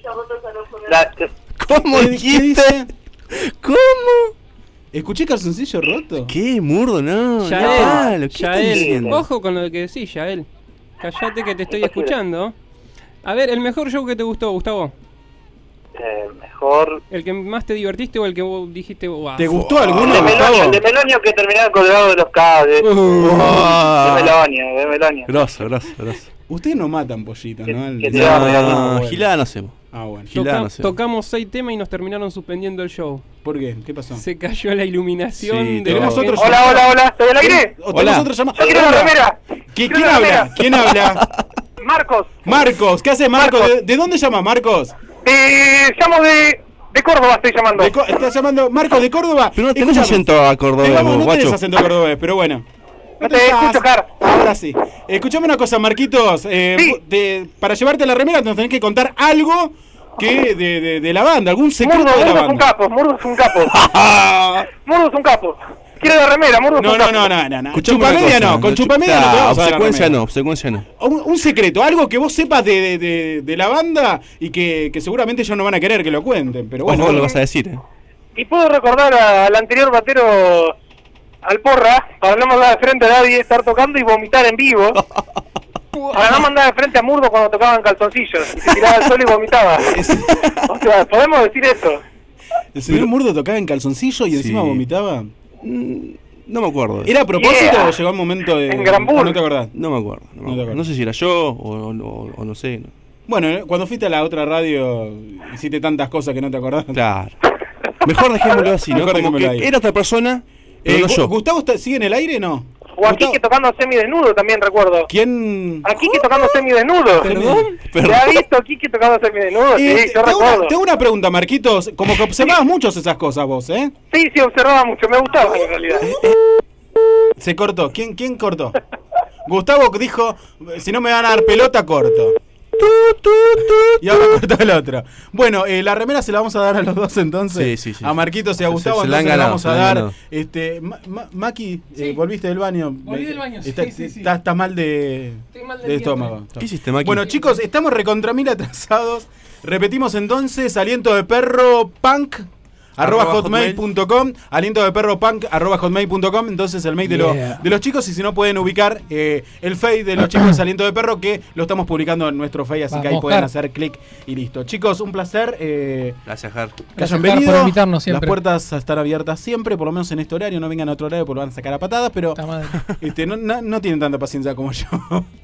S11: La,
S9: ¿Cómo
S2: ¿Qué- qué
S9: dijiste?
S2: dice?
S9: ¿Cómo?
S2: ¿Escuché calzoncillo roto?
S9: ¿Qué, murdo? No,
S10: Yael,
S9: no, ¿qué estás
S10: Yael,
S9: diciendo?
S10: ojo con lo que decís, Yael. Callate que te estoy escuchando. A ver, el mejor show que te gustó, Gustavo.
S11: Eh, mejor.
S10: ¿El que más te divertiste o el que vos dijiste, wow?
S2: ¿Te gustó alguno,
S11: El de Melonio,
S2: Gustavo?
S11: el de Melonio que terminaba colgado de los cables.
S2: Uh,
S11: de Melonio, de Melonio.
S9: Grosso, grosso, grosso.
S2: Ustedes no matan pollitos, ¿no? El-
S11: que te
S2: No,
S11: va a regalar.
S2: no, bueno.
S9: Gilada no hacemos.
S2: Ah, bueno.
S9: Gilada
S10: Toca-
S9: no hacemos.
S10: tocamos seis temas y nos terminaron suspendiendo el show.
S2: ¿Por qué? ¿Qué pasó?
S10: Se cayó la iluminación.
S9: Sí,
S10: de
S2: tenemos
S10: la
S2: otro
S10: gente.
S11: Hola, hola, hola, ¿estoy al aire?
S2: ¿O tenemos otro llamado?
S11: Yo quiero la remera.
S2: ¿Qui-
S11: Quiero
S2: ¿Quién
S11: la
S2: habla?
S11: remera.
S2: ¿Quién habla?
S11: Marcos.
S2: Marcos, ¿qué haces, Marcos?
S11: Marcos.
S2: ¿De, de dónde llamas, Marcos?
S11: Eh, llamo de, de Córdoba, estoy llamando.
S2: De Co- ¿Estás llamando Marcos de Córdoba?
S9: Pero no tenés
S2: Escuchame.
S9: acento a cordobés,
S2: Eh, vamos,
S9: vos,
S2: no
S9: guacho.
S2: tenés acento cordobés, pero bueno.
S11: No te escucho, Car.
S2: Ahora sí. Escuchame una cosa, Marquitos. eh,
S11: Sí.
S2: vos- de- para llevarte la remera nos tenés que contar algo que de, de, de la banda, algún secreto
S11: Murdo,
S2: de la
S11: Murdo es un
S2: banda.
S11: capo, Murdo es un capo. Murdo es un capo. Quiero la remera, Murdo es
S2: No,
S11: un
S2: no,
S11: capo.
S2: no, no, no, no.
S9: Escuchame una
S2: Chupamedia
S9: cosa,
S2: no, con
S9: chu-
S2: chupamedia no te
S9: Nah,
S2: vamos a dar la
S9: obsecuencia
S2: remera.
S9: no, obsecuencia no.
S2: Un, un secreto, algo que vos sepas de, de, de, de la banda y que, que seguramente ellos no van a querer que lo cuenten, pero
S9: Vos
S2: bueno.
S9: vos lo vas a decir, eh.
S11: Y puedo recordar a- al anterior batero, al Porra, para no mandar de frente a nadie, estar tocando y vomitar en vivo. Para no mandar de frente a Murdo cuando tocaban calzoncillos. Y se tiraba al suelo y vomitaba. O sea, podemos decir eso.
S2: ¿El señor Murdo tocaba en calzoncillo y encima
S9: Sí.
S2: vomitaba?
S9: Mm, No me acuerdo.
S2: ¿Era a propósito
S11: Yeah.
S2: o llegó un momento de...
S11: En Gran
S2: o
S11: Bull.
S2: no te acordás?
S9: No me acuerdo. No, me
S2: No te
S9: acuerdo.
S2: acuerdas.
S9: No sé si era yo o, o- o- o no sé. no.
S2: Bueno, eh, cuando fuiste a la otra radio hiciste tantas cosas que no te acordás.
S9: Claro. Mejor dejémoslo así, ¿no?
S2: Mejor
S9: Como
S2: dejémoslo
S9: que
S2: ahí.
S9: era otra persona, pero
S2: Eh,
S9: no
S2: Gu-
S9: yo.
S2: ¿Gustavo está- sigue en el aire no?
S11: O a
S2: Gustavo-
S11: Quique tocando semidesnudo también recuerdo.
S2: ¿Quién...?
S11: A Quique tocando semidesnudo.
S2: ¿Perdón?
S11: ¿Te ha visto a Quique tocando semidesnudo?
S2: Eh,
S11: Sí,
S2: te,
S11: yo
S2: te hago
S11: recuerdo.
S2: una, te hago una pregunta, Marquitos. Como que observabas muchos esas cosas vos, ¿eh?
S11: Sí, sí, observaba mucho, me gustaba en realidad.
S2: Se cortó. ¿Quién, quién cortó? Gustavo dijo, si no me van a dar pelota, corto. Y ahora cortó el otro. Bueno, eh, la remera se la vamos a dar a los dos entonces.
S9: Sí, sí, sí.
S2: A Marquitos y a
S9: Se-
S2: Gustavo
S9: se- se la han
S2: entonces le
S9: ganado,
S2: vamos
S9: se
S2: a
S9: la han
S2: dar.
S9: ganado.
S2: Este, Ma- Ma- Maki, eh,
S8: Sí.
S2: volviste del baño.
S8: Volví del baño, sí,
S2: Está-
S8: sí, sí.
S2: Estás estás mal de,
S8: Estoy mal del
S2: de
S8: vientre.
S2: estómago.
S9: ¿Qué hiciste, Maki?
S2: Bueno, chicos, estamos recontra mil atrasados. Repetimos entonces, aliento de perro punk arroba
S9: Arroba
S2: hotmail punto com, aliento de perro punk arroba hotmail punto com, entonces el mail de, lo-
S8: Yeah.
S2: de los chicos, y si no pueden ubicar eh, el Face de los chicos aliento de perro, que lo estamos publicando en nuestro Face, así que ahí
S8: Vamos,
S2: pueden
S8: Jar.
S2: hacer clic y listo. Chicos, un placer. eh,
S9: Gracias, Jar.
S2: que
S8: Gracias,
S2: hayan
S8: Jar,
S2: venido.
S8: por invitarnos siempre.
S2: Las puertas están abiertas siempre, por lo menos en este horario. No vengan a otro horario porque lo van a sacar a patadas, pero
S8: Puta madre.
S2: este, no, no, no tienen tanta paciencia como yo.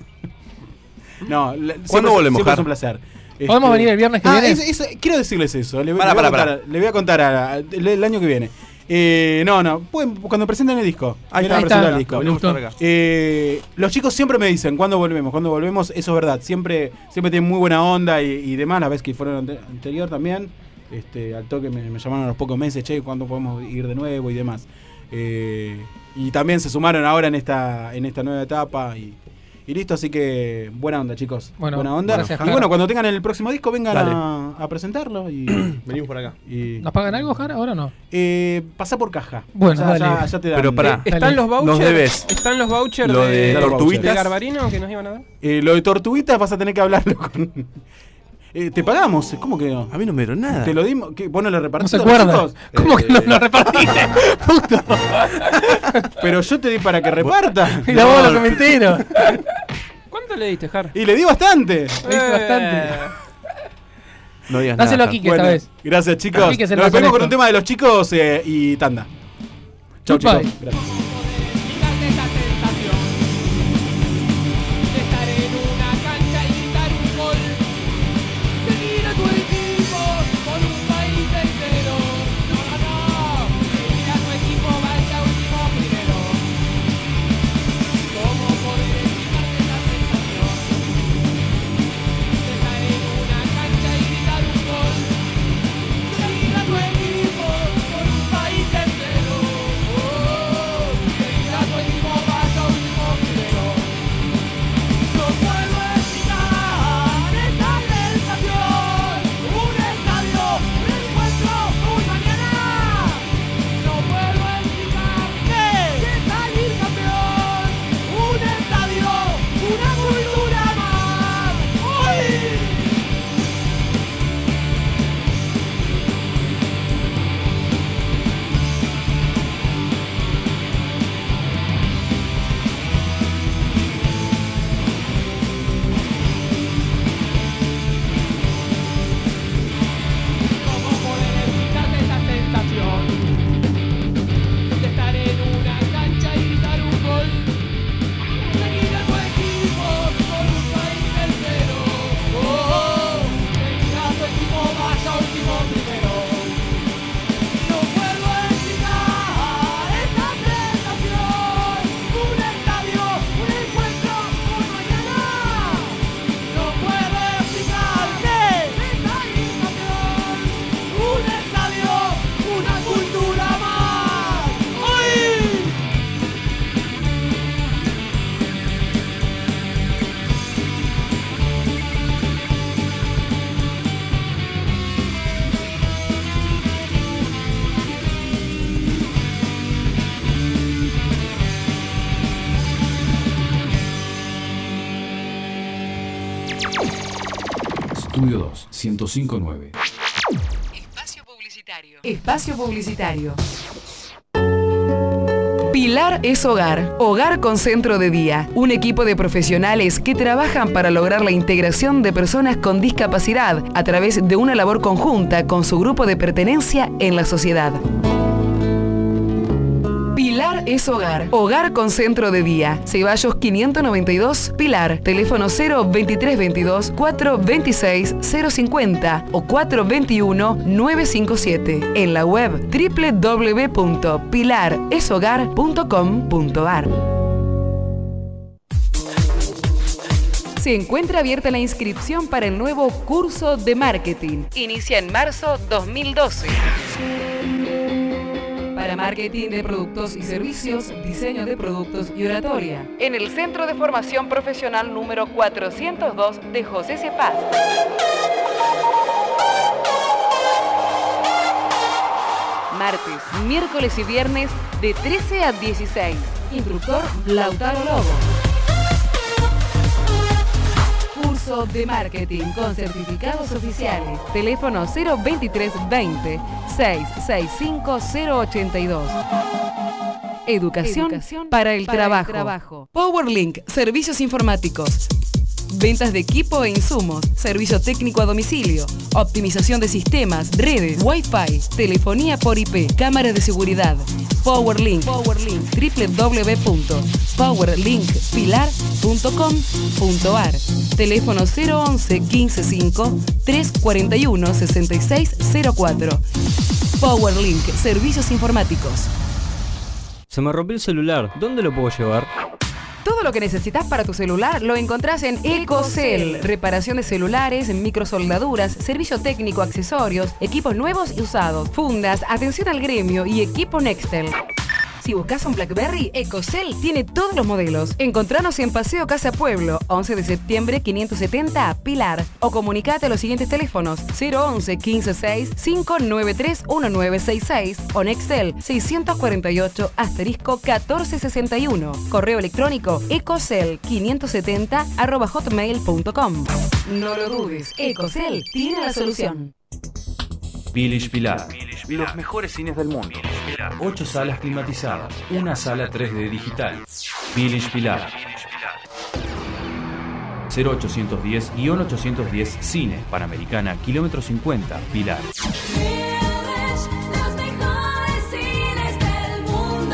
S2: No, la- siempre
S9: ¿Cuándo
S2: es-
S9: volvemos,
S2: siempre es
S9: Jar?
S2: un placer.
S8: ¿Podemos venir el viernes que
S2: ah,
S8: viene?
S2: es- es- quiero decirles eso. Le, voy-
S9: Pará,
S2: le voy, a
S9: pará,
S2: contar, le voy a contar a- a- el, el año que viene. Eh, no, no. Pueden, cuando presenten el disco.
S9: Ahí
S2: vienen a
S8: está,
S2: presentar
S8: ahí
S2: el
S8: está.
S2: disco.
S9: Volvemos
S8: gustó.
S9: para acá.
S2: Eh, los chicos siempre me dicen, ¿cuándo volvemos? ¿Cuándo volvemos? Eso es verdad. Siempre siempre tienen muy buena onda y, y demás. La vez que fueron ante- anterior también. Este, al toque me, me llamaron a los pocos meses, che, ¿cuándo podemos ir de nuevo y demás? Eh, y también se sumaron ahora en esta, en esta nueva etapa y, y listo, así que buena onda, chicos.
S8: Bueno,
S2: buena onda.
S8: gracias,
S2: y
S8: Jara.
S2: bueno, cuando tengan el próximo disco, vengan
S9: Dale.
S2: a, a presentarlo y,
S9: Venimos por acá.
S2: y
S8: ¿Nos pagan algo, Jara? ¿Ahora no?
S2: eh, pasá por caja.
S8: Bueno,
S2: ya,
S8: dale.
S2: ya, ya te dan.
S9: Pero pará.
S2: Eh,
S10: ¿Están los vouchers?
S9: Nos debes.
S10: ¿Están los vouchers
S9: Lo
S10: de,
S9: de
S2: Claro,
S9: tortuguitas.
S10: de Garbarino que nos iban a dar?
S2: eh, lo de tortuguitas vas a tener que hablarlo con... Eh, te pagamos, ¿cómo que no?
S9: A mí no me dieron nada.
S2: Te lo dimos, ¿qué? ¿Vos no lo
S8: No
S2: repartiste
S8: se
S2: a los
S8: acuerda.
S2: chicos?
S8: ¿Cómo que no
S9: Eh,
S8: lo repartiste? Puto.
S2: Pero yo te di para que reparta.
S8: Mira vos lo que me entero.
S10: ¿Cuánto le diste, Jar?
S2: Y le di bastante.
S8: Viste bastante.
S9: No digas nada.
S8: Dáselo a
S9: Jar.
S8: Kike esta
S2: Bueno,
S8: vez.
S2: gracias, chicos.
S8: Quique es el
S2: Nos
S8: más
S2: despedimos con
S8: honesto.
S2: un tema de los chicos eh, y tanda. Chau,
S8: Goodbye.
S2: chicos. Gracias.
S6: Quitarte esa sensación de estar en una cancha y gritar un gol, seguir a tu equipo por un país entero. No, no, no, seguir a tu equipo vaya último primero. ¿Cómo poder quitarte esa sensación de estar en una cancha y gritar un gol, seguir a tu equipo por un país entero? Oh,
S12: Estudio dos, ciento cinco punto nueve.
S13: Espacio publicitario. Espacio publicitario. Pilar es Hogar, Hogar con Centro de Día, un equipo de profesionales que trabajan para lograr la integración de personas con discapacidad a través de una labor conjunta con su grupo de pertenencia en la sociedad. Pilar es Hogar, Hogar con Centro de Día, Ceballos quinientos noventa y dos, Pilar, teléfono cero veintitrés veintidós, cuatrocientos veintiséis, cero cincuenta o cuatrocientos veintiuno, novecientos cincuenta y siete, en la web doble u doble u doble u punto pilar es hogar punto com punto a r. Se encuentra abierta la inscripción para el nuevo curso de marketing. Inicia en marzo dos mil doce. Para marketing de productos y servicios, diseño de productos y oratoria. En el Centro de Formación Profesional número cuatrocientos dos de José C. Paz. Martes, miércoles y viernes de trece a dieciséis. Instructor Lautaro Lobo. Curso de marketing con certificados oficiales. Teléfono cero veintitrés veinte, seiscientos sesenta y cinco, cero ochenta y dos. Educación, Educación para, el, para trabajo. el trabajo. PowerLink, servicios informáticos. Ventas de equipo e insumos, servicio técnico a domicilio, optimización de sistemas, redes, Wi-Fi, telefonía por I P, cámaras de seguridad. PowerLink, PowerLink, doble u doble u doble u punto powerlink pilar punto com punto a r. Teléfono cero once, quince cinco, trescientos cuarenta y uno, sesenta y seis cero cuatro. PowerLink, servicios informáticos.
S14: Se me rompió el celular, ¿dónde lo puedo llevar?
S13: Todo lo que necesitas para tu celular lo encontrás en Ecocel. Reparación de celulares, microsoldaduras, servicio técnico, accesorios, equipos nuevos y usados, fundas, atención al gremio y equipo Nextel. Si buscas un BlackBerry, Ecocel tiene todos los modelos. Encontranos en Paseo Casa Pueblo, once de septiembre quinientos setenta, Pilar. O comunicate a los siguientes teléfonos: cero once, quince seis, cinco nueve tres, uno nueve seis seis o Nextel seiscientos cuarenta y ocho asterisco catorce sesenta y uno. Correo electrónico ecocel quinientos setenta arroba hotmail punto com. No lo dudes, Ecocel tiene la solución.
S12: Village Pilar. Los mejores cines del mundo. Ocho salas climatizadas. Una sala tres D digital. Village Pilar. cero ochocientos diez, ochocientos diez Cine. Panamericana, kilómetro cincuenta, Pilar.
S5: Los mejores cines del mundo.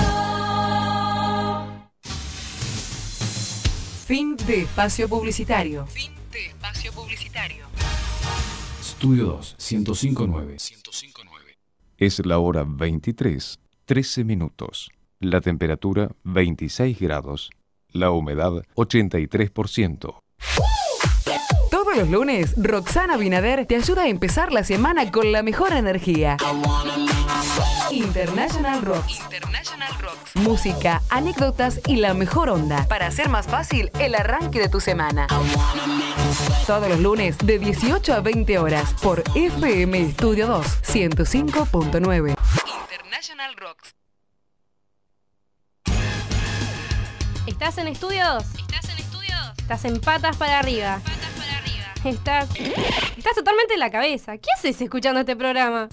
S13: Fin de espacio publicitario. Fin de espacio publicitario.
S12: Estudio dos, ciento cinco punto nueve.
S1: Es la hora veintitrés, trece minutos. La temperatura veintiséis grados. La humedad ochenta y tres por ciento.
S13: Todos los lunes, Roxana Binader te ayuda a empezar la semana con la mejor energía. International Rocks. International Rocks. Música, anécdotas y la mejor onda para hacer más fácil el arranque de tu semana. Todos los lunes de dieciocho a veinte horas por F M Estudio dos, ciento cinco punto nueve. International Rocks.
S4: ¿Estás en Estudio dos? ¿Estás en Estudio dos? Estás en Patas para Arriba. Patas para Arriba. Estás, estás totalmente en la cabeza. ¿Qué haces escuchando este programa?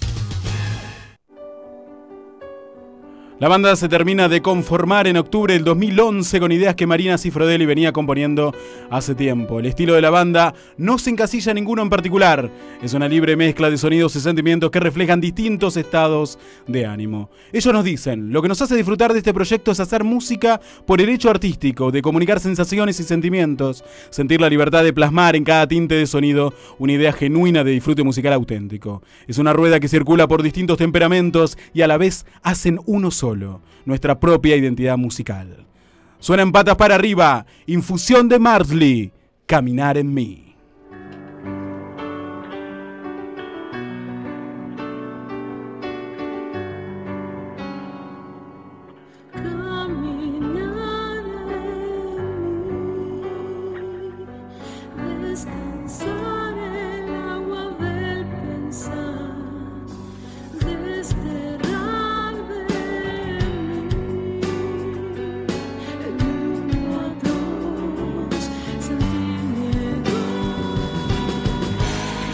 S2: La banda se termina de conformar en octubre del dos mil once con ideas que Marina Cifrodelli venía componiendo hace tiempo. El estilo de la banda no se encasilla ninguno en particular. Es una libre mezcla de sonidos y sentimientos que reflejan distintos estados de ánimo. Ellos nos dicen, lo que nos hace disfrutar de este proyecto es hacer música por el hecho artístico, de comunicar sensaciones y sentimientos, sentir la libertad de plasmar en cada tinte de sonido una idea genuina de disfrute musical auténtico. Es una rueda que circula por distintos temperamentos y a la vez hacen uno solo. Nuestra propia identidad musical. Suenan Patas para Arriba, Infusión de Marsley, Caminar en mí.
S5: Descansar el agua del pensar, desterrar de mí el mundo atroz, sentir miedo.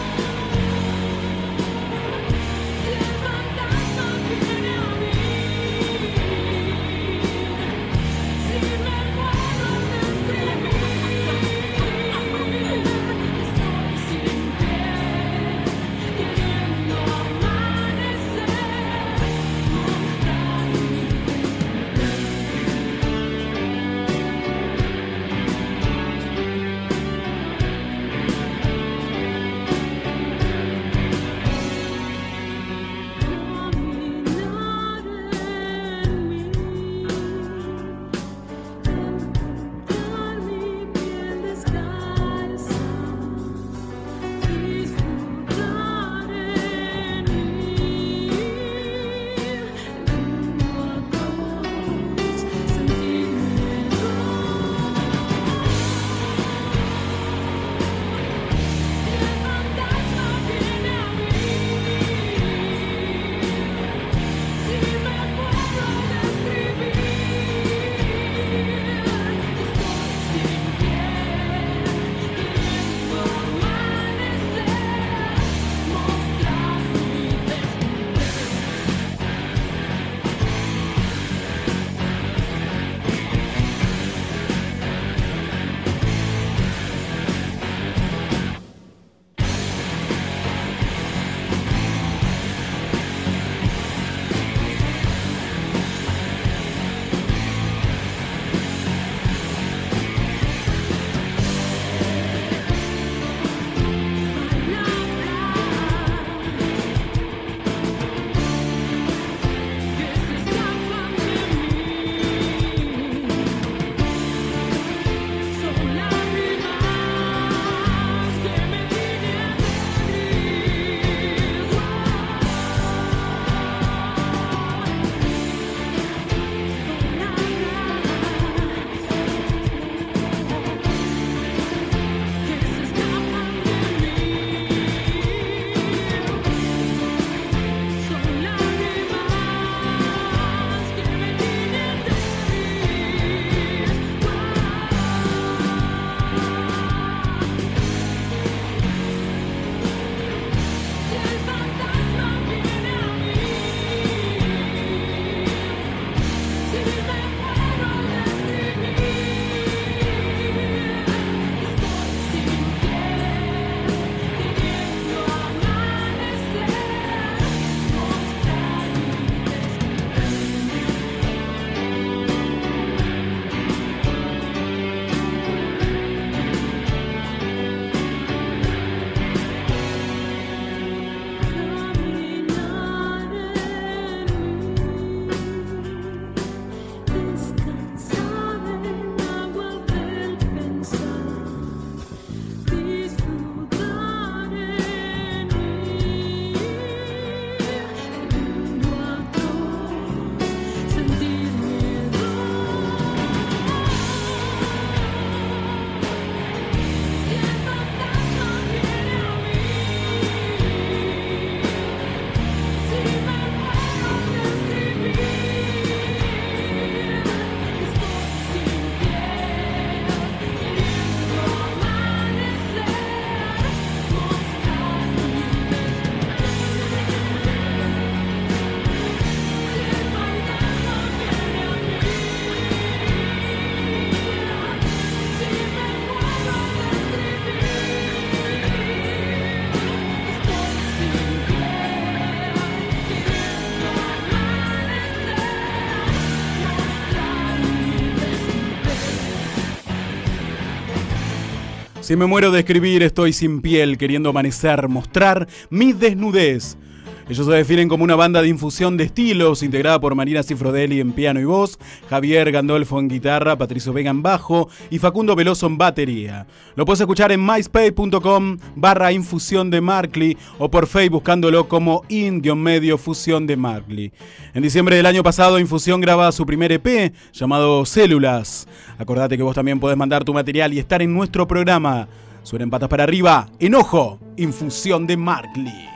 S2: Si me muero de escribir, estoy sin piel, queriendo amanecer, mostrar mi desnudez. Ellos se definen como una banda de infusión de estilos, integrada por Marina Cifrodelli en piano y voz, Javier Gandolfo en guitarra, Patricio Vega en bajo y Facundo Veloso en batería. Lo puedes escuchar en myspace.com barra infusión de Markley o por Facebook buscándolo como in-medio fusión de Markley. En diciembre del año pasado, Infusión graba su primer E P llamado Células. Acordate que vos también podés mandar tu material y estar en nuestro programa. Suenen patas para arriba, enojo, Infusión de Markley.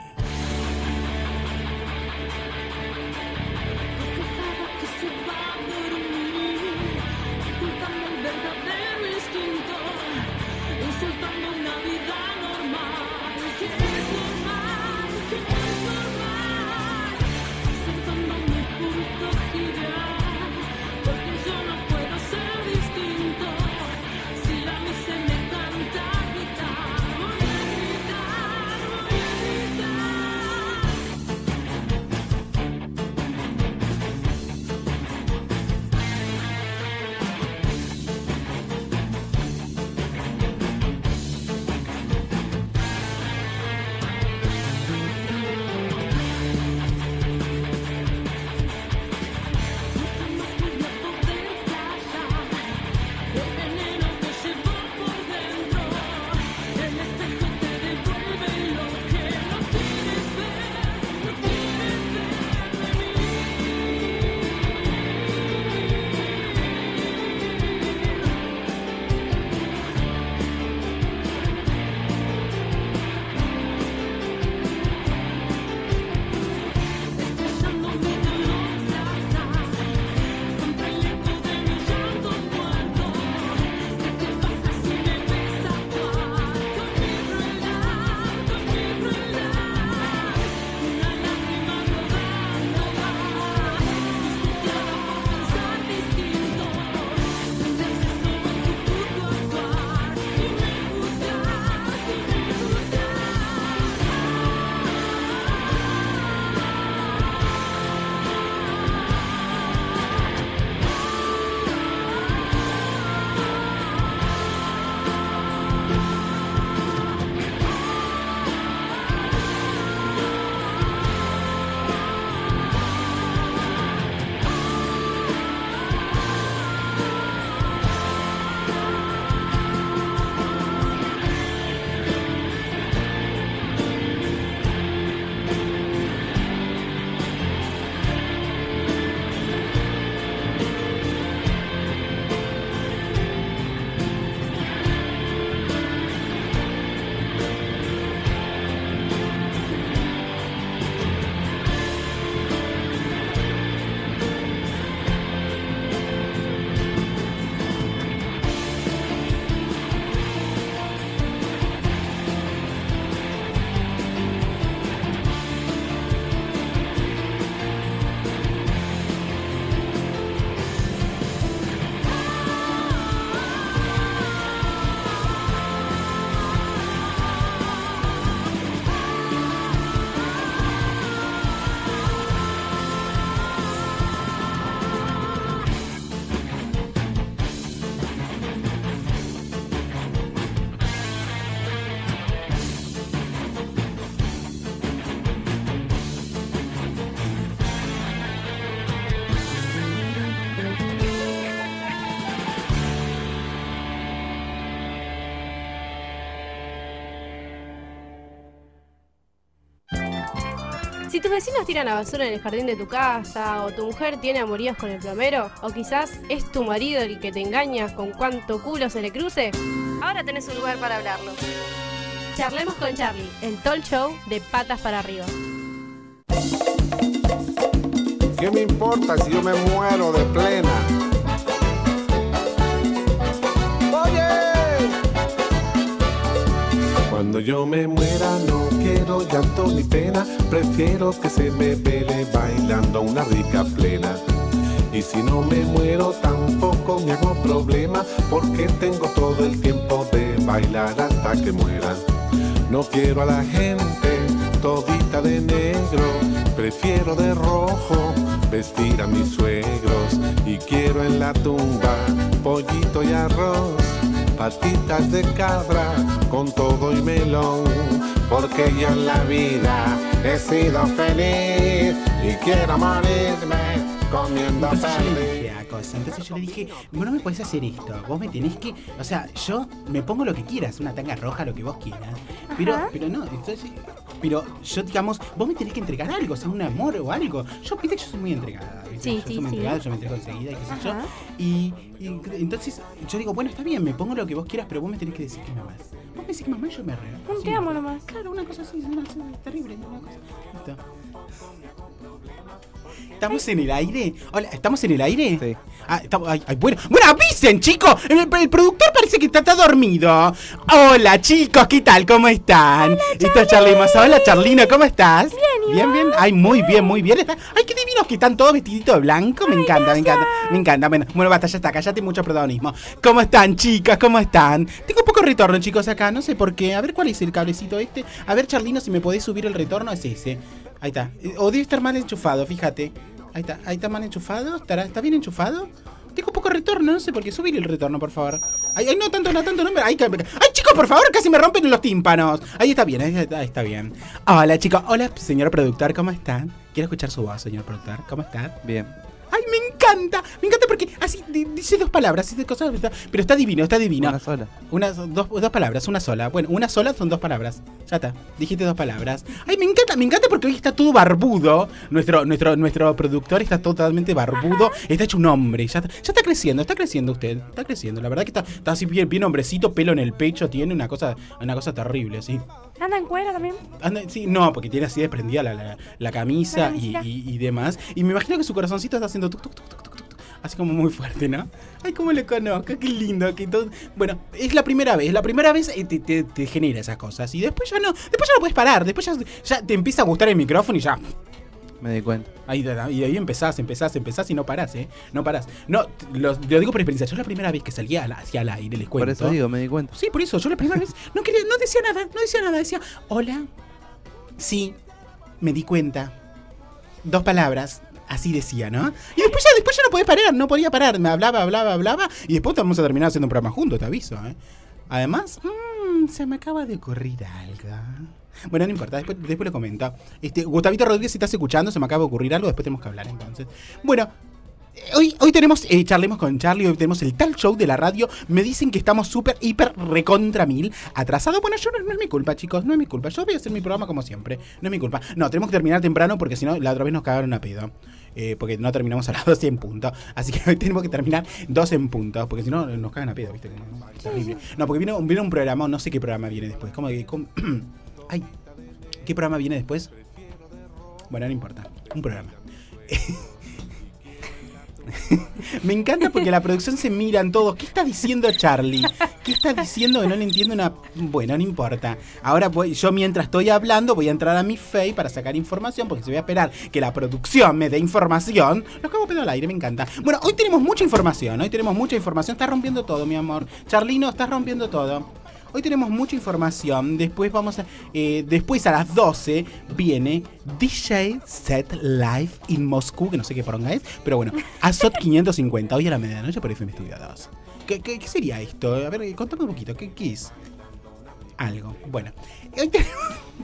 S4: Si tus vecinos tiran la basura en el jardín de tu casa, o tu mujer tiene amoríos con el plomero, o quizás es tu marido el que te engaña con cuánto culo se le cruce,
S7: ahora tenés un lugar para hablarlo.
S4: Charlemos con Charlie, el talk show de Patas para Arriba.
S15: ¿Qué me importa si yo me muero de plena? ¡Oye! Cuando yo me muera no quiero llanto ni pena, prefiero que se me vele bailando una rica plena. Y si no me muero tampoco me hago problema, porque tengo todo el tiempo de bailar hasta que muera. No quiero a la gente todita de negro, prefiero de rojo vestir a mis suegros. Y quiero en la tumba pollito y arroz patitas de cabra con todo y melón, porque yo en la vida he sido feliz y quiero morirme comiendo
S2: Entonces yo le
S15: perdiz.
S2: dije a cosa, entonces yo le dije, vos no me podés hacer esto, vos me tenés que, o sea, yo me pongo lo que quieras, una tanga roja, lo que vos quieras, pero,
S4: Ajá.
S2: pero no, entonces, pero yo digamos, vos me tenés que entregar algo, o sea, un amor o algo. Yo, viste que yo soy muy entregada, ¿viste?
S4: Sí,
S2: yo
S4: sí,
S2: soy muy
S4: sí.
S2: entregada, yo me entrego enseguida y qué sé yo.
S4: Ajá.
S2: Y, y entonces yo digo, bueno, está bien, me pongo lo que vos quieras, pero vos me tenés que decir que me amás. Vos me decís que me amás y yo me arreglo.
S4: Un
S2: Sí,
S4: te amo
S2: me-
S4: nomás.
S2: Claro, una cosa así, una cosa terrible, una cosa. Listo. ¿Estamos en el aire? Hola, ¿estamos en el aire? Sí. Ah, estamos, ay, ay, bueno, bueno, avisen, chicos. El, el productor parece que está, está dormido. Hola, chicos, ¿qué tal? ¿Cómo están? Hola, Esto es Charlie Mosa. Hola, Charlino, ¿cómo estás? Bien, bien, bien. Ay, muy bien, muy bien. Está- Ay, qué divinos que están todos vestiditos de blanco. Me encanta, me encanta, me encanta. Bueno, bueno, basta, ya está, cállate, mucho protagonismo. ¿Cómo están, chicas? ¿Cómo están? Tengo un poco de retorno, chicos, acá, no sé por qué. A ver cuál es el cablecito este. A ver, Charlino, si me podés subir el retorno, es ese. Ahí está. Eh, O debe estar mal enchufado, fíjate. Ahí está, ahí está mal enchufado. ¿Estará, ¿Está bien enchufado? Tengo poco retorno, no sé por qué. Subir el retorno, por favor. Ay, ay, no tanto, no tanto, no. Ay, ca- ay, chicos, por favor, casi me rompen los tímpanos. Ahí está bien, ahí está, ahí está bien. Hola, chicos. Hola, señor productor, ¿cómo están? Quiero escuchar su voz, señor productor. ¿Cómo están?
S16: Bien.
S2: Ay, me encanta. Me encanta porque así di- dice dos palabras, dice cosas, pero está divino, está divino.
S16: Una sola.
S2: Una, dos, dos palabras, una sola. Bueno, una sola son dos palabras. Ya está, dijiste dos palabras. Ay, me encanta, me encanta porque hoy está todo barbudo. Nuestro, nuestro, nuestro productor está totalmente barbudo. Está hecho un hombre. Ya, está- ya está creciendo, está creciendo usted. Está creciendo. La verdad que está, está así bien, bien hombrecito, pelo en el pecho, tiene una cosa, una cosa terrible, así.
S4: ¿Anda en cuera también?
S2: Anda, sí, no, porque tiene así desprendida la, la, la camisa
S4: La
S2: y,
S4: camisita.
S2: y, y demás. Y me imagino que su corazoncito está haciendo tuc, tuc, tuc, tuc, tuc, tuc, así como muy fuerte, ¿no? Ay, cómo le conozco, qué lindo. Que todo... Bueno, es la primera vez. La primera vez eh, te, te, te genera esas cosas. Y después ya no, después ya no puedes parar. Después ya, ya te empieza a gustar el micrófono y ya.
S16: Me di cuenta.
S2: Ahí, y ahí empezás, empezás, empezás y no parás, ¿eh? No parás. No, lo, lo digo por experiencia. Yo la primera vez que salía al- hacia el aire, les cuento.
S16: Por eso digo, me di cuenta.
S2: Sí, por eso. Yo la primera vez no quería, no decía nada, no decía nada. Decía, hola. Sí, me di cuenta. Dos palabras. Así decía, ¿no? Y después ya, después ya no podía parar, no podía parar. Me hablaba, hablaba, hablaba. Y después vamos a terminar haciendo un programa juntos, te aviso, ¿eh? Además, mmm, se me acaba de ocurrir algo. Bueno, no importa, después, después lo comento. Este, Gustavito Rodríguez, si estás escuchando, se me acaba de ocurrir algo, después tenemos que hablar entonces. Bueno, hoy, hoy tenemos, eh, charlemos con Charlie, hoy tenemos el tal show de la radio. Me dicen que estamos súper, hiper, recontra mil atrasados. Bueno, yo no, no es mi culpa, chicos, no es mi culpa. Yo voy a hacer mi programa como siempre, no es mi culpa. No, tenemos que terminar temprano porque si no, la otra vez nos cagaron a pedo. Eh, porque no terminamos a las doce en punto. Así que hoy tenemos que terminar doce en punto. Porque si no, nos cagan a pedo, ¿viste? No, es terrible. No, porque viene, viene un programa, no sé qué programa viene después. ¿Cómo que.? cómo- Ay, ¿qué programa viene después? Bueno, no importa. Un programa. Me encanta porque la producción se miran todos. ¿Qué está diciendo Charlie? ¿Qué está diciendo que no le entiendo una...? Bueno, no importa. Ahora voy, yo mientras estoy hablando voy a entrar a mi Face para sacar información, porque si voy a esperar que la producción me dé información, lo cago pedo al aire, me encanta. Bueno, hoy tenemos mucha información, hoy tenemos mucha información. Estás rompiendo todo, mi amor. Charlino, estás rompiendo todo. Hoy tenemos mucha información. Después vamos a. Eh, después a las doce viene D J Set Live in Moscú, que no sé qué poronga es, pero bueno, Azot quinientos cincuenta, hoy a la medianoche por F M Studio dos. ¿Qué, qué, qué sería esto? A ver, contame un poquito, ¿qué, qué es? Algo. Bueno. Hoy tenemos.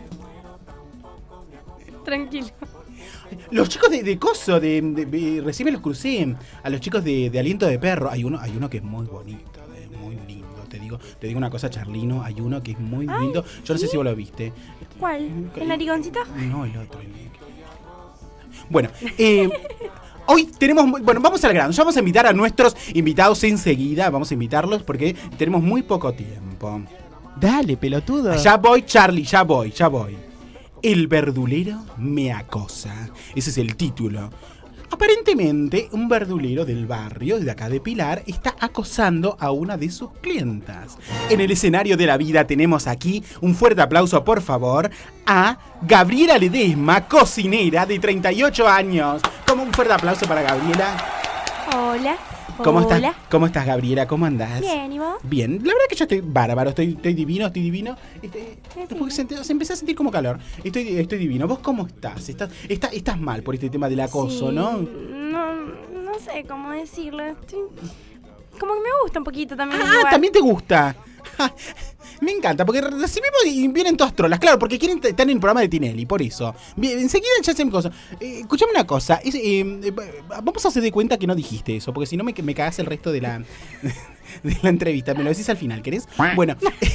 S4: Tranquilo.
S2: Los chicos de, de Coso, de, de- de- recién me los crucé. A los chicos de, de Aliento de Perro. Hay uno, hay uno que es muy bonito, eh, muy lindo. Te digo, te digo una cosa, Charlino. Hay uno que es muy
S4: Ay,
S2: lindo. Yo no sé
S4: ¿sí?
S2: si vos lo viste.
S4: ¿Cuál? ¿El narigoncito?
S2: No, el otro. el- Bueno, eh, hoy tenemos. muy- Bueno, vamos al grano. Ya vamos a invitar a nuestros invitados enseguida. Vamos a invitarlos porque tenemos muy poco tiempo.
S16: Dale, pelotudo.
S2: Ya voy, Charlie, ya voy, ya voy. El verdulero me acosa. Ese es el título. Aparentemente, un verdulero del barrio de acá de Pilar está acosando a una de sus clientas. En el escenario de la vida tenemos aquí un fuerte aplauso, por favor, a Gabriela Ledesma, cocinera de treinta y ocho años. Como un fuerte aplauso para Gabriela.
S4: Hola.
S2: ¿Cómo
S4: Hola.
S2: estás? ¿Cómo estás, Gabriela? ¿Cómo andás?
S4: Bien, ¿y vos?
S2: Bien, la verdad que yo estoy bárbaro, estoy, estoy divino, estoy divino. Este,
S4: Sí, sí.
S2: porque se, se empecé a sentir como calor. Estoy, estoy divino. ¿Vos cómo estás? Estás, estás? estás mal por este tema del acoso,
S4: Sí,
S2: ¿no?
S4: No, no sé cómo decirlo. Estoy, como que me gusta un poquito también.
S2: Ah,
S4: igual.
S2: también te gusta. Me encanta, porque recibimos y vienen todas trolas, claro, porque quieren estar en el programa de Tinelli, por eso. Bien, enseguida ya hacen cosas. Eh, escuchame una cosa, es, eh, eh, vamos a hacer de cuenta que no dijiste eso, porque si no me, me cagás el resto de la, de la entrevista. Me lo decís al final, ¿querés? Bueno.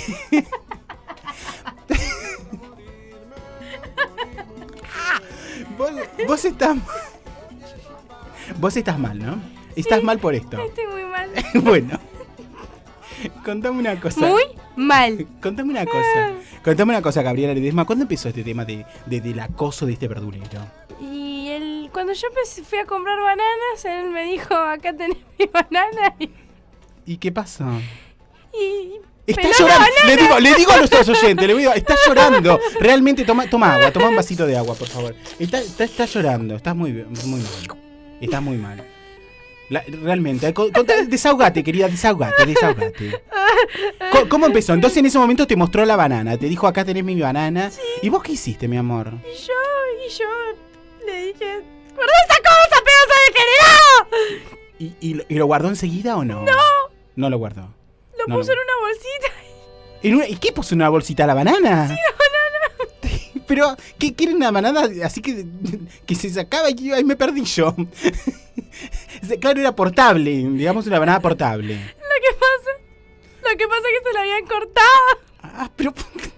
S2: vos, vos estás... Vos estás mal, ¿no? Estás
S4: Sí,
S2: mal por esto.
S4: Estoy muy mal.
S2: Bueno. Contame una cosa.
S4: Muy mal.
S2: Contame una cosa. Contame una cosa, Gabriela Ledesma. ¿Cuándo empezó este tema de, de- del acoso de este verdulero?
S4: Y él, cuando yo empecé- fui a comprar bananas, él me dijo, acá tenés mi banana. Y,
S2: ¿Y qué pasó?
S4: y
S2: Está
S4: peló la
S2: llorando.
S4: banana.
S2: Le digo, le digo a nuestros oyentes, le digo, está llorando. Realmente, toma, toma agua, toma un vasito de agua, por favor. Está, está, está llorando, estás muy, muy mal. Estás muy mal. La- realmente, eh, con- contá- desahogate, querida, desahogate, desahogate. Co- ¿Cómo empezó? Entonces en ese momento te mostró la banana, te dijo, acá tenés mi banana. ¿Y vos qué hiciste, mi amor?
S4: Y yo, y yo le dije, ¡guarda esa cosa, pedazo de degenerado!
S2: ¿Y, y, lo- y lo guardó enseguida o no?
S4: No.
S2: No lo guardó.
S4: Lo
S2: No,
S4: puso
S2: no.
S4: en una bolsita.
S2: ¿En una- ¿Y qué puso en una bolsita la banana?
S4: Sí, la banana.
S2: Pero, ¿qué quiere una banana así que, que se sacaba y ahí me perdí yo? Claro, era portable, digamos una banana portable.
S4: Lo que pasa, lo que pasa es que se la habían cortado.
S2: Ah, pero...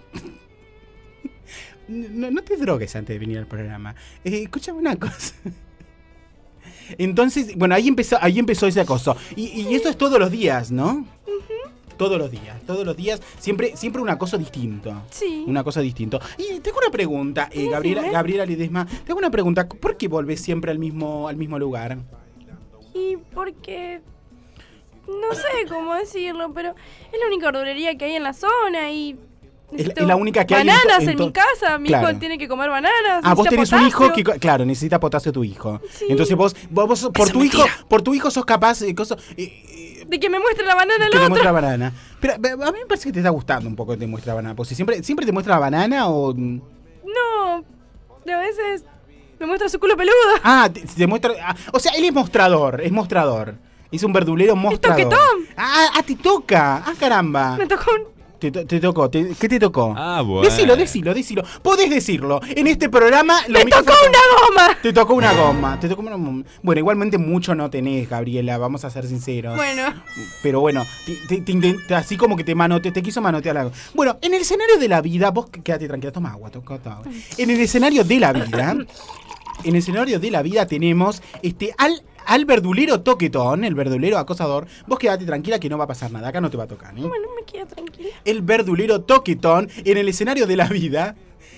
S2: No, no te drogues antes de venir al programa. Eh, escúchame una cosa. Entonces, bueno, ahí empezó, ahí empezó ese acoso. Y, y eso es todos los días, ¿no? Todos los días, todos los días, siempre, siempre un acoso distinto.
S4: Sí.
S2: Una cosa distinto. Y tengo una pregunta, eh,
S4: Sí,
S2: Gabriela,
S4: dime.
S2: Gabriela Ledesma, tengo una pregunta. ¿Por qué volvés siempre al mismo, al mismo lugar?
S4: Y porque... No sé cómo decirlo, pero es la única verdulería que hay en la zona y...
S2: Es,
S4: necesito
S2: es la única que hay en to-
S4: bananas
S2: en
S4: en,
S2: to-
S4: mi casa, mi
S2: Claro.
S4: hijo tiene que comer bananas.
S2: Ah, vos
S4: necesita
S2: tenés un hijo
S4: potasio.
S2: que, claro, necesita potasio tu hijo.
S4: Sí.
S2: Entonces vos, vos, vos por tu hijo, por tu hijo sos capaz de cosas, eh,
S4: De que me muestre la banana el
S2: que te
S4: otro.
S2: muestra la banana. Pero a mí me parece que te está gustando un poco que te muestra la banana. Porque si siempre, siempre te muestra la banana o.
S4: No, a veces me muestra su culo peludo.
S2: Ah, te, te muestra. ah, o sea, él es mostrador, es mostrador. Es un verdulero mostrador.
S4: toquetón.
S2: Ah, ah, te toca. Ah, caramba.
S4: Me tocó un...
S2: Te, to- te tocó. Te- ¿Qué te tocó?
S12: Ah, bueno.
S2: Decilo, decilo, decilo. Podés decirlo. En este programa.
S4: ¡Me tocó una goma!
S2: Te tocó una goma. Te tocó una goma. Bueno, igualmente mucho no tenés, Gabriela. Vamos a ser sinceros.
S4: Bueno,
S2: Pero bueno, te- te- te intent- así como que te manote, te quiso manotear algo. Bueno, en el escenario de la vida, vos quédate tranquila, toma agua, toma agua. En el escenario de la vida, en el escenario de la vida tenemos este al, al verdulero toquetón, el verdulero acosador. Vos quédate tranquila que no va a pasar nada, acá no te va a tocar, ¿eh?
S4: bueno, me quedo tranquila.
S2: El verdulero toquetón en el escenario de la vida.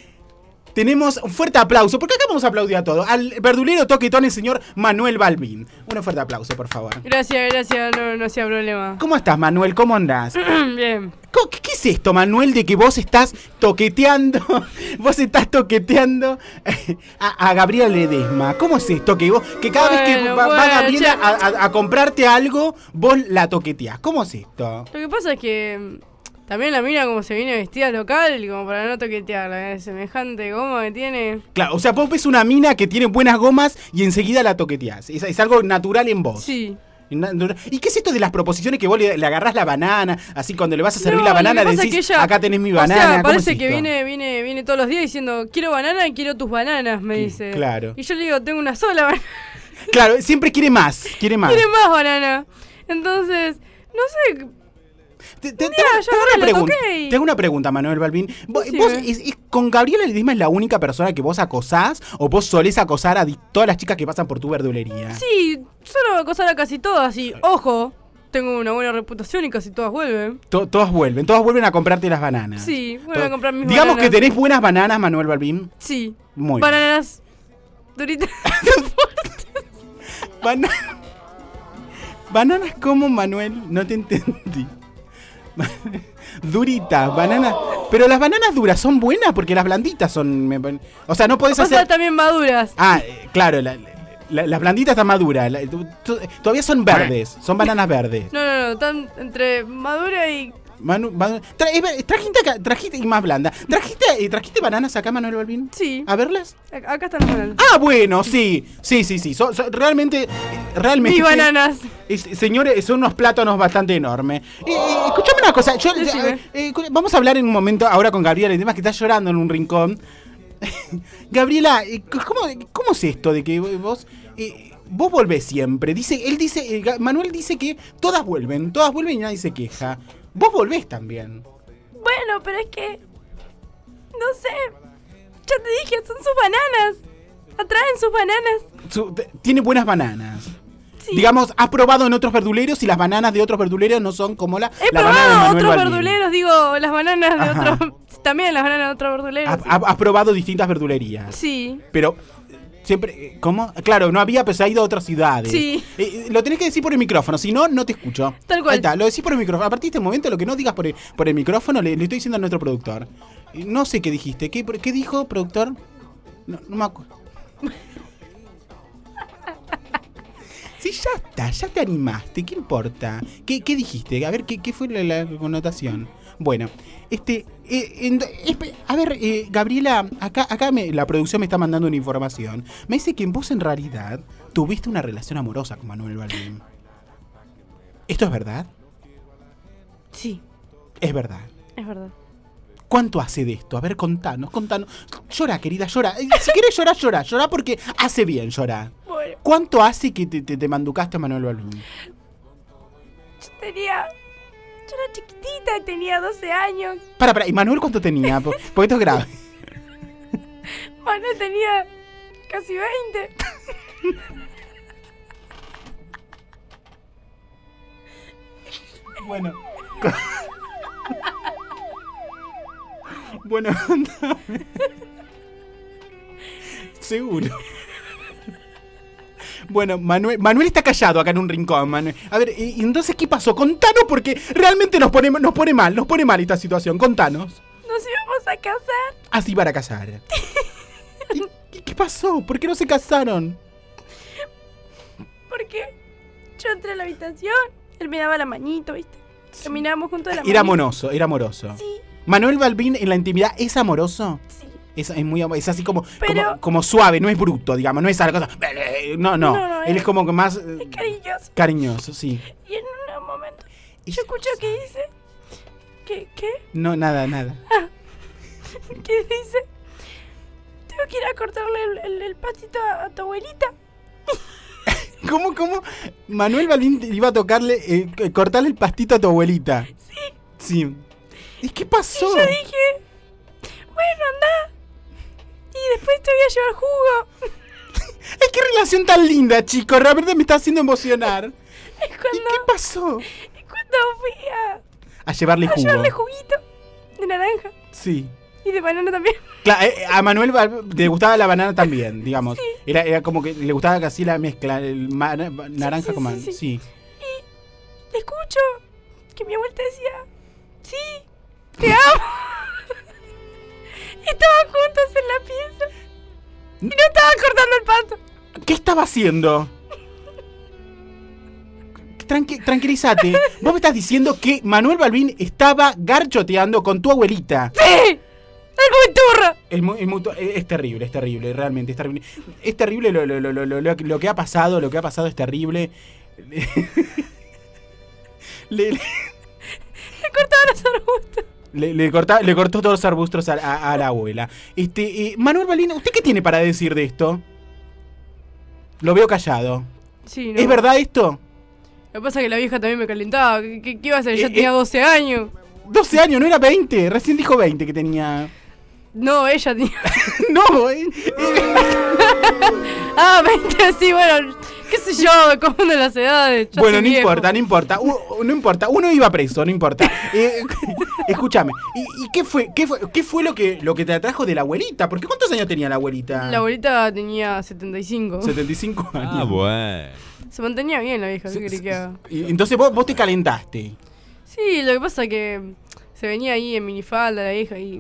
S2: Tenemos un fuerte aplauso, porque acá vamos a aplaudir a todos. Al verdulero toquetón, el señor Manuel Balbín. Un fuerte aplauso, por favor.
S4: Gracias, gracias, no, no hacía problema.
S2: ¿Cómo estás, Manuel? ¿Cómo andás?
S4: Bien.
S2: Co- ¿Qué, qué es esto, Manuel, de que vos estás toqueteando, vos estás toqueteando eh, a, a Gabriela Ledesma? ¿Cómo es esto? Que vos, que cada vez que
S4: Bueno,
S2: va, va
S4: bueno,
S2: Gabriela
S4: che.
S2: a, a- a comprarte algo, vos la toqueteás. ¿Cómo es esto?
S4: Lo que pasa es que mm, también la mina como se viene vestida local, como para no toquetearla, ¿eh? Semejante goma que tiene.
S2: Claro, o sea, vos ves una mina que tiene buenas gomas y enseguida la toqueteás. Es, es algo natural en vos.
S4: Sí.
S2: Na- ¿Y qué es esto de las proposiciones que vos le, le agarrás la banana, así cuando le vas a servir
S4: No,
S2: la
S4: lo
S2: banana
S4: que
S2: le
S4: pasa es
S2: decís,
S4: que ella-
S2: acá tenés mi
S4: O
S2: banana?
S4: sea,
S2: ¿Cómo
S4: parece
S2: es
S4: que
S2: esto?
S4: viene, viene, viene todos los días diciendo, quiero banana y quiero tus bananas, me dice.
S2: claro.
S4: Y yo le digo, tengo una sola banana.
S2: Claro, siempre quiere más, quiere más.
S4: Quiere más banana. Entonces, no sé.
S2: Te, te-
S4: Un
S2: te-
S4: día
S2: te
S4: yo
S2: hago
S4: agarré,
S2: una
S4: la
S2: pregunta,
S4: toqué y-
S2: te hago una pregunta, Manuel Balbín. ¿Vos,
S4: Decime.
S2: vos es- es- con Gabriela Ledesma es la única persona que vos acosás o vos solés acosar a di- todas las chicas que pasan por tu verdulería?
S4: Sí, solo acosar a casi todas y, ojo, tengo una buena reputación y casi todas vuelven.
S2: To- todas vuelven, todas vuelven a comprarte las bananas.
S4: Sí, vuelven
S2: To-
S4: a comprar mis
S2: Digamos
S4: bananas.
S2: que tenés buenas bananas, Manuel Balbín.
S4: Sí.
S2: Muy bien.
S4: Bananas duritas.
S2: Bana- Bananas como, Manuel, no te entendí. Duritas, bananas. Pero las bananas duras son buenas porque las blanditas son. me pon- O sea, no podés
S4: O sea,
S2: hacer.
S4: también maduras.
S2: Ah, eh, claro, la- la- las blanditas están maduras. la- tu- tu- todavía son verdes, son bananas verdes.
S4: No, no, no, están entre madura y
S2: Manu, Manu- tra- eh, trajiste, acá- trajiste, y más blanda, ¿trajiste, eh, ¿trajiste bananas acá, Manuel Balbín?
S4: Sí.
S2: ¿A verlas?
S4: A- Acá están las bananas.
S2: Ah, bueno, sí, sí, sí, sí, son, son- realmente, eh, realmente...
S4: Mis bananas.
S2: Es- señores, son unos plátanos bastante enormes. Eh, eh, escuchame una cosa, yo,
S4: Decime.
S2: eh, eh, vamos a hablar en un momento ahora con Gabriela, el tema es que está llorando en un rincón. Gabriela, eh, ¿cómo, ¿cómo es esto de que vos... eh, vos volvés siempre? Dice, él dice, eh, Ga- Manuel dice que todas vuelven, todas vuelven y nadie se queja. Vos volvés también.
S4: Bueno, pero es que... No sé. Ya te dije, son sus bananas. Atraen sus bananas.
S2: Su- t- tiene buenas bananas.
S4: Sí.
S2: Digamos, has probado en otros verduleros y las bananas de otros verduleros no son como la,
S4: He
S2: la banana de
S4: probado
S2: Manuel
S4: otros
S2: Balbín.
S4: verduleros, digo, las bananas de
S2: Ajá.
S4: otros... También las bananas de otros verduleros.
S2: Ha- ha- Has probado distintas verdulerías.
S4: Sí.
S2: Pero siempre, ¿cómo? Claro, no había, pues ha ido a otras ciudades.
S4: Sí.
S2: Eh, lo tenés que decir por el micrófono, si no, no te escucho.
S4: Tal cual.
S2: Ahí está, lo decís por el micrófono. A partir de este momento, lo que no digas por el, por el micrófono, le, le estoy diciendo a nuestro productor. Eh, No sé qué dijiste. ¿Qué, qué dijo, productor? No, no me acuerdo. Sí, ya está, ya te animaste, ¿qué importa? ¿Qué, qué dijiste? A ver, ¿qué, qué fue la, la connotación? Bueno, este, eh, en- espe- a ver, eh, Gabriela, acá, acá me- la producción me está mandando una información. Me dice que vos en realidad tuviste una relación amorosa con Manuel Balbín. ¿Esto es verdad?
S4: Sí,
S2: Es verdad.
S4: es verdad.
S2: ¿Cuánto hace de esto? A ver, contanos, contanos. Llora, querida, llora. Eh, Si querés llorar, llora. Llora porque hace bien llorar.
S4: Bueno,
S2: ¿Cuánto hace que te, te, te manducaste a Manuel Balbín?
S4: yo tenía... Yo era chiquitita, tenía doce años.
S2: Para, para, ¿y Manuel cuánto tenía? Po- Porque esto es grave.
S4: Manuel tenía casi veinte.
S2: Bueno. Bueno, seguro. Bueno, Manuel, Manuel está callado acá en un rincón, Manuel. A ver, y- y entonces, ¿qué pasó? Contanos porque realmente nos pone, nos pone mal, nos pone mal esta situación. Contanos.
S4: Nos íbamos a casar.
S2: Así para casar. ¿Y qué, qué pasó? ¿Por qué no se casaron?
S4: Porque yo entré a la habitación, él me daba la manito, ¿viste? Caminábamos juntos de la
S2: Era
S4: manito.
S2: amoroso, era amoroso.
S4: Sí.
S2: ¿Manuel Balbín en la intimidad es amoroso?
S4: Sí.
S2: Es, es muy am- es así como,
S4: Pero-
S2: como, como suave, no es bruto, digamos, no es algo cosa. No, no,
S4: No, no,
S2: él
S4: es-
S2: es como que más eh,
S4: Es cariñoso.
S2: cariñoso, sí.
S4: Y en un momento yo escucho que dice... ¿Qué? ¿Qué?
S2: No, nada, nada.
S4: ¿Qué dice? Tengo que ir a cortarle el, el, el pastito a, a tu abuelita.
S2: ¿Cómo, cómo? Manuel Balbín te iba a tocarle, eh, c- cortarle el pastito a tu abuelita.
S4: Sí.
S2: Sí. ¿Y qué pasó?
S4: Y yo dije... Bueno, anda. Y después te voy a llevar jugo.
S2: ¡Ay, qué relación tan linda, chicos! Realmente me está haciendo emocionar.
S4: Es cuando...
S2: ¿Y qué pasó?
S4: Es cuando fui a...
S2: A llevarle
S4: a
S2: jugo.
S4: llevarle juguito. De naranja.
S2: Sí.
S4: Y de banana también.
S2: Claro, eh, a Manuel Bal- le gustaba la banana también, digamos. Era, era como que le gustaba casi la mezcla, el ma- naranja
S4: sí,
S2: con
S4: sí,
S2: man-
S4: sí.
S2: sí.
S4: Y escucho que mi abuelita decía... Sí, te amo. Y estaban juntos en la pieza. Y no estaban cortando el pasto.
S2: ¿Qué estaba haciendo? Tranqui- tranquilízate. Vos me estás diciendo que Manuel Balbín estaba garchoteando con tu abuelita.
S4: ¡Sí! ¡Algo muy turra!
S2: Es, mu- es, mu- es terrible, es terrible, realmente es terrible. Es terrible lo, lo, lo, lo, lo, lo que ha pasado, lo que ha pasado es terrible. Le, le-
S4: Le cortaban los arbustos.
S2: Le, le corta- le cortó todos los arbustos a, a- a la abuela. Este, eh, Manuel Balbín, ¿usted qué tiene para decir de esto? Lo veo callado.
S4: Sí, no.
S2: ¿Es verdad esto?
S4: Lo que pasa es que la vieja también me calentaba. ¿Qué, qué, qué iba a hacer? Yo
S2: Eh,
S4: tenía
S2: eh.
S4: doce años.
S2: doce años, no era veinte. Recién dijo veinte que tenía.
S4: No, ella tenía.
S2: No, eh,
S4: Ah, veinte, sí, bueno. ¿Qué sé yo? Me confunden las edades. ya
S2: bueno,
S4: soy
S2: no
S4: viejo.
S2: importa, no importa. U- no importa. Uno iba preso, no importa. Eh, escúchame. ¿Y, y qué fue, qué fue, qué fue lo que, lo que te atrajo de la abuelita? Porque ¿cuántos años tenía la abuelita?
S4: La abuelita tenía setenta y cinco.
S2: setenta y cinco años.
S17: Ah, bueno.
S4: Se mantenía bien la vieja, ¿qué querés que haga?
S2: Y entonces vos, vos te calentaste.
S4: Sí, lo que pasa es que se venía ahí en minifalda la vieja y...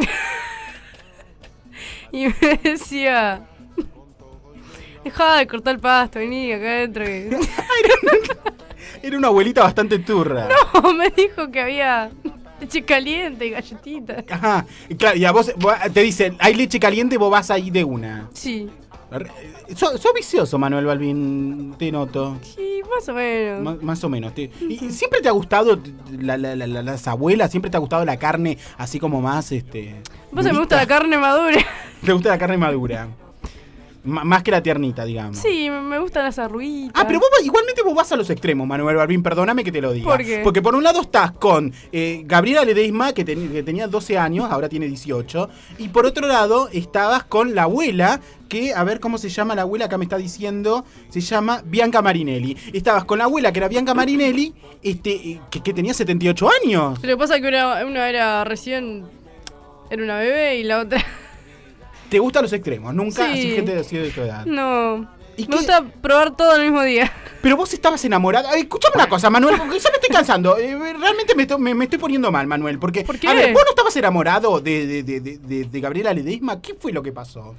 S4: y me decía... Dejá de cortar el pasto, vení acá adentro que...
S2: Era una abuelita bastante turra.
S4: No, me dijo que había... Leche caliente, galletita.
S2: Ajá. Y claro, y a vos, vos te dicen, hay leche caliente, vos vas ahí de una.
S4: Sí.
S2: Sos so vicioso, Manuel Balbín, te noto.
S4: Sí, más o menos.
S2: Más, más o menos. Te, ¿Y siempre te ha gustado la, la, la, la, las abuelas? ¿Siempre te ha gustado la carne así como más, este...
S4: Vos me gusta la carne madura.
S2: ¿Te gusta la carne madura? M- más que la tiernita, digamos.
S4: Sí, me gustan las arruguitas.
S2: Ah, pero vos igualmente vos vas a los extremos, Manuel Balbín, perdóname que te lo diga.
S4: ¿Por qué?
S2: Porque por un lado estás con eh, Gabriela Ledesma, que, ten- que tenía doce años, ahora tiene dieciocho. Y por otro lado estabas con la abuela, que, a ver cómo se llama la abuela, acá me está diciendo, se llama Bianca Marinelli. Estabas con la abuela, que era Bianca Marinelli, este, eh, que, que tenía setenta y ocho años.
S4: Lo que pasa es que una, una era recién... Era una bebé y la otra...
S2: ¿Te gustan los extremos? Nunca
S4: Sí.
S2: así gente así de tu edad.
S4: No. Me gusta probar todo el mismo día.
S2: Pero vos estabas enamorada. Ay, escúchame una cosa, Manuel, porque ya me estoy cansando. Eh, realmente me, to- me, me estoy poniendo mal, Manuel. Porque,
S4: ¿Por qué?
S2: a ver, ¿vos no estabas enamorado de, de, de, de, de- de Gabriela Ledesma? ¿Qué fue lo que pasó?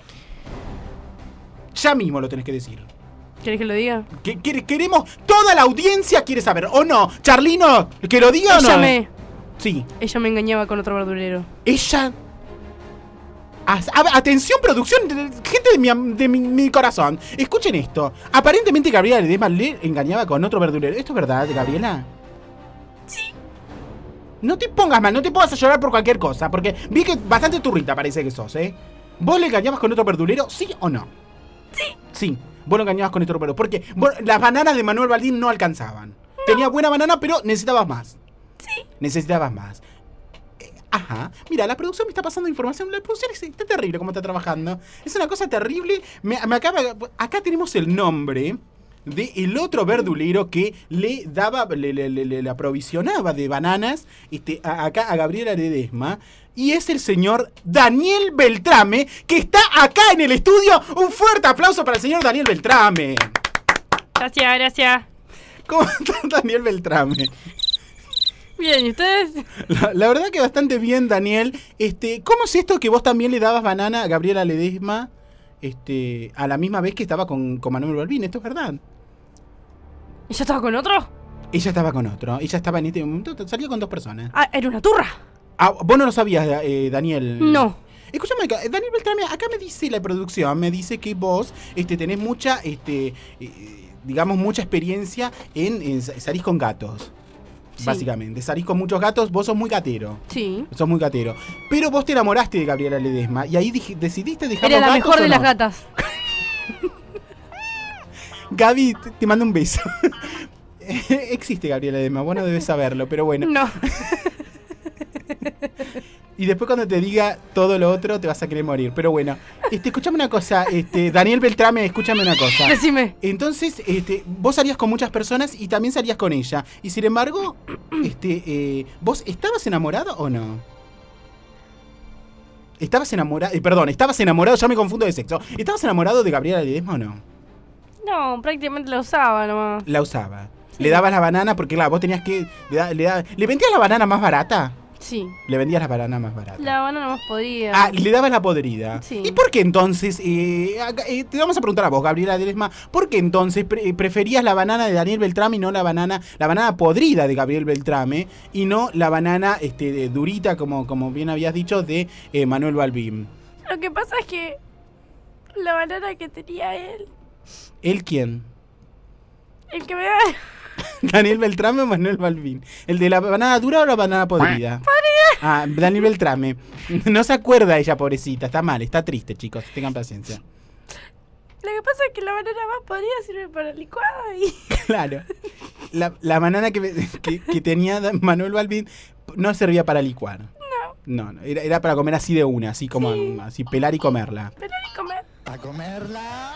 S2: Ya mismo lo tenés que decir.
S4: ¿Querés que lo diga?
S2: Que, que- queremos, toda la audiencia quiere saber. ¿O no? Charlino, ¿que lo diga o no?
S4: Ella me...
S2: Sí.
S4: Ella me engañaba con otro verdulero.
S2: Ella... As- a- Atención, producción, de- de- gente de, mi, am- de mi, mi corazón. Escuchen esto. Aparentemente Gabriela Ledesma le engañaba con otro verdulero. ¿Esto es verdad, Gabriela?
S4: Sí.
S2: No te pongas mal, no te pongas a llorar por cualquier cosa. Porque vi que bastante turrita parece que sos, ¿eh? ¿Vos le engañabas con otro verdulero, sí o no?
S4: Sí.
S2: Sí, vos lo engañabas con otro verdulero. Porque vos- las bananas de Manuel Baldín no alcanzaban. Tenía buena banana, pero necesitabas más.
S4: Sí.
S2: Necesitabas más. Ajá, mira, la producción me está pasando información. La producción es, está terrible como está trabajando. Es una cosa terrible. Me, me acaba, acá tenemos el nombre de el otro verdulero que le daba, le, le, le- le- le aprovisionaba de bananas este, a- acá a Gabriela Ledesma. Y es el señor Daniel Beltrame, que está acá en el estudio. Un fuerte aplauso para el señor Daniel Beltrame.
S4: Gracias, gracias.
S2: ¿Cómo está Daniel Beltrame?
S4: Bien, ¿y ustedes?
S2: La, la verdad que bastante bien, Daniel. Este, ¿cómo es esto que vos también le dabas banana a Gabriela Ledesma este, a la misma vez que estaba con, con Manuel Balbín? ¿Esto es verdad?
S4: ¿Ella estaba con otro?
S2: Ella estaba con otro. Ella estaba en este momento, salía con dos personas.
S4: Ah, era una turra.
S2: Ah, vos no lo sabías, eh, Daniel.
S4: No.
S2: Escúchame acá, Daniel Beltrame, acá me dice la producción, me dice que vos este, tenés mucha, este, eh, digamos, mucha experiencia en, en sa- salís con gatos.
S4: Sí.
S2: Básicamente, salís con muchos gatos, vos sos muy gatero.
S4: Sí.
S2: Sos muy gatero. Pero vos te enamoraste de Gabriela Ledesma y ahí dij- decidiste dejar
S4: Era
S2: los
S4: la
S2: gatos,
S4: mejor
S2: ¿o
S4: de
S2: no?
S4: las gatas.
S2: Gaby, te, te mando un beso. Existe Gabriela Ledesma, vos no debes saberlo, pero bueno.
S4: No.
S2: Y después cuando te diga todo lo otro te vas a querer morir. Pero bueno, este, escúchame una cosa, este, Daniel Beltrame, escúchame una cosa.
S4: Decime.
S2: Entonces, este, vos salías con muchas personas y también salías con ella. Y sin embargo, este, eh, ¿vos estabas enamorado o no? ¿Estabas enamorado? Eh, perdón, ¿estabas enamorado? Ya me confundo de sexo. ¿Estabas enamorado de Gabriela Ledesma o no?
S4: No, prácticamente la usaba nomás.
S2: La usaba. Le dabas la banana porque, claro, vos tenías que... Le, da- le, da- ¿Le vendías la banana más barata?
S4: Sí.
S2: Le vendías la banana más barata.
S4: La banana más podrida.
S2: Ah, le dabas la podrida.
S4: Sí.
S2: ¿Y por qué entonces, eh, acá, eh, te vamos a preguntar a vos, Gabriela Ledesma, ¿por qué entonces pre- preferías la banana de Daniel Beltrame y no la banana, la banana podrida de Gabriel Beltrame y no la banana este, de durita, como, como bien habías dicho, de eh, Manuel Balbín?
S4: Lo que pasa es que la banana que tenía él,
S2: ¿Él quién?
S4: el que me da...
S2: ¿Daniel Beltrame o Manuel Balbín? ¿El de la banana dura o la banana podrida?
S4: ¡Podrida!
S2: Ah, Daniel Beltrame. No se acuerda ella, pobrecita. Está mal, está triste, chicos. Tengan paciencia.
S4: Lo que pasa es que la banana más podrida sirve para licuada y...
S2: Claro. La, la banana que, que, que tenía Manuel Balbín no servía para licuar.
S4: No.
S2: No, no, era, era para comer así de una, así como
S4: Sí.
S2: así pelar y comerla.
S4: Pero ni comer.
S2: ¿A comerla?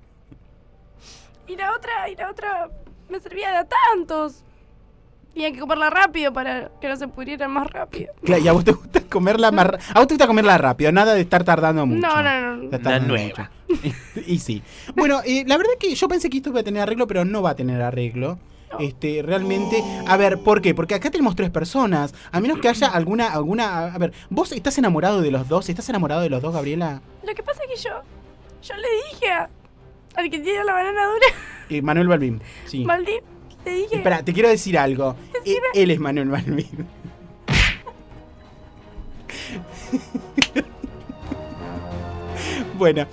S4: Y la otra, y la otra me servía de a tantos. Tenía que comerla rápido para que no se pudrieran más rápido.
S2: Claro, y a vos te gusta comerla más ra- a vos te gusta comerla rápido, nada de estar tardando mucho.
S4: No, no, no.
S2: De estar tardando mucho. Y sí. Bueno, eh, la verdad que yo pensé que esto iba a tener arreglo, pero no va a tener arreglo. Este, realmente, a ver, ¿por qué? Porque acá tenemos tres personas. A menos que haya alguna, alguna, a ver, ¿vos estás enamorado de los dos? ¿Estás enamorado de los dos, Gabriela?
S4: Lo que pasa es que yo, yo le dije a, al que tiene la banana dura,
S2: Eh, Manuel Balbín, sí.
S4: Maldín, le dije...
S2: Espera, te quiero decir algo. Eh, él es Manuel Balbín. Bueno.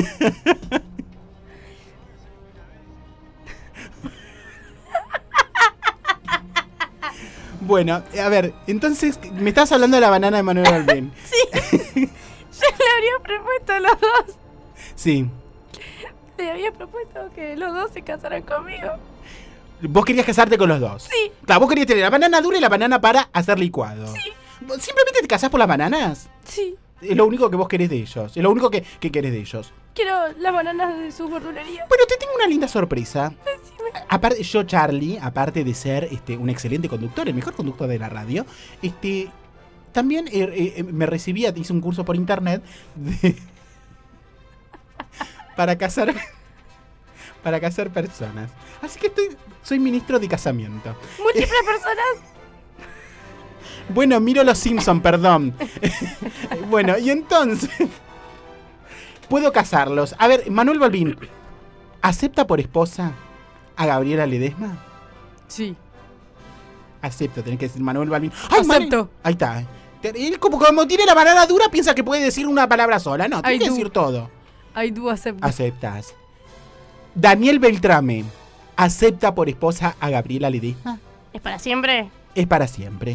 S2: Bueno, a ver, entonces, me estás hablando de la banana de Manuel Balbín.
S4: Sí. Yo le habría propuesto a los dos.
S2: Sí.
S4: Le había propuesto que los dos se casaran conmigo.
S2: Vos querías casarte con los dos.
S4: Sí.
S2: Claro, vos querías tener la banana dura y la banana para hacer licuado.
S4: Sí.
S2: ¿Simplemente te casás por las bananas?
S4: Sí.
S2: Es lo único que vos querés de ellos. Es lo único que, que querés de ellos.
S4: Quiero las bananas de su verdulería.
S2: Bueno, te tengo una linda sorpresa. Aparte, yo, Charlie, aparte de ser este, un excelente conductor, el mejor conductor de la radio, este, también eh, eh, me recibía, hice un curso por internet de, para casar para casar personas. Así que estoy, soy ministro de casamiento.
S4: ¿Múltiples personas?
S2: Bueno, miro los Simpson, perdón. Bueno, y entonces puedo casarlos. A ver, Manuel Balbín, ¿acepta por esposa a Gabriela Ledesma?
S4: Sí.
S2: Acepto, tenés que decir Manuel Balbín. ¡Ay,
S4: Acepto.
S2: Manu- Ahí está. Él como, como tiene la banana dura piensa que puede decir una palabra sola. No, tiene
S4: I
S2: que
S4: do.
S2: decir todo.
S4: I do acepto.
S2: Aceptas. Daniel Beltrame, ¿acepta por esposa a Gabriela Ledesma?
S4: ¿Es para siempre?
S2: Es para siempre.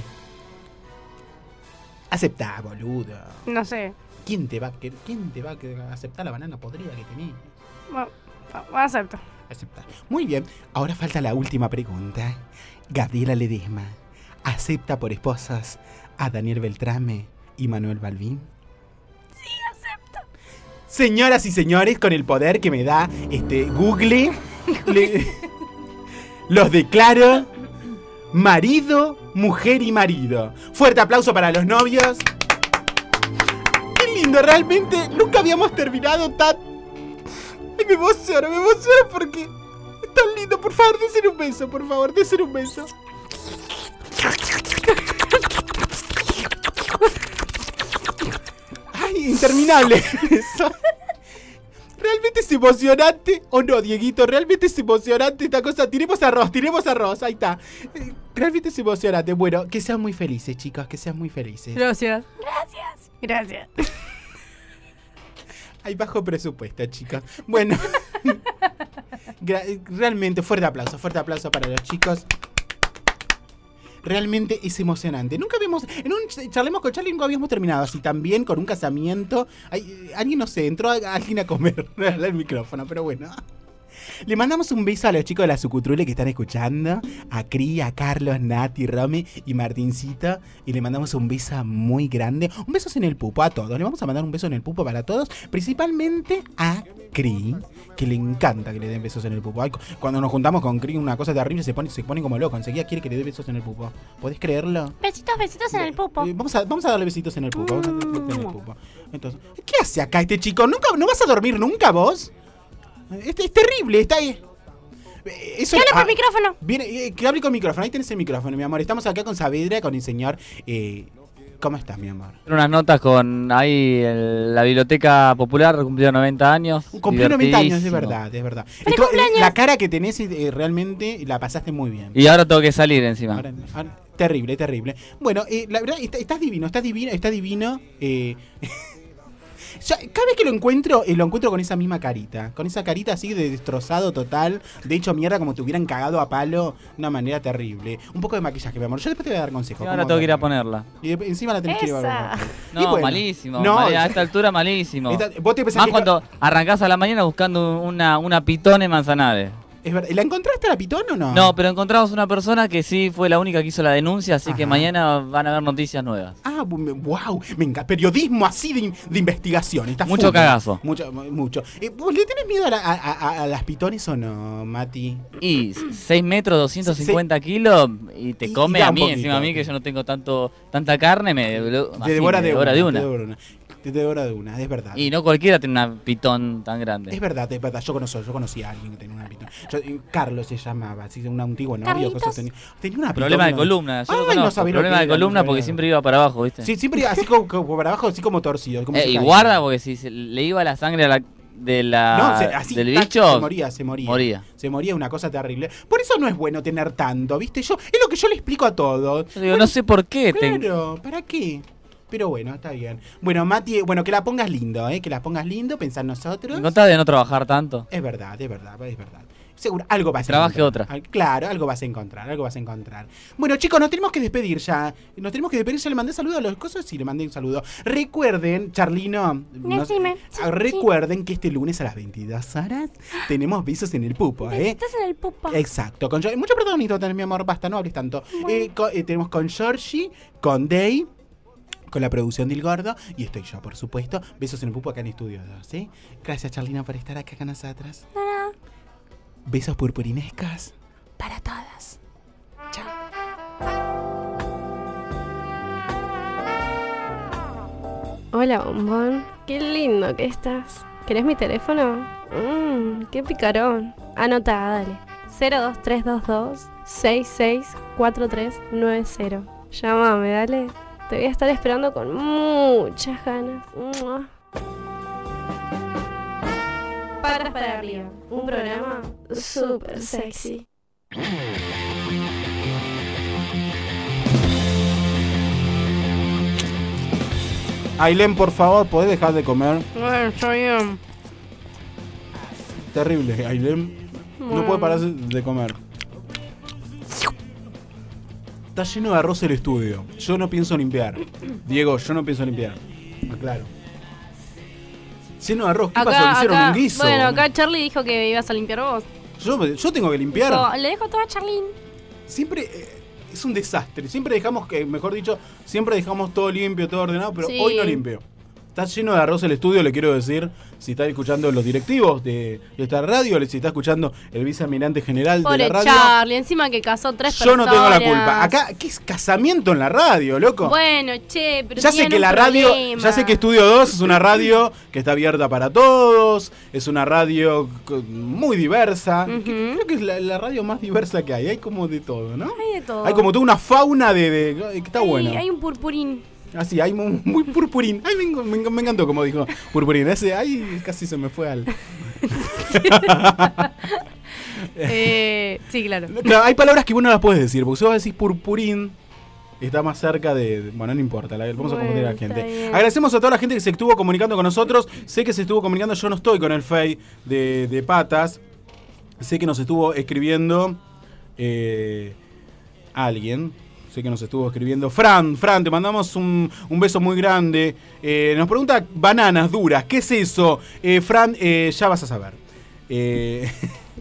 S2: Aceptá, boludo.
S4: No sé.
S2: ¿Quién te va, a quer- quién te va a aceptar la banana podrida que tenés?
S4: Bueno, acepto.
S2: Aceptar. Muy bien, ahora falta la última pregunta. Gabriela Ledesma, ¿acepta por esposas a Daniel Beltrame y Manuel Balbín?
S4: Sí, acepto.
S2: Señoras y señores, con el poder que me da este Google, le- los declaro marido, mujer y marido. Fuerte aplauso para los novios. Qué lindo, realmente nunca habíamos terminado tan... Ay, me emociono, me emociono porque es tan lindo. Por favor, desen un beso, por favor, desen un beso. Ay, interminable eso. Realmente es emocionante, ¿o no, Dieguito? Realmente es emocionante esta cosa. Tiremos arroz, tiremos arroz, ahí está. Eh, Realmente es emocionante. Bueno, que sean muy felices, chicos, que sean muy felices.
S4: Gracias. Gracias. Gracias.
S2: Hay bajo presupuesto, chicos. Bueno, gra- realmente fuerte aplauso, fuerte aplauso para los chicos. Realmente es emocionante. Nunca habíamos, en un ch- charlemos con Charlie nunca habíamos terminado así también con un casamiento. Ay, alguien no sé, entró a- alguien a comer el micrófono, pero bueno. Le mandamos un beso a los chicos de la Sucutrule que están escuchando, a Cri, a Carlos, Nati, Romy y Martincito, y le mandamos un beso muy grande, un beso en el pupo a todos. Le vamos a mandar un beso en el pupo para todos, principalmente a Cri, que le encanta que le den besos en el pupo. Ay, cu- cuando nos juntamos con Cri, una cosa terrible, se pone, se pone como loco, enseguida quiere que le dé besos en el pupo. ¿Podés creerlo?
S3: Besitos, besitos en el pupo.
S2: Eh, Vamos a, vamos a darle besitos en el pupo. Vamos a darle besitos en el pupo. Entonces, ¿qué hace acá este chico? ¿Nunca, ¿No vas a dormir nunca vos? Es, es terrible, está ahí. Eh, Eso,
S4: ¿Qué habla por
S2: ah,
S4: micrófono?
S2: Viene, eh, que hable con micrófono. Ahí tenés el micrófono, mi amor. Estamos acá con Saavedra, con el señor. Eh, ¿Cómo estás, mi amor?
S17: Unas notas con ahí el- la Biblioteca Popular, cumplió noventa años.
S2: Cumplió noventa años, es
S17: divertidísimo.
S2: verdad, es verdad. Esto, eh, la cara que tenés eh, realmente la pasaste muy bien.
S17: Y ahora tengo que salir encima.
S2: Ahora- ahora- terrible, terrible. Bueno, eh, la verdad, está- estás divino, estás divino, está divino. Eh, ya, cada vez que lo encuentro, eh, lo encuentro con esa misma carita. Con esa carita así de destrozado total. De hecho, mierda, como te hubieran cagado a palo de una manera terrible. Un poco de maquillaje, mi amor. Yo después te voy a dar consejos.
S17: Y ahora
S2: cómo
S17: tengo que ir a
S2: darle.
S17: ponerla.
S2: Y de- encima la tenés que ir a
S3: Esa.
S2: ver.
S17: No,
S2: Y bueno,
S17: malísimo.
S2: no,
S17: mal-
S2: ya-
S17: a esta altura malísimo.
S2: Esta- vos te pensás
S17: Más
S2: que-
S17: cuando arrancás a la mañana buscando una, una pitón en Manzanares.
S2: Es verdad. ¿La encontraste la pitón o no?
S17: No, pero encontramos una persona que sí fue la única que hizo la denuncia, así que
S2: Ajá.
S17: mañana van a haber noticias nuevas.
S2: Ah, wow, me encanta. Periodismo así de, in- de investigación. Está
S17: Mucho
S2: full.
S17: cagazo.
S2: Mucho, mucho. Eh, ¿Vos le tenés miedo a, la- a- a- a las pitones o no, Mati?
S17: Y seis metros, doscientos cincuenta kilos, y te
S2: Y-
S17: come
S2: y da
S17: a
S2: un
S17: mí,
S2: poquito.
S17: encima a mí que yo no tengo tanto tanta carne, me, develo-
S2: Te
S17: así,
S2: devora
S17: me
S2: de una.
S17: devora de
S2: Te
S17: una.
S2: devora de una. Te devora de una, es verdad.
S17: Y no cualquiera tiene una pitón tan grande.
S2: Es verdad, es verdad. Yo conozco, yo conocí a alguien que tenía una pitón. Yo- eh, Carlos se llamaba, así, un antiguo novio.
S3: ¿Carlitos?
S2: Cosas, tenía, tenía una pitón.
S17: Problema de
S2: ¿no?
S17: columna, yo
S2: Ay,
S17: lo
S2: no
S17: conozco.
S2: sabés lo
S17: Problema
S2: que
S17: de
S2: era,
S17: columna
S2: no
S17: porque
S2: sabés.
S17: siempre iba para abajo, ¿viste?
S2: Sí, siempre así como, como para abajo, así como torcido. Como
S17: Eh,
S2: se
S17: y
S2: caía.
S17: guarda porque si se le iba la sangre a la, de la,
S2: No, se- así,
S17: del
S2: tac,
S17: bicho,
S2: se moría, se moría.
S17: moría.
S2: Se moría, una cosa terrible. Por eso no es bueno tener tanto, ¿viste? Yo, es lo que yo le explico a todos.
S17: Yo digo, no sé por qué. te-
S2: Claro, ¿para qué? Pero bueno, está bien. Bueno, Mati, bueno, que la pongas lindo, ¿eh? Que la pongas lindo, pensá en nosotros.
S17: ¿No está de no trabajar tanto?
S2: Es verdad, es verdad, es verdad. Seguro, algo vas a
S17: Trabaje
S2: encontrar.
S17: otra.
S2: Al- Claro, algo vas a encontrar, algo vas a encontrar. Bueno, chicos, nos tenemos que despedir ya. Nos tenemos que despedir, ya le mandé saludo a los cosas, sí, le mandé un saludo. Recuerden, Charlino, nos-
S4: Decime. Sí,
S2: ah, recuerden que este lunes a las veintidós horas tenemos besos en el pupo, ¿eh?
S4: Estás en el pupa.
S2: Exacto, con Georgie- mucho protagonismo tenés, mi amor, basta, no hables tanto. Eh, co- eh, tenemos con Georgie, con Day, con la producción del Gordo, y estoy yo, por supuesto. Besos en el pupo acá en Estudio dos, ¿sí? Gracias, Charlina, por estar acá con nosotras. Besos purpurinescos para todas.
S4: Hola, bombón. Qué lindo que estás. ¿Querés mi teléfono? Mmm, qué picarón. Anota, dale. cero dos tres dos dos seis seis cuatro tres nueve cero. Llámame, dale. Te voy a estar esperando con muchas ganas. ¡Mua! Patas para arriba. Un programa súper sexy.
S2: Ailén, por favor, ¿podés dejar de comer?
S4: Bueno, está bien.
S2: Terrible, Ailén. No
S4: Bueno.
S2: puede parar de comer. Está lleno de arroz el estudio. Yo no pienso limpiar. Diego, yo no pienso limpiar. Aclaro. Lleno de arroz. ¿Qué pasó? ¿Le hicieron un guiso?
S4: Bueno, acá Charlie dijo que ibas a limpiar vos.
S2: Yo, yo tengo que limpiar.
S4: Dijo, le dejo todo a Charlene.
S2: Siempre eh, es un desastre. Siempre dejamos que, mejor dicho, siempre dejamos todo limpio, todo ordenado, pero
S4: Sí.
S2: hoy no limpio. Está lleno de arroz el estudio, le quiero decir. Si está escuchando los directivos de, de esta radio, si está escuchando el vicealmirante general
S4: Pobre
S2: de la radio.
S4: Charlie, encima que casó tres
S2: Yo no
S4: personas.
S2: tengo la culpa. Acá, ¿qué es casamiento en la radio, loco?
S4: Bueno, che, pero
S2: Ya sé
S4: tienen
S2: que
S4: un
S2: la radio,
S4: problema.
S2: ya sé que Estudio dos es una radio que está abierta para todos, es una radio co- muy diversa.
S4: Ujú.
S2: Creo que es la, la radio más diversa que hay, hay como de todo, ¿no?
S4: Hay de todo.
S2: Hay como toda una fauna de... de- que está
S4: Hay-
S2: bueno.
S4: Hay un purpurín.
S2: Así, hay muy, muy purpurín. Ay, me, enc- me enc- me encantó como dijo purpurín. Ese, ay, casi se me fue al...
S4: eh, sí, claro.
S2: Claro, hay palabras que vos no las puedes decir, porque si vos decís purpurín, está más cerca de... de- bueno, no importa, la- vamos a
S4: Bueno,
S2: confundir a la
S4: está
S2: gente.
S4: bien.
S2: Agradecemos a toda la gente que se estuvo comunicando con nosotros. Sé que se estuvo comunicando, yo no estoy con el Fey de, de Patas. Sé que nos estuvo escribiendo eh, alguien. Sé que nos estuvo escribiendo Fran. Fran, te mandamos un, un beso muy grande. Eh, nos pregunta bananas duras. ¿Qué es eso? Eh, Fran, eh, ya vas a saber. Eh,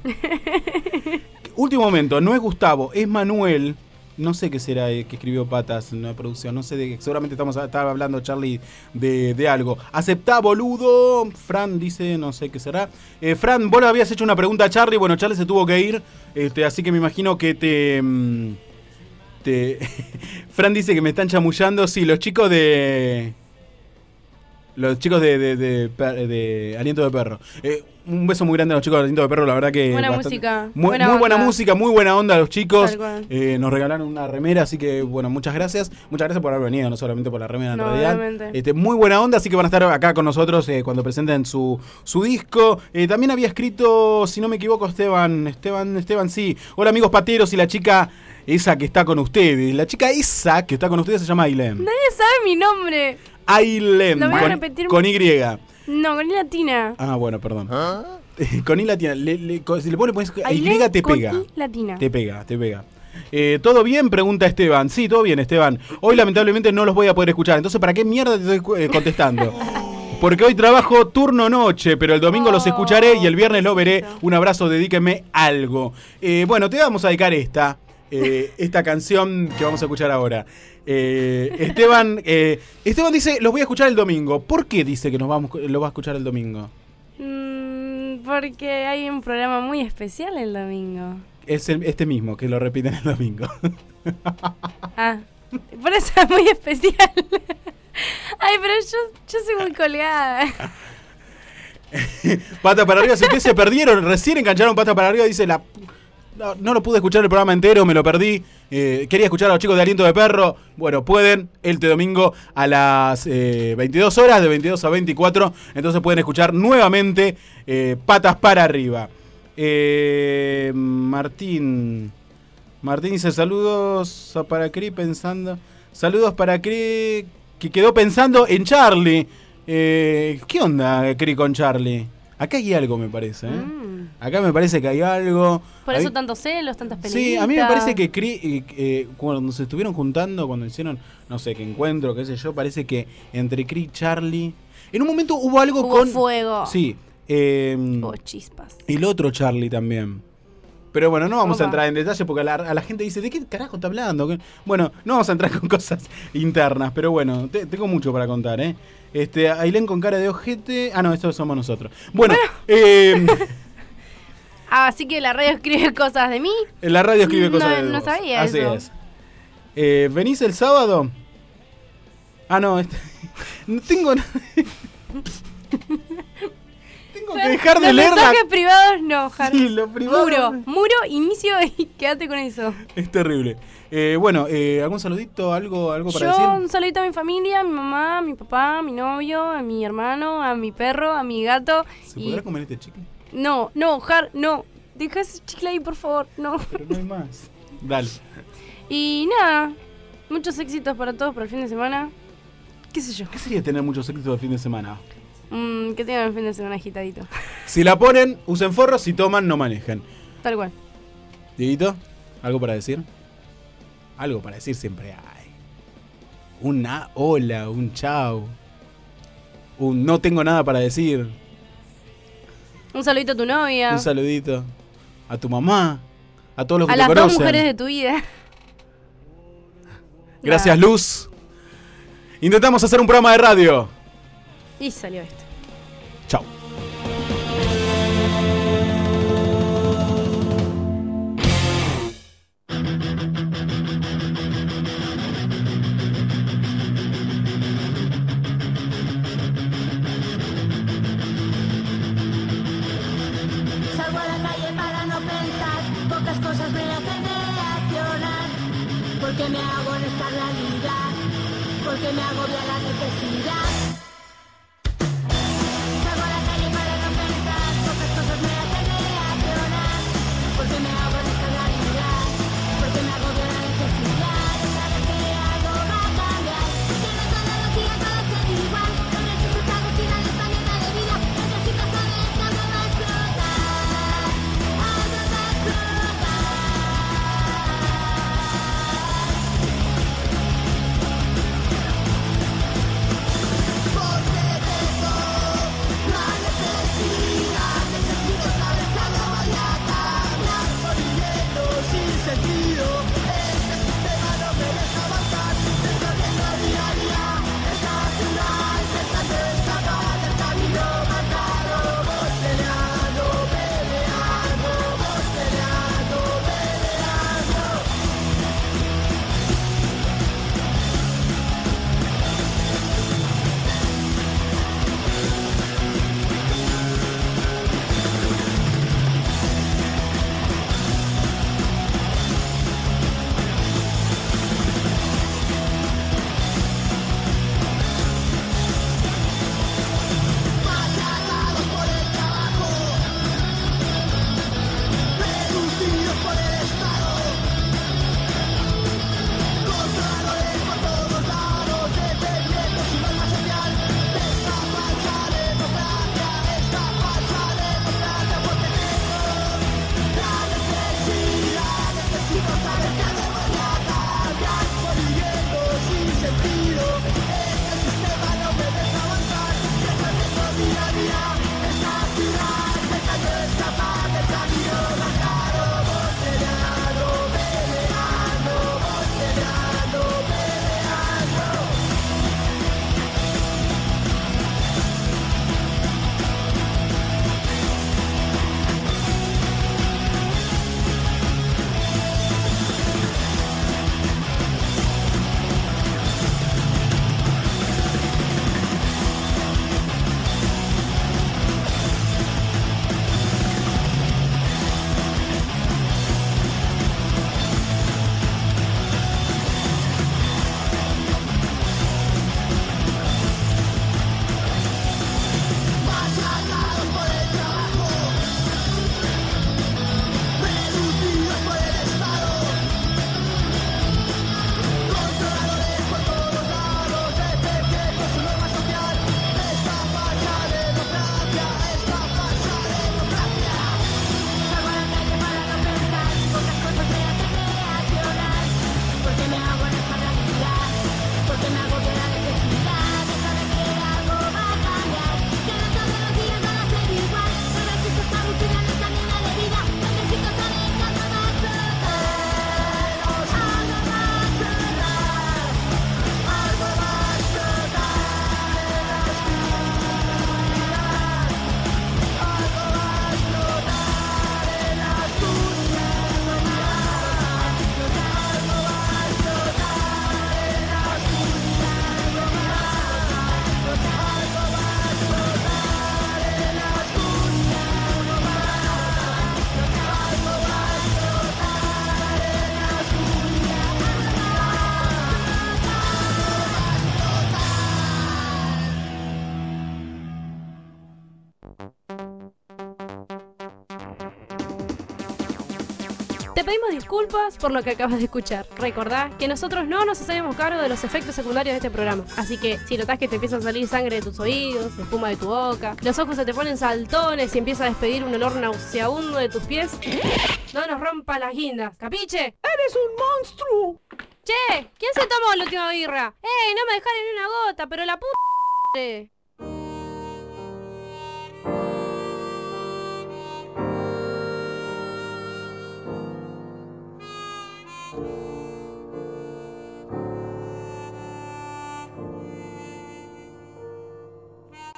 S2: último momento, no es Gustavo, es Manuel. No sé qué será eh, que escribió Patas en la producción. No sé, de, seguramente estamos estaba hablando, Charlie, de, de algo. Aceptá, boludo. Fran dice, no sé qué será. Eh, Fran, vos le habías hecho una pregunta a Charlie. Bueno, Charlie se tuvo que ir. Este, así que me imagino que te... mm, te Fran dice que me están chamullando. Sí, los chicos de... Los chicos de, de, de, per- de Aliento de Perro. Eh, un beso muy grande a los chicos de Aliento de Perro, la verdad que...
S4: Buena
S2: bastante-
S4: música,
S2: Muy
S4: buena
S2: muy buena
S4: onda.
S2: música, muy buena onda a los chicos.
S4: Tal cual.
S2: Eh, nos regalaron una remera, así que bueno, muchas gracias. Muchas gracias por haber venido, no solamente por la remera en
S4: No,
S2: realidad.
S4: obviamente.
S2: Este, muy buena onda, así que van a estar acá con nosotros eh, cuando presenten su, su disco. Eh, también había escrito, si no me equivoco, Esteban, Esteban, Esteban, sí. Hola amigos pateros y la chica esa que está con ustedes. La chica esa que está con ustedes se llama Ailem.
S4: Nadie sabe mi nombre.
S2: Ailem,
S4: Lo voy a
S2: con,
S4: repetir.
S2: con Y.
S4: No, con I latina.
S2: Ah, bueno, perdón. Con I latina. Le, le- con- si le pones, pones
S4: Ailén
S2: Y te
S4: con
S2: pega.
S4: I latina.
S2: Te pega, te pega. Eh, ¿Todo bien? Pregunta Esteban. Sí, todo bien, Esteban. Hoy lamentablemente no los voy a poder escuchar. Entonces, ¿para qué mierda te estoy eh, contestando? Porque hoy trabajo turno noche, pero el domingo los escucharé y el viernes lo veré. Un abrazo, dedíqueme algo. Eh, bueno, te vamos a dedicar esta. eh, esta canción que vamos a escuchar ahora. Eh, Esteban eh, Esteban dice, los voy a escuchar el domingo. ¿Por qué dice que nos vamos, lo va a escuchar el domingo?
S4: Mm, porque hay un programa muy especial el domingo.
S2: Es el- este mismo, que lo repiten el domingo.
S4: Ah, por eso es muy especial. Ay, pero yo, yo soy muy colgada.
S2: Pata para arriba, si ustedes se perdieron, recién engancharon Pata para arriba, dice la... No, no lo pude escuchar el programa entero, me lo perdí. Eh, quería escuchar a los chicos de Aliento de Perro. Bueno, pueden, este domingo a las eh, veintidós horas, de veintidós a veinticuatro. Entonces pueden escuchar nuevamente eh, Patas para arriba. Eh, Martín. Martín dice saludos a para Cri pensando. Saludos para Cri. que quedó pensando en Charlie. Eh, ¿Qué onda, Cri, con Charlie? Acá hay algo, me parece. ¿eh?
S4: Mm.
S2: Acá me parece que hay algo.
S4: Por
S2: A
S4: eso
S2: mí-
S4: tantos celos, tantas peleas.
S2: Sí, a mí me parece que Cri, eh, eh, cuando se estuvieron juntando, cuando hicieron, no sé, qué encuentro, qué sé yo, parece que entre Cri y Charlie. En un momento hubo algo
S4: Hubo
S2: con.
S4: fuego.
S2: Sí. Eh,
S4: Hubo chispas.
S2: el otro Charlie también. Pero bueno, no vamos
S4: Opa.
S2: a entrar en detalle porque a la, a la gente dice, ¿de qué carajo está hablando? ¿Qué? Bueno, no vamos a entrar con cosas internas, pero bueno, te- tengo mucho para contar, ¿eh? Este, Ailén con cara de ojete. Ah, no, esto somos nosotros. Bueno, eh,
S4: Ah, así que la radio escribe cosas de mí.
S2: en la radio escribe
S4: No,
S2: cosas de
S4: no
S2: vos.
S4: sabía
S2: Así
S4: eso.
S2: es. Eh, ¿Venís el sábado? Ah, no, este- no tengo nada. Tengo que dejar de
S4: Los
S2: leer la-
S4: mensajes privados no, Jar.
S2: Sí, lo privado.
S4: Muro, muro, inicio y quédate con eso.
S2: Es terrible. Eh, bueno, eh, ¿algún saludito? ¿Algo, algo para
S4: Yo
S2: decir?
S4: un saludito a mi familia, a mi mamá, a mi papá, a mi novio, a mi hermano, a mi perro, a mi gato.
S2: ¿Se
S4: y...
S2: podrá comer este chicle?
S4: No, no, Jar, no. Deja ese chicle ahí, por favor, no.
S2: Pero no hay más. Dale.
S4: Y nada, muchos éxitos para todos para el fin de semana. ¿Qué sé yo?
S2: ¿Qué sería tener muchos éxitos el fin de semana?
S4: Mm, que tengan el fin de semana agitadito.
S2: Si la ponen, usen forros. Si toman, no manejen.
S4: Tal cual.
S2: Dieguito, ¿algo para decir? Algo para decir siempre hay. Una hola, un chao. Un no tengo nada para decir.
S4: Un saludito a tu novia.
S2: Un saludito a tu mamá. A todos los que
S4: a
S2: te
S4: las
S2: conocen.
S4: dos mujeres de tu vida.
S2: Gracias, Luz. Intentamos hacer un programa de radio.
S4: Y salió esto.
S2: Chao.
S18: Salgo a la calle para no pensar, pocas cosas me hacen reaccionar. Porque me hago en esta realidad, porque me agobia la necesidad. Salgo a la calle para no pensar, pocas cosas me hacen reaccionar. Porque me hago en esta realidad, porque me agobia la necesidad. De saber que algo va a cambiar, que no todos los días todo ser igual. No necesito esta rutina de esta mierda de vida, necesito saber que algo va a explotar. Algo va a explotar.
S4: Te pedimos disculpas por lo que acabas de escuchar. Recordá que nosotros no nos hacemos cargo de los efectos secundarios de este programa. Así que si notás que te empieza a salir sangre de tus oídos, espuma de tu boca, los ojos se te ponen saltones y empieza a despedir un olor nauseabundo de tus pies, no nos rompa las guindas, ¿capiche? ¡Eres un monstruo! Che, ¿quién se tomó la última birra? ¡Ey, no me dejaron ni una gota, pero la puta!